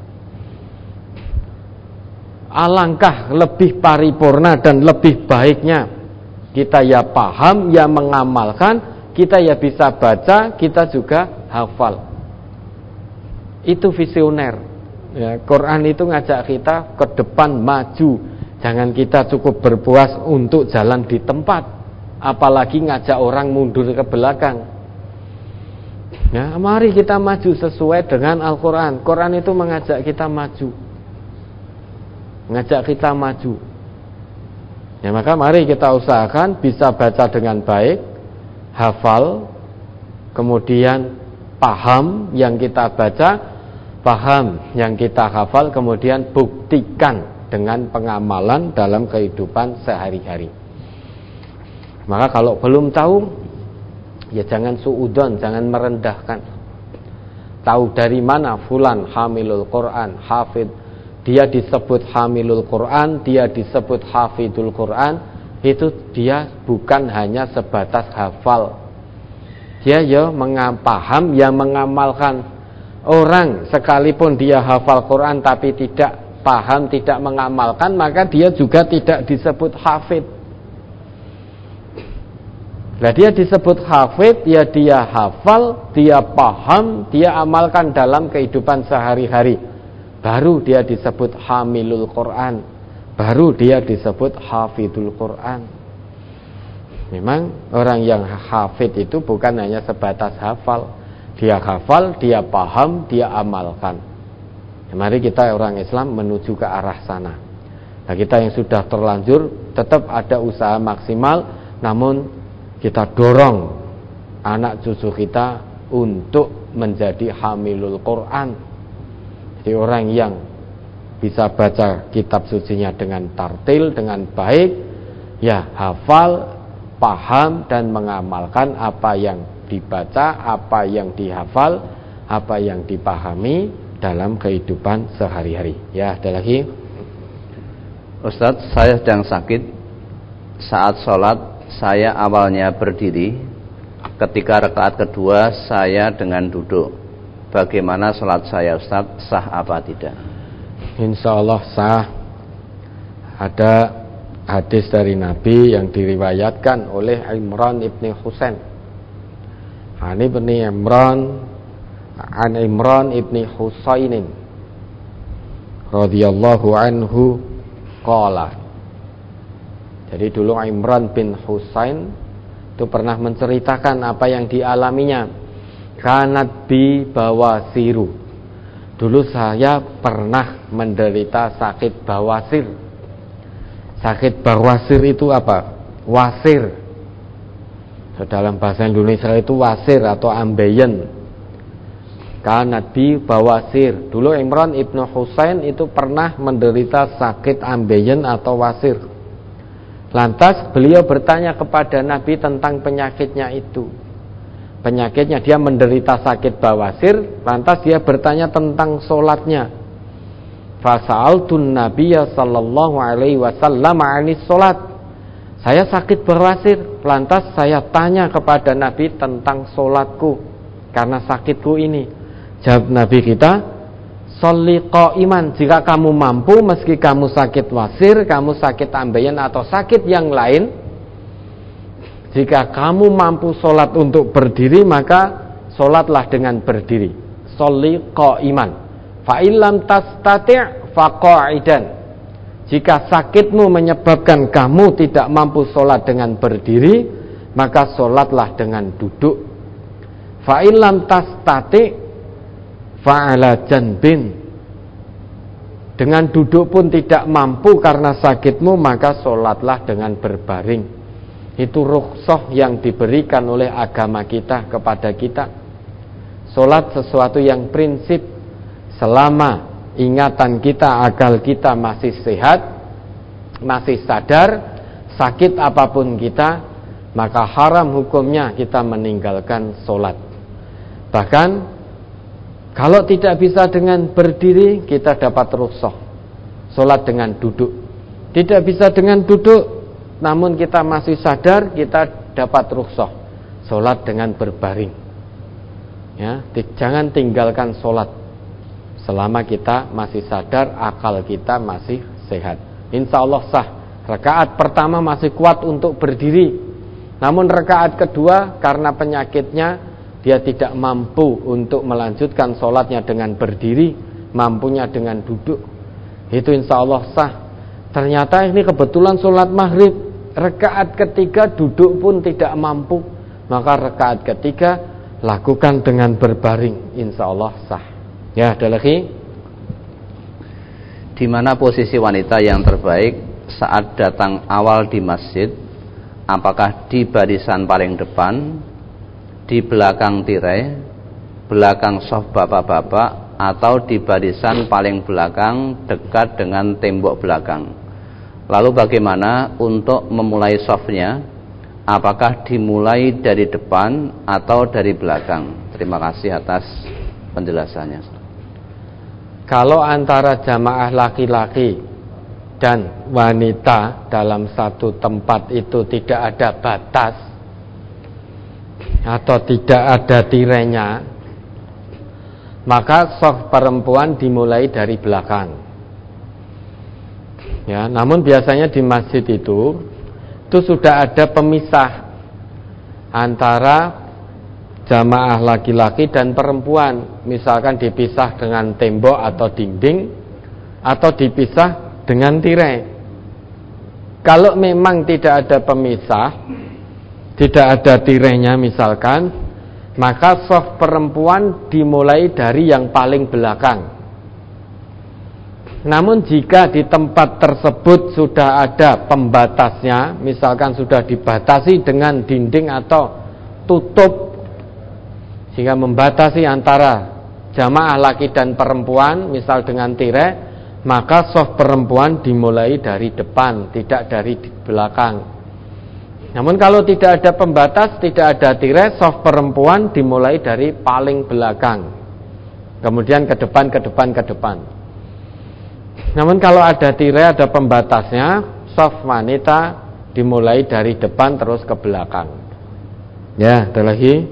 Alangkah lebih paripurna dan lebih baiknya kita ya paham, ya mengamalkan, kita ya bisa baca, kita juga hafal. Itu visioner. Ya, Quran itu ngajak kita ke depan, maju. Jangan kita cukup berpuas untuk jalan di tempat, apalagi ngajak orang mundur ke belakang. Ya, mari kita maju sesuai dengan Al-Quran. Quran itu mengajak kita maju, ngajak kita maju. Ya, maka mari kita usahakan bisa baca dengan baik, hafal, kemudian paham yang kita baca, paham yang kita hafal, kemudian buktikan dengan pengamalan dalam kehidupan sehari-hari. Maka kalau belum tahu, ya jangan suudzon, jangan merendahkan. Tahu dari mana fulan hamilul Quran, hafid, dia disebut hamilul Quran, dia disebut hafidul Quran, itu dia bukan hanya sebatas hafal. Dia ya paham, ya mengamalkan. Orang sekalipun dia hafal Quran tapi tidak paham, tidak mengamalkan, maka dia juga tidak disebut hafid. Nah, dia disebut hafid, ya dia hafal, dia paham, dia amalkan dalam kehidupan sehari-hari. Baru dia disebut hamilul Quran, baru dia disebut hafidul Quran. Memang orang yang hafid itu bukan hanya sebatas hafal. Dia hafal, dia paham, dia amalkan. Mari kita orang Islam menuju ke arah sana. Nah, kita yang sudah terlanjur tetap ada usaha maksimal, namun kita dorong anak cucu kita untuk menjadi hamilul Quran. Jadi orang yang bisa baca kitab sucinya dengan tartil, dengan baik, ya hafal, paham dan mengamalkan apa yang dibaca, apa yang dihafal, apa yang dipahami dalam kehidupan sehari-hari. Ya, ada lagi. Ustadz, saya sedang sakit. Saat sholat saya awalnya berdiri, ketika rakaat kedua saya dengan duduk. Bagaimana sholat saya, Ustadz? Sah apa tidak? Insya Allah sah. Ada hadis dari Nabi yang diriwayatkan oleh Imran ibni Husain. An Imran ibni Husainin radhiyallahu anhu qala. Jadi dulu Imran bin Husain itu pernah menceritakan apa yang dialaminya. Kanat bi bawasiru. Dulu saya pernah menderita sakit bawasir. Sakit bawasir itu apa? Wasir. Dalam bahasa Indonesia itu wasir atau ambeien. Kanat bi bawasir. Dulu Imran ibnu Husain itu pernah menderita sakit ambeien atau wasir. Lantas beliau bertanya kepada Nabi tentang penyakitnya itu. Penyakitnya, dia menderita sakit bawasir. Lantas dia bertanya tentang solatnya. Fasa'altun Nabiyya sallallahu alaihi wasallam 'anis solat. Saya sakit bawasir, lantas saya tanya kepada Nabi tentang solatku karena sakitku ini. Jawab Nabi kita, sholli qa'iman, jika kamu mampu, meski kamu sakit wasir, kamu sakit ambeien atau sakit yang lain, jika kamu mampu solat untuk berdiri, maka solatlah dengan berdiri. Sholli qa'iman, fa illam tastati' fa qa'idan. Jika sakitmu menyebabkan kamu tidak mampu sholat dengan berdiri, maka sholatlah dengan duduk. Fa in lam tastati fa ala janbin. Dengan duduk pun tidak mampu karena sakitmu, maka sholatlah dengan berbaring. Itu rukhsah yang diberikan oleh agama kita kepada kita. Sholat sesuatu yang prinsip. Selama ingatan kita, akal kita masih sehat, masih sadar, sakit apapun kita, maka haram hukumnya kita meninggalkan sholat. Bahkan kalau tidak bisa dengan berdiri, kita dapat rukhsah sholat dengan duduk. Tidak bisa dengan duduk, namun kita masih sadar, kita dapat rukhsah sholat dengan berbaring. Ya, jangan tinggalkan sholat selama kita masih sadar, akal kita masih sehat. Insya Allah sah. Rakaat pertama masih kuat untuk berdiri, namun rakaat kedua karena penyakitnya dia tidak mampu untuk melanjutkan sholatnya dengan berdiri, mampunya dengan duduk. Itu insya Allah sah. Ternyata ini kebetulan sholat maghrib, rakaat ketiga duduk pun tidak mampu, maka rakaat ketiga lakukan dengan berbaring, insya Allah sah. Ya, ada lagi. Di mana posisi wanita yang terbaik saat datang awal di masjid? Apakah di barisan paling depan, di belakang tirai, belakang sof bapak-bapak, atau di barisan paling belakang dekat dengan tembok belakang. Lalu bagaimana untuk memulai shafnya? Apakah dimulai dari depan atau dari belakang? Terima kasih atas penjelasannya. Kalau antara jamaah laki-laki dan wanita dalam satu tempat itu tidak ada batas atau tidak ada tirainya, maka shaf perempuan dimulai dari belakang. Ya, namun biasanya di masjid itu sudah ada pemisah antara jamaah laki-laki dan perempuan. Misalkan dipisah dengan tembok atau dinding, atau dipisah dengan tirai. Kalau memang tidak ada pemisah, tidak ada tirainya misalkan, maka shaf perempuan dimulai dari yang paling belakang. Namun jika di tempat tersebut sudah ada pembatasnya, misalkan sudah dibatasi dengan dinding atau tutup sehingga membatasi antara jamaah laki dan perempuan, misal dengan tirai, maka shaf perempuan dimulai dari depan, tidak dari belakang. Namun kalau tidak ada pembatas, tidak ada tirai, shaf perempuan dimulai dari paling belakang, kemudian ke depan, ke depan, ke depan. Namun kalau ada tirai, ada pembatasnya, shaf wanita dimulai dari depan terus ke belakang. Ya, ada lagi.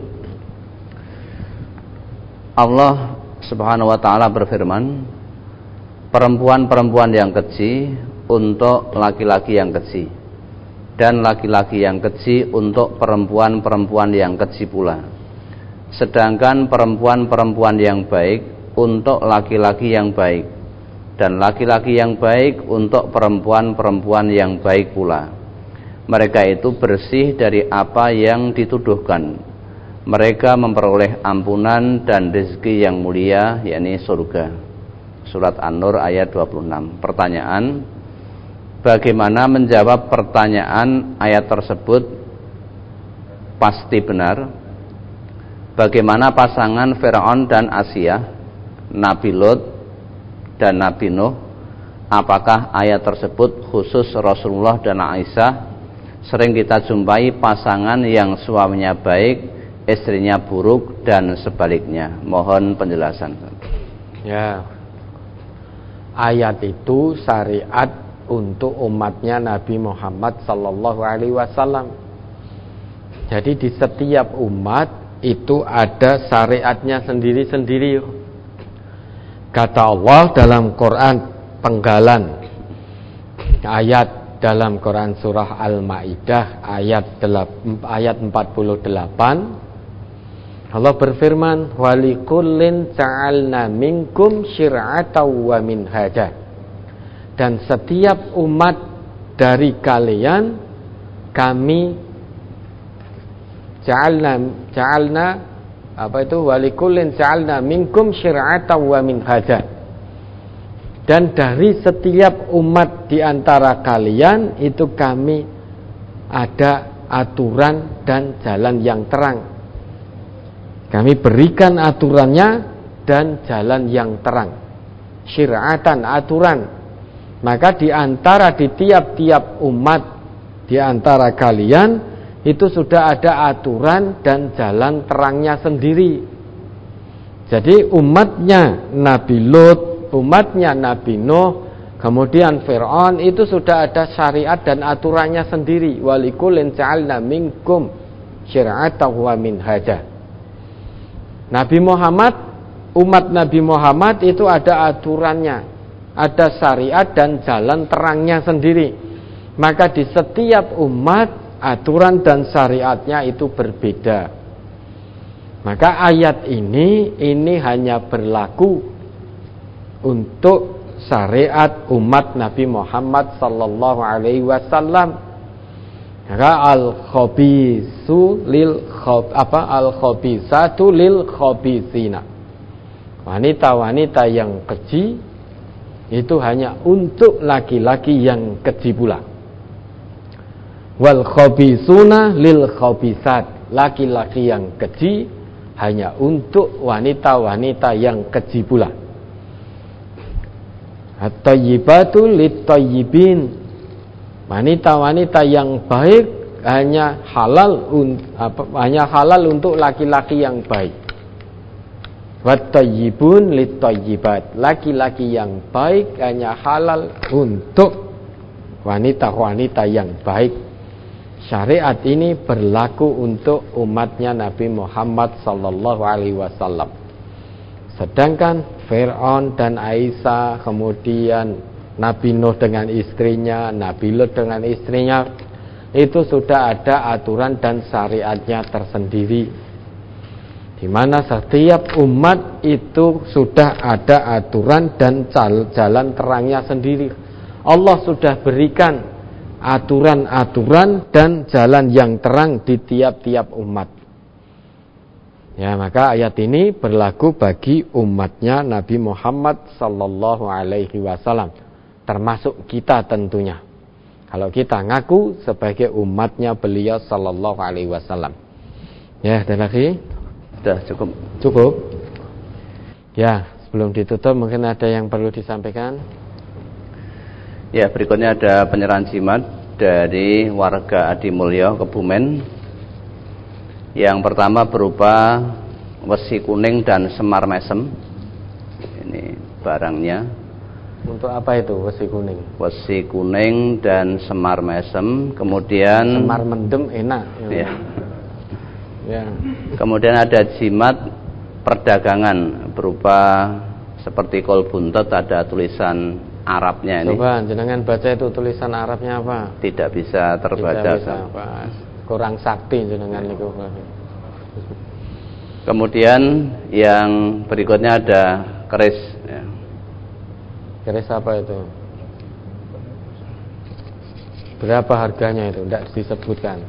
Allah Subhanahu wa taala berfirman, perempuan-perempuan yang kecil untuk laki-laki yang kecil, dan laki-laki yang kecil untuk perempuan-perempuan yang kecil pula. Sedangkan perempuan-perempuan yang baik untuk laki-laki yang baik, dan laki-laki yang baik untuk perempuan-perempuan yang baik pula. Mereka itu bersih dari apa yang dituduhkan. Mereka memperoleh ampunan dan rezeki yang mulia, yakni surga. Surat An-Nur ayat 26. Pertanyaan, bagaimana menjawab pertanyaan ayat tersebut? Pasti benar. Bagaimana pasangan Firaun dan Asia, Nabi Lot dan Nabi Nuh, apakah ayat tersebut khusus Rasulullah dan Aisyah? Sering kita jumpai pasangan yang suaminya baik, istrinya buruk, dan sebaliknya. Mohon penjelasan. Ya, ayat itu syariat untuk umatnya Nabi Muhammad sallallahu alaihi wasallam. Jadi di setiap umat itu ada syariatnya sendiri-sendiri. Kata Allah dalam Quran penggalan ayat dalam Quran surah Al-Maidah ayat 48, Allah berfirman, walikullin ja'alna minkum syir'atan wa minhaja. Dan setiap umat dari kalian kami ja'alna walikullin ja'alna minkum syir'atan wa minhaja. Dan dari setiap umat di antara kalian itu kami ada aturan dan jalan yang terang. Kami berikan aturannya dan jalan yang terang. Syir'atan, aturan. Maka di antara di tiap-tiap umat di antara kalian itu sudah ada aturan dan jalan terangnya sendiri. Jadi umatnya Nabi Lot, umatnya Nabi Nuh, kemudian Fir'aun itu sudah ada syariat dan aturannya sendiri. Walikullin ja'alna minkum syir'atan wa minhaja. Nabi Muhammad, umat Nabi Muhammad itu ada aturannya, ada syariat dan jalan terangnya sendiri. Maka di setiap umat aturan dan syariatnya itu berbeda. Maka ayat ini hanya berlaku untuk syariat umat Nabi Muhammad sallallahu alaihi wasallam. Maka al-khabisatu lil khabisina. Wanita-wanita yang keji itu hanya untuk laki-laki yang keji pula. Wal khabisuna lil khabisat. Laki-laki yang keji hanya untuk wanita-wanita yang keji pula. At-thayyibatu lit-thayyibin, wanita-wanita yang baik hanya halal untuk laki-laki yang baik. Wat-thayyibun lit-thayyibat, laki-laki yang baik hanya halal untuk wanita-wanita yang baik. Syariat ini berlaku untuk umatnya Nabi Muhammad sallallahu alaihi wasallam. Sedangkan Fir'aun dan Aisyah, kemudian Nabi Nuh dengan istrinya, Nabi Lut dengan istrinya, itu sudah ada aturan dan syariatnya tersendiri, di mana setiap umat itu sudah ada aturan dan jalan terangnya sendiri. Allah sudah berikan aturan-aturan dan jalan yang terang di tiap-tiap umat. Ya, maka ayat ini berlaku bagi umatnya Nabi Muhammad sallallahu alaihi wasallam, termasuk kita tentunya. Kalau kita ngaku sebagai umatnya beliau sallallahu alaihi wasallam. Ya, ada lagi? Sudah cukup. Cukup. Ya, sebelum ditutup mungkin ada yang perlu disampaikan. Ya, berikutnya ada penyerahan jimat dari warga Adimulyo, Kebumen. Yang pertama berupa wesi kuning dan semar mesem. Ini barangnya. Untuk apa itu wesi kuning? Wesi kuning dan semar mesem. Kemudian semar mendem enak. Ya. Ya. Kemudian ada jimat perdagangan berupa seperti kol buntet, ada tulisan Arabnya ini. Coba jenengan baca itu tulisan Arabnya apa? Tidak bisa terbaca. Tidak bisa, Pak. Kurang sakti jenengan niku. Kemudian yang berikutnya ada keris. Ya. Keris apa itu? Berapa harganya itu? Tidak disebutkan.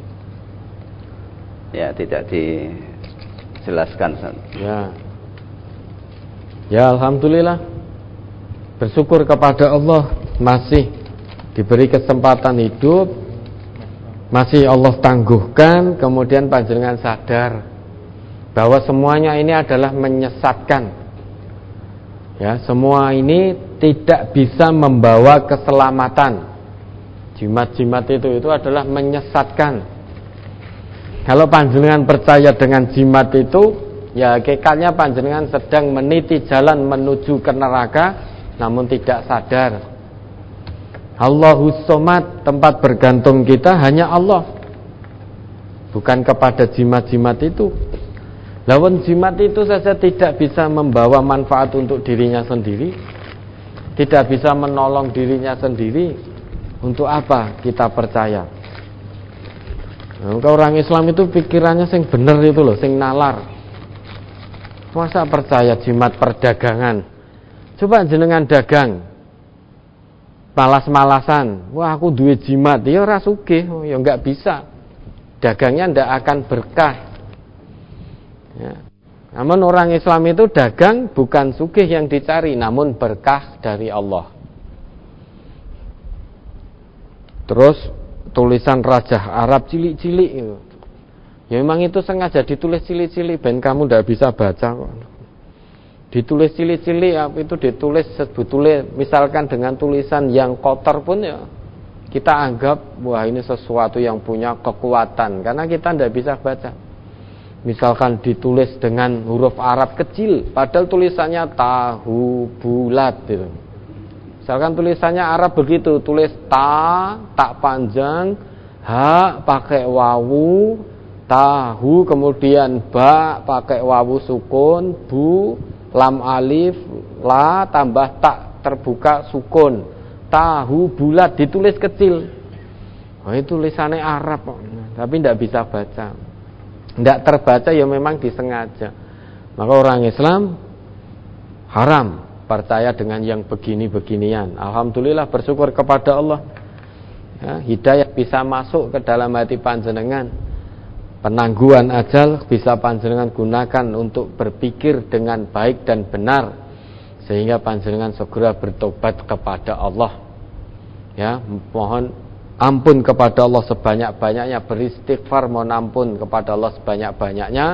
Ya, tidak dijelaskan. Ya. Ya, alhamdulillah. Bersyukur kepada Allah masih diberi kesempatan hidup, masih Allah tangguhkan, kemudian panjenengan sadar bahwa semuanya ini adalah menyesatkan. Ya, semua ini tidak bisa membawa keselamatan. Jimat-jimat itu adalah menyesatkan. Kalau panjenengan percaya dengan jimat itu, ya hakikatnya panjenengan sedang meniti jalan menuju ke neraka, namun tidak sadar. Allahus Somad, tempat bergantung kita hanya Allah, bukan kepada jimat-jimat itu. Lawan jimat itu saja tidak bisa membawa manfaat untuk dirinya sendiri, tidak bisa menolong dirinya sendiri. Untuk apa kita percaya? Orang Islam itu pikirannya sing bener itu loh, sing nalar. Masa percaya jimat perdagangan? Coba jenengan dagang malas-malasan, wah aku duwe jimat, ya ora sugih, ya enggak bisa. Dagangnya ndak akan berkah. Ya. Namun orang Islam itu dagang bukan sugih yang dicari, namun berkah dari Allah. Terus tulisan Raja Arab cilik-cilik itu, ya memang itu sengaja ditulis cilik-cilik ben kamu ndak bisa baca kok. Ditulis cilik-cilik, itu ditulis sebetulnya misalkan dengan tulisan yang kotor pun ya kita anggap wah ini sesuatu yang punya kekuatan karena kita tidak bisa baca. Misalkan ditulis dengan huruf Arab kecil padahal tulisannya tahu bulat gitu. Misalkan tulisannya Arab begitu, tulis tak panjang, ha pakai wawu, tahu kemudian ba pakai wawu sukun, bu lam alif, la tambah tak terbuka sukun, tahu bulat ditulis kecil. Oh itu tulisannya Arab tapi tidak bisa baca, tidak terbaca ya memang disengaja. Maka orang Islam haram percaya dengan yang begini-beginian. Alhamdulillah bersyukur kepada Allah ya, hidayah bisa masuk ke dalam hati panjenengan. Penangguhan ajal bisa panjenengan gunakan untuk berpikir dengan baik dan benar sehingga panjenengan segera bertobat kepada Allah. Ya, mohon ampun kepada Allah sebanyak-banyaknya, beristighfar mohon ampun kepada Allah sebanyak-banyaknya,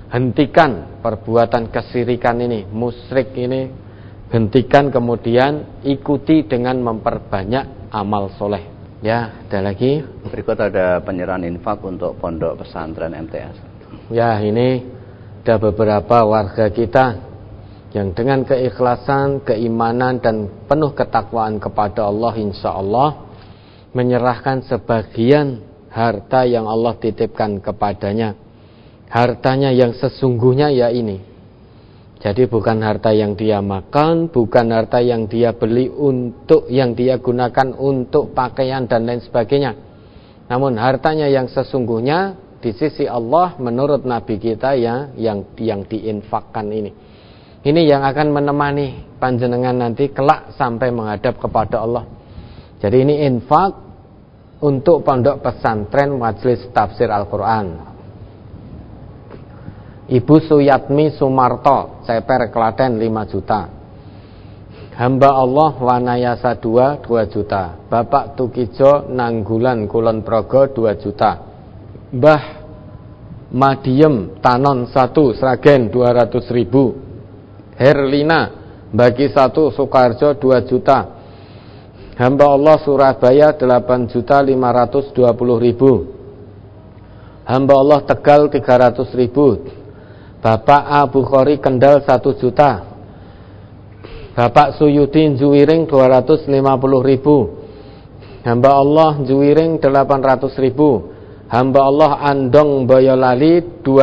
hentikan perbuatan kesyirikan ini, musyrik ini, hentikan, kemudian ikuti dengan memperbanyak amal soleh. Ya, ada lagi. Berikut ada penyerahan infak untuk pondok pesantren MTA. Ya, ini ada beberapa warga kita yang dengan keikhlasan, keimanan dan penuh ketakwaan kepada Allah, insya Allah menyerahkan sebagian harta yang Allah titipkan kepadanya. Hartanya yang sesungguhnya ya ini. Jadi bukan harta yang dia makan, bukan harta yang dia beli untuk, yang dia gunakan untuk pakaian dan lain sebagainya. Namun hartanya yang sesungguhnya di sisi Allah menurut Nabi kita ya, yang diinfakkan ini. Ini yang akan menemani panjenengan nanti kelak sampai menghadap kepada Allah. Jadi ini infak untuk pondok pesantren Majelis Tafsir Al-Quran. Ibu Suyatmi Sumarto, Ceper Klaten 5 juta. Hamba Allah Wanayasa 2 juta. Bapak Tukijo Nanggulan Kulon Progo 2 juta. Mbah Madiem Tanon 1 Sragen 200.000. Herlina bagi 1 Sukarjo 2 juta. Hamba Allah Surabaya 8.520.000. Hamba Allah Tegal 300.000. Bapak Abu Khori Kendal 1 juta. Bapak Suyudin Juwiring 250.000. Hamba Allah Juwiring 800.000. Hamba Allah Andong Boyolali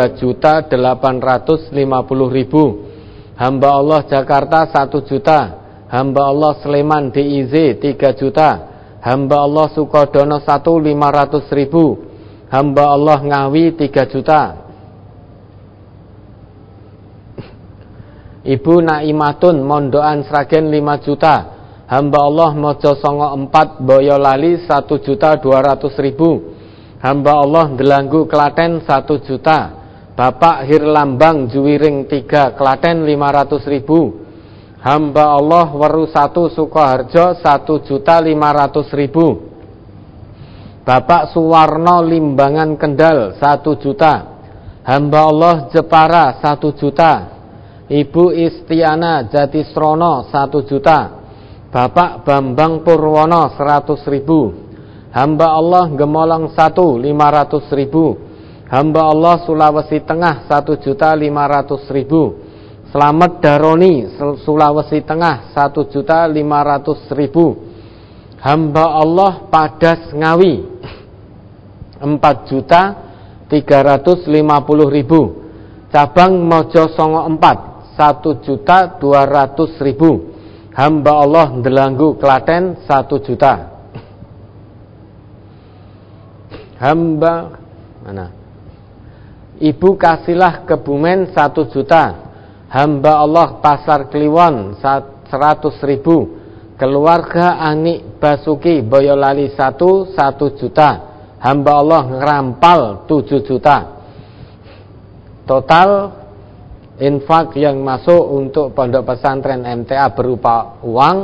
2.850.000. Hamba Allah Jakarta 1 juta. Hamba Allah Sleman DIZ 3 juta. Hamba Allah Sukodono 500.000. Hamba Allah Ngawi 3 juta. Ibu Naimatun Mondoan Sragen 5 juta. Hamba Allah Mojo Songo 4 Boyolali 1.200.000. Hamba Allah Delanggu Klaten 1 juta. Bapak Hirlambang Juwiring 3 Klaten 500.000. Hamba Allah Weru 1 Sukoharjo 1.500.000. Bapak Suwarno Limbangan Kendal 1 juta. Hamba Allah Jepara 1 juta. Ibu Istiana Jatisrono 1 juta. Bapak Bambang Purwono 100.000. Hamba Allah Gemolong 1 500.000. Hamba Allah Sulawesi Tengah 1.500.000. Slamet Daroni Sulawesi Tengah 1.500.000. Hamba Allah Padas Ngawi 4.350.000. Cabang Mojo Songo 4 1.200.000. Hamba Allah Delanggu Klaten 1 juta. Hamba mana? Ibu Kasilah Kebumen 1 juta. Hamba Allah Pasar Kliwon 100.000. Keluarga Ani Basuki Boyolali 1 juta. Hamba Allah Ngerampal 7 juta. Total infak yang masuk untuk pondok pesantren MTA berupa uang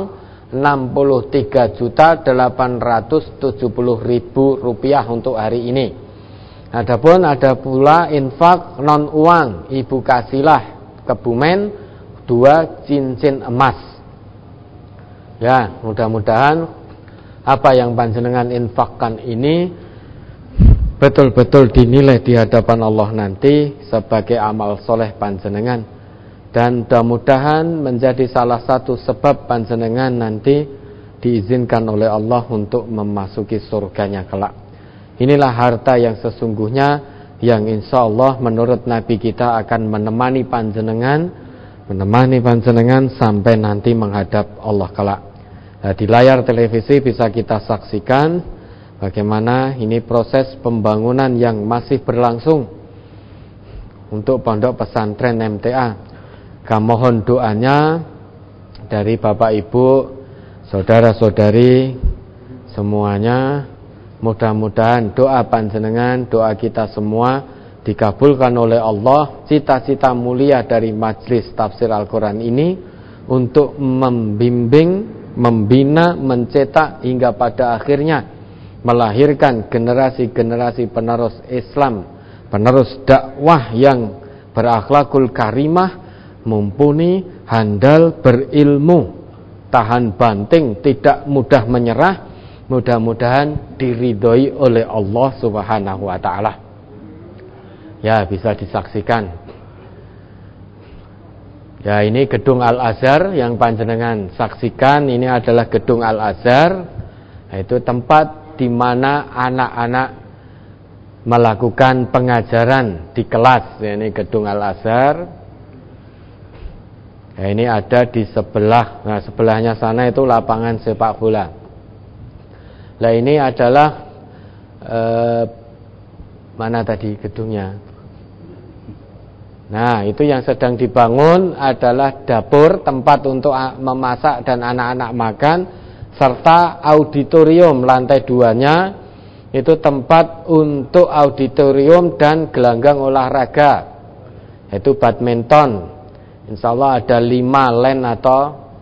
63.870.000 rupiah untuk hari ini. Adapun ada pula infak non uang Ibu Kasilah Kebumen 2 cincin emas. Ya, mudah-mudahan apa yang panjenengan infakkan ini betul-betul dinilai di hadapan Allah nanti sebagai amal soleh panjenengan, dan mudah-mudahan menjadi salah satu sebab panjenengan nanti diizinkan oleh Allah untuk memasuki surganya kelak. Inilah harta yang sesungguhnya yang insya Allah menurut Nabi kita akan menemani panjenengan sampai nanti menghadap Allah kelak. Nah, di layar televisi bisa kita saksikan bagaimana ini proses pembangunan yang masih berlangsung untuk pondok pesantren MTA. Mohon doanya dari Bapak Ibu, saudara-saudari semuanya. Mudah-mudahan doa panjenengan, doa kita semua dikabulkan oleh Allah. Cita-cita mulia dari Majelis Tafsir Al-Quran ini untuk membimbing, membina, mencetak hingga pada akhirnya melahirkan generasi-generasi penerus Islam, penerus dakwah yang berakhlakul karimah, mumpuni, handal, berilmu, tahan banting, tidak mudah menyerah. Mudah-mudahan diridhoi oleh Allah Subhanahu wa taala. Ya, bisa disaksikan. Ya, ini gedung Al-Azhar yang panjenengan saksikan. Ini adalah gedung Al-Azhar, yaitu tempat di mana anak-anak melakukan pengajaran di kelas. Ya, ini gedung Al-Azhar. Ya, ini ada di sebelah. Nah, sebelahnya sana itu lapangan sepak bola. Nah, ini adalah mana tadi gedungnya? Nah, itu yang sedang dibangun adalah dapur, tempat untuk memasak dan anak-anak makan, serta auditorium lantai 2-nya itu tempat untuk auditorium dan gelanggang olahraga, yaitu badminton. Insya Allah ada 5 lane atau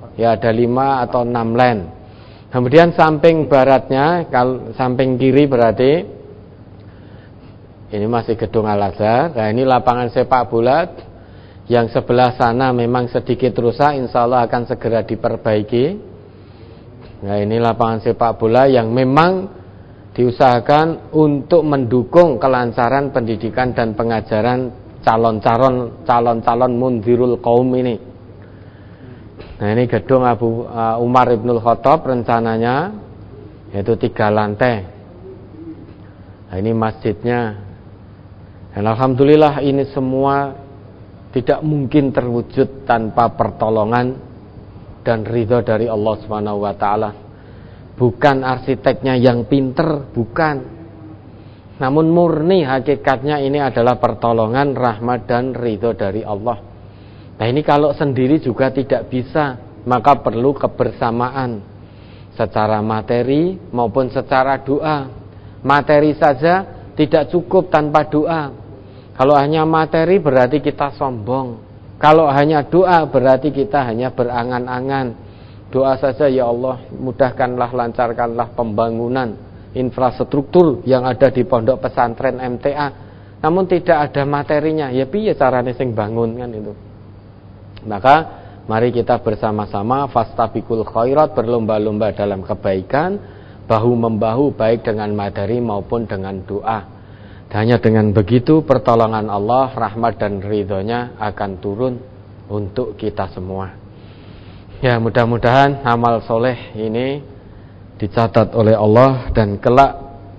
6 lane. Kemudian samping baratnya, samping kiri berarti ini masih gedung Al-Azhar. Nah, ini lapangan sepak bola. Yang sebelah sana memang sedikit rusak, insya Allah akan segera diperbaiki. Nah, ini lapangan sepak bola yang memang diusahakan untuk mendukung kelancaran pendidikan dan pengajaran calon-calon mundzirul qaum ini. Nah, ini gedung Abu Umar Ibnul Khattab rencananya, yaitu 3 lantai. Nah, ini masjidnya. Dan alhamdulillah ini semua tidak mungkin terwujud tanpa pertolongan dan ridho dari Allah Subhanahu wa taala. Bukan arsiteknya yang pinter, bukan. Namun murni hakikatnya ini adalah pertolongan, rahmat dan ridho dari Allah. Nah, ini kalau sendiri juga tidak bisa, maka perlu kebersamaan secara materi maupun secara doa. Materi saja tidak cukup tanpa doa. Kalau hanya materi berarti kita sombong. Kalau hanya doa berarti kita hanya berangan-angan. Doa saja, ya Allah mudahkanlah, lancarkanlah pembangunan infrastruktur yang ada di pondok pesantren MTA. Namun tidak ada materinya. Ya piye carane sing bangun kan itu. Maka mari kita bersama-sama fastabiqul khairat, berlomba-lomba dalam kebaikan, bahu-membahu baik dengan materi maupun dengan doa. Hanya dengan begitu pertolongan Allah, rahmat dan ridhonya akan turun untuk kita semua. Ya, mudah-mudahan amal soleh ini dicatat oleh Allah dan kelak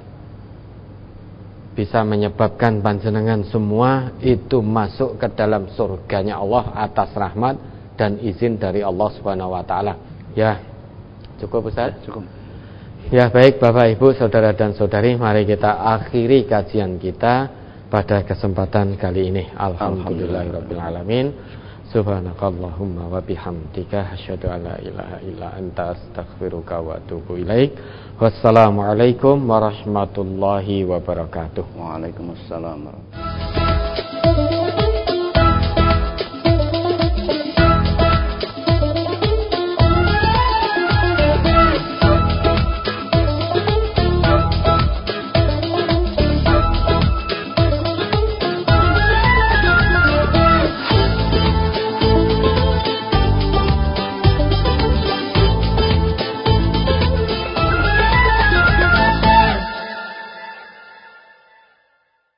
bisa menyebabkan panjenengan semua itu masuk ke dalam surganya Allah atas rahmat dan izin dari Allah Subhanahu wa taala. Ya, cukup Ustaz? Cukup. Ya, baik Bapak Ibu, saudara dan saudari, mari kita akhiri kajian kita pada kesempatan kali ini. Alhamdulillahirabbil alamin. Subhanakallahumma wa bihamdika asyhadu an la ilaha illa anta astaghfiruka wa atubu ilaik. Wassalamualaikum warahmatullahi wabarakatuh. Waalaikumsalam warahmatullahi wabarakatuh.